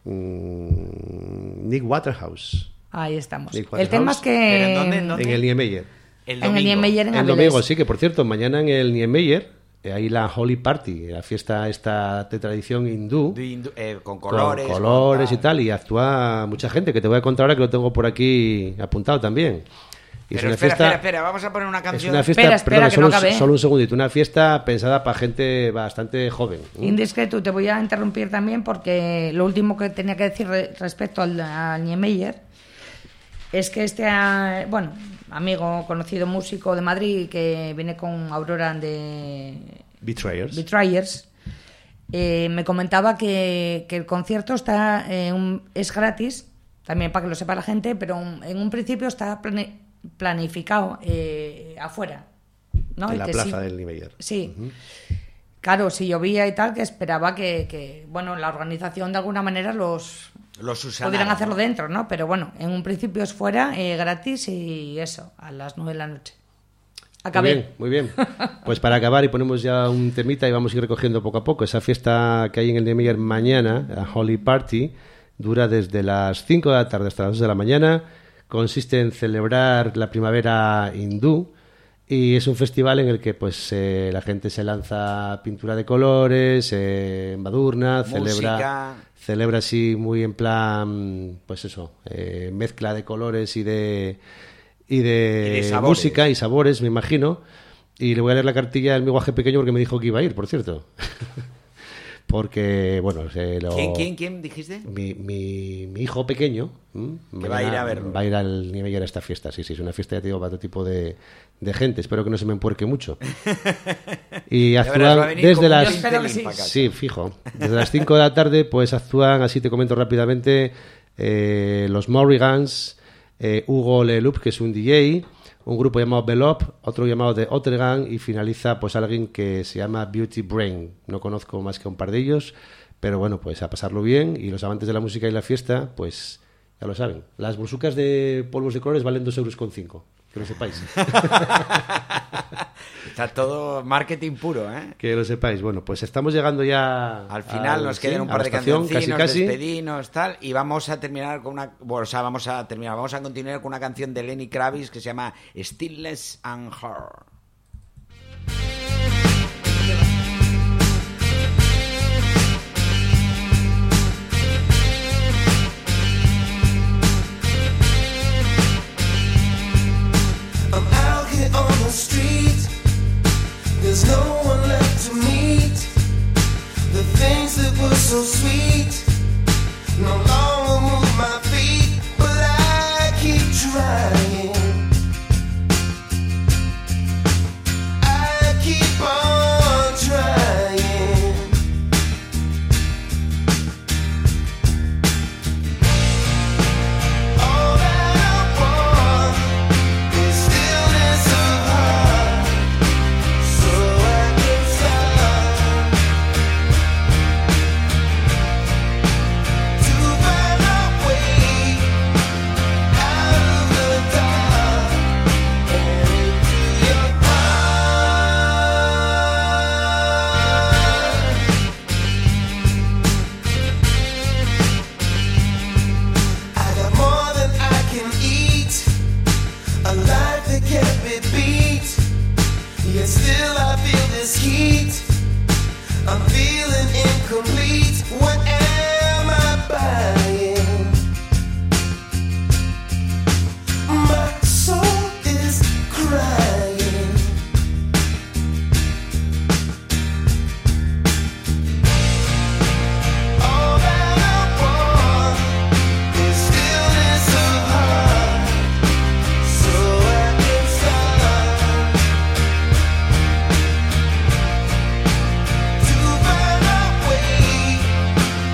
Mm, Nick Waterhouse. ahí estamos. Nick El tema es Waterhouse. que... ¿Pero en dónde, en dónde? En el Niemeyer. El En el Niemeyer en El Avilés. domingo, sí, que por cierto, mañana en el Niemeyer eh, hay la Holy Party, la fiesta esta de tradición hindú. De hindu- eh, con colores. Con colores con y tal, y actúa mucha gente, que te voy a contar ahora que lo tengo por aquí apuntado también. Y Pero espera, espera, espera, vamos a poner una Es canción. una fiesta, Espera, espera, perdona, que solo, no acabé. solo un segundito, una fiesta pensada para gente bastante joven. Indiscreto, te voy a interrumpir también porque lo último que tenía que decir re- respecto al, al Niemeyer es que este, ah, bueno, amigo, conocido músico de Madrid que viene con Aurora de Betrayers. Betrayers, eh, me comentaba que, que el concierto está eh, un- es gratis, también para que lo sepa la gente, pero un- en un principio está plane- planificado eh, afuera, ¿no? En Y la que plaza sí- del Niemeyer. Sí. Ujú. claro, si llovía y tal, que esperaba que, que bueno, la organización de alguna manera los... Los usanara, pudieran hacerlo ¿no? dentro, ¿no? Pero bueno, en un principio es fuera, eh, gratis y eso, a las nueve de la noche. Acabé. Muy bien, muy bien. Pues para acabar y ponemos ya un temita y vamos a ir recogiendo poco a poco. Esa fiesta que hay en el Niemeyer mañana, la Holy Party, dura desde las cinco de la tarde hasta las dos de la mañana. Consiste en celebrar la primavera hindú y es un festival en el que pues eh, la gente se lanza pintura de colores, eh, embadurna, celebra, celebra así muy en plan, pues eso, eh, mezcla de colores y de... Y de, y de sabores. música y sabores, me imagino. Y le voy a leer la cartilla del mi guaje pequeño porque me dijo que iba a ir, por cierto. Porque, bueno... Se lo... ¿Quién, quién, quién dijiste? Mi, mi, mi hijo pequeño... Que va a ir a verlo. Va a ir al Niemeyer a esta fiesta, sí, sí. Es una fiesta, ya te digo, para todo tipo de, de gente. Espero que no se me empuerque mucho. Y actúan desde las... Sí. sí, fijo. Desde las cinco de la tarde, pues actúan, así te comento rápidamente, eh, los Morrigans... Eh, Hugo Leloup, que es un D J, un grupo llamado Belop, otro llamado The Ottergang y finaliza pues alguien que se llama Beauty Brain. No conozco más que un par de ellos, pero bueno, pues a pasarlo bien y los amantes de la música y la fiesta, pues ya lo saben. Las bursucas de polvos de colores valen dos euros con cinco, que lo sepáis. Está todo marketing puro, ¿eh? Que lo sepáis. Bueno, pues estamos llegando ya... Al final al, nos quedan sí, un par de estación, cancioncinos, casi, casi. despedinos, tal, y vamos a terminar con una... Bueno, o sea, vamos a terminar, vamos a continuar con una canción de Lenny Kravitz que se llama Stillness and Her. I'm out here on the street. There's no one left to meet. The things that were so sweet no longer move my feet, but I keep trying. I keep on trying. All that I want is stillness of heart, so I can start to find a way out of the dark and into your heart. I got more than I can eat, a life that can't be beat. Yet still I feel this heat. I'm feeling incomplete. What am I buying? My soul is crying. All that I want is stillness of heart, so I can start to find a way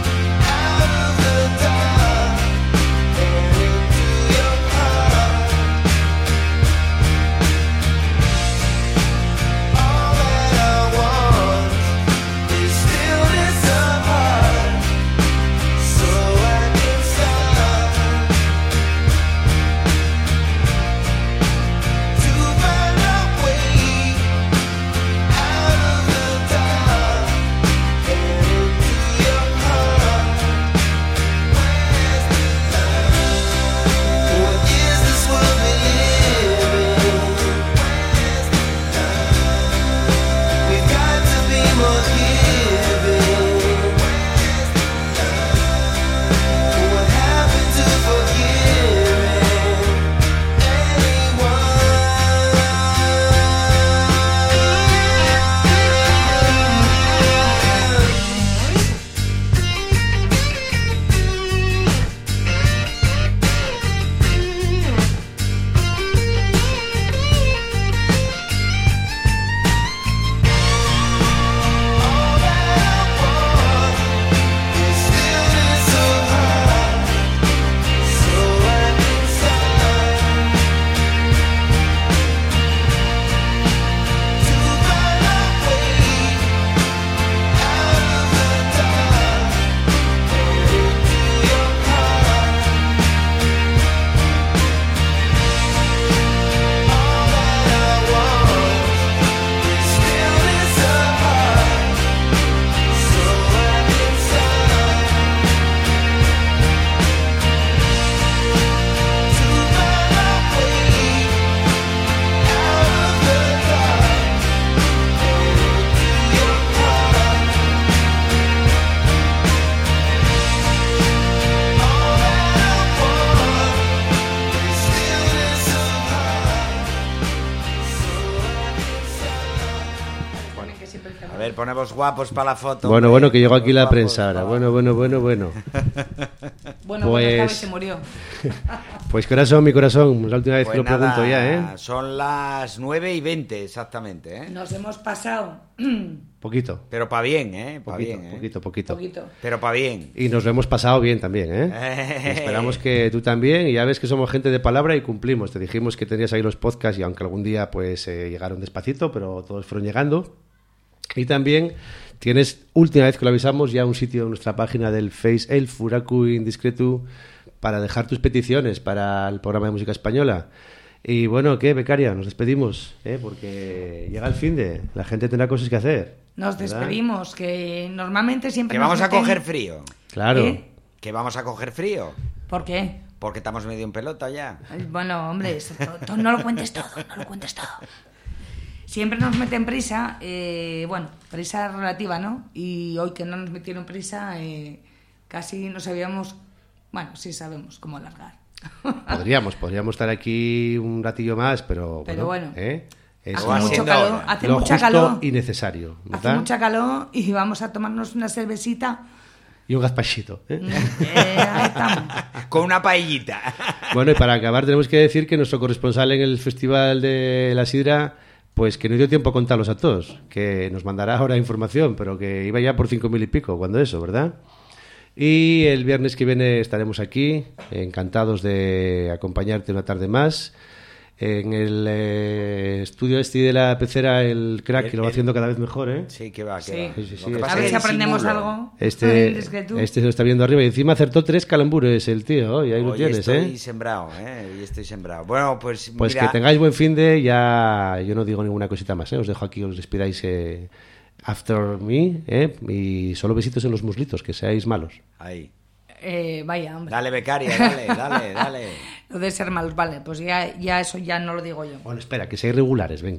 ver, ponemos guapos para la foto. Bueno, hombre. bueno, que llegó aquí la Guapos prensa ahora. para- Bueno, bueno, bueno, bueno. Bueno, pues... Pues- se murió. Pues corazón, mi corazón, es la última vez Pues que lo nada, pregunto ya, ¿eh? Son las nueve y veinte exactamente, ¿eh? Nos hemos pasado. Poquito. Pero para bien, ¿eh? Pa' Poquito, bien, ¿eh? poquito, poquito. Poquito. Pero para bien. Y nos lo hemos pasado bien también, ¿eh? Eh. Esperamos que tú también, y ya ves que somos gente de palabra y cumplimos. Te dijimos que tenías ahí los podcasts y aunque algún día pues eh, llegaron despacito, pero todos fueron llegando. Y también tienes, última vez que lo avisamos, ya un sitio en nuestra página del Face, el Furaku Indiscretu, para dejar tus peticiones para el programa de música española. Y bueno, ¿qué, becaria? Nos despedimos, ¿eh? Porque llega el fin de... La gente tendrá cosas que hacer. Nos ¿verdad? despedimos, que normalmente siempre Que nos vamos a meten- coger frío. Claro. ¿Eh? Que vamos a coger frío. ¿Por qué? Porque estamos medio en pelota ya. Bueno, hombre, eso, to- to- no lo cuentes todo, no lo cuentes todo. Siempre nos meten prisa, eh, bueno, prisa relativa, ¿no? Y hoy que no nos metieron prisa, eh, casi no sabíamos, bueno, sí sabemos cómo alargar. Podríamos, podríamos estar aquí un ratillo más, pero, Pero bueno, ¿eh? Es hace lo- mucho calor, hace lo mucha justo calor. y necesario, Hace ¿verdad? mucha calor y vamos a tomarnos una cervecita. Y un gazpachito, ¿eh? Eh, ahí estamos. Con una paellita. Bueno, y para acabar tenemos que decir que nuestro corresponsal en el Festival de la Sidra, pues que no dio tiempo a contarlos a todos, que nos mandará ahora información, pero que iba ya por cinco mil y pico, cuando eso, ¿verdad? Y el viernes que viene estaremos aquí, encantados de acompañarte una tarde más. En el eh, estudio este de la pecera, el crack, El- que lo va el- haciendo cada vez mejor, ¿eh? Sí, que va, que Sí. va. Sí, sí, sí, Lo que este- pasa A ver es si que aprendemos disimulo. algo. Este, Indiscreto. este se lo está viendo arriba y encima acertó tres calambures el tío, y ahí lo Hoy tienes, estoy ¿eh? sembrado, ¿eh? Hoy estoy sembrado. Bueno, pues Pues mira, que tengáis buen fin de, ya yo no digo ninguna cosita más, ¿eh? Os dejo aquí, os despidáis eh, after me, ¿eh? Y solo besitos en los muslitos, que seáis malos. Ahí. Eh, vaya, hombre. Dale, becaria, dale, dale, dale. Lo de ser malos, vale, pues ya, ya eso ya no lo digo yo. Bueno, espera, que seáis regulares, venga.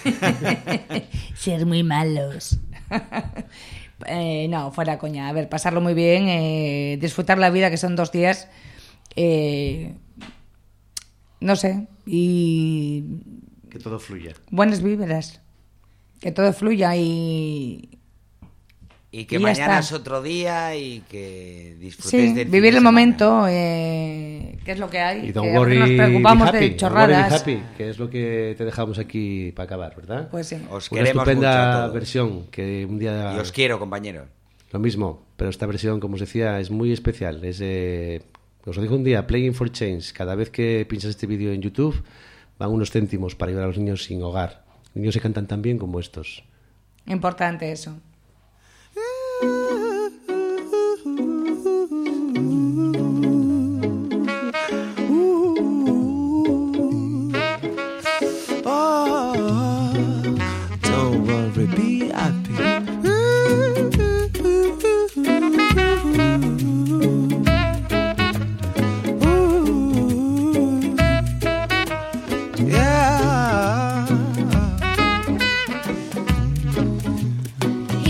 Ser muy malos. Eh, no, fuera coña. A ver, pasarlo muy bien, eh, disfrutar la vida, que son dos días. eh, no sé, y Que todo fluya. buenas víveras. Que todo fluya y... Y que Y ya mañana está. es otro día y que disfrutéis Sí, del fin vivir de el semana. momento, eh, que es lo que hay. Y don't que a worry, veces nos preocupamos be happy, de don't worry, be chorradas. happy, que es lo que te dejamos aquí para acabar, ¿verdad? Pues sí. Os Una queremos mucho a estupenda todos. versión que un día... Y os quiero, compañeros. Lo mismo, pero esta versión, como os decía, es muy especial. Es, eh, os lo digo un día, Playing for Change. Cada vez que pinchas este vídeo en YouTube, van unos céntimos para ayudar a los niños sin hogar. Niños se cantan tan bien como estos. Importante eso. Oh, don't worry, be happy. Ooh, yeah.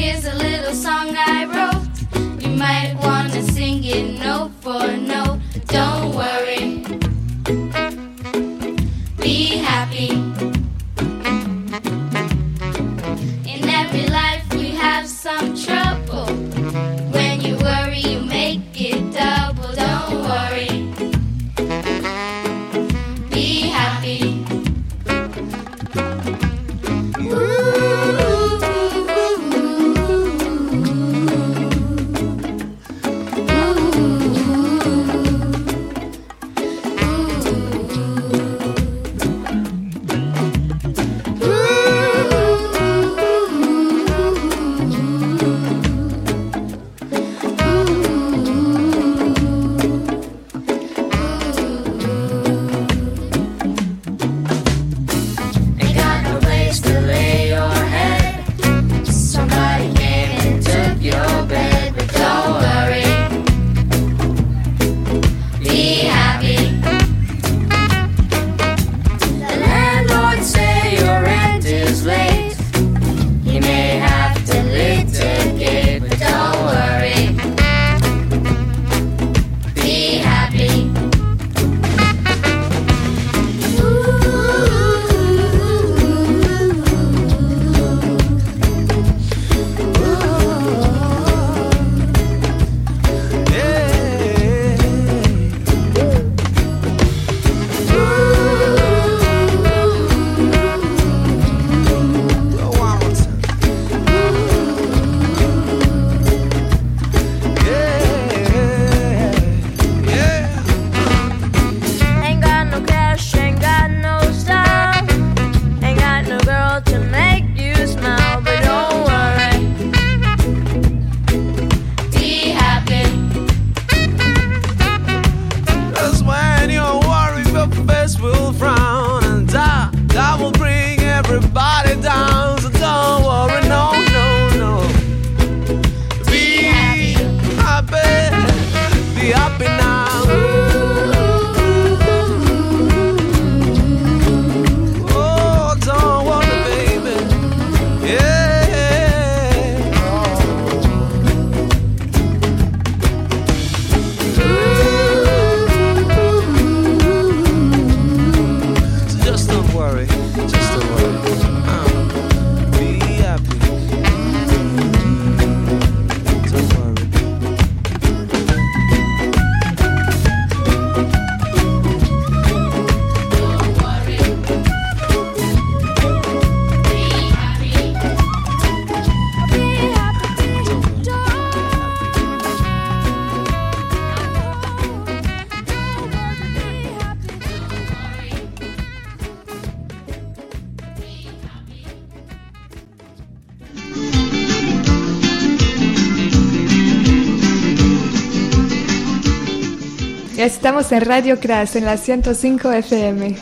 Estamos en Radio Crash en la ciento cinco F M.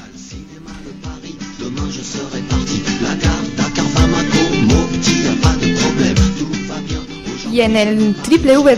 Y en el w w w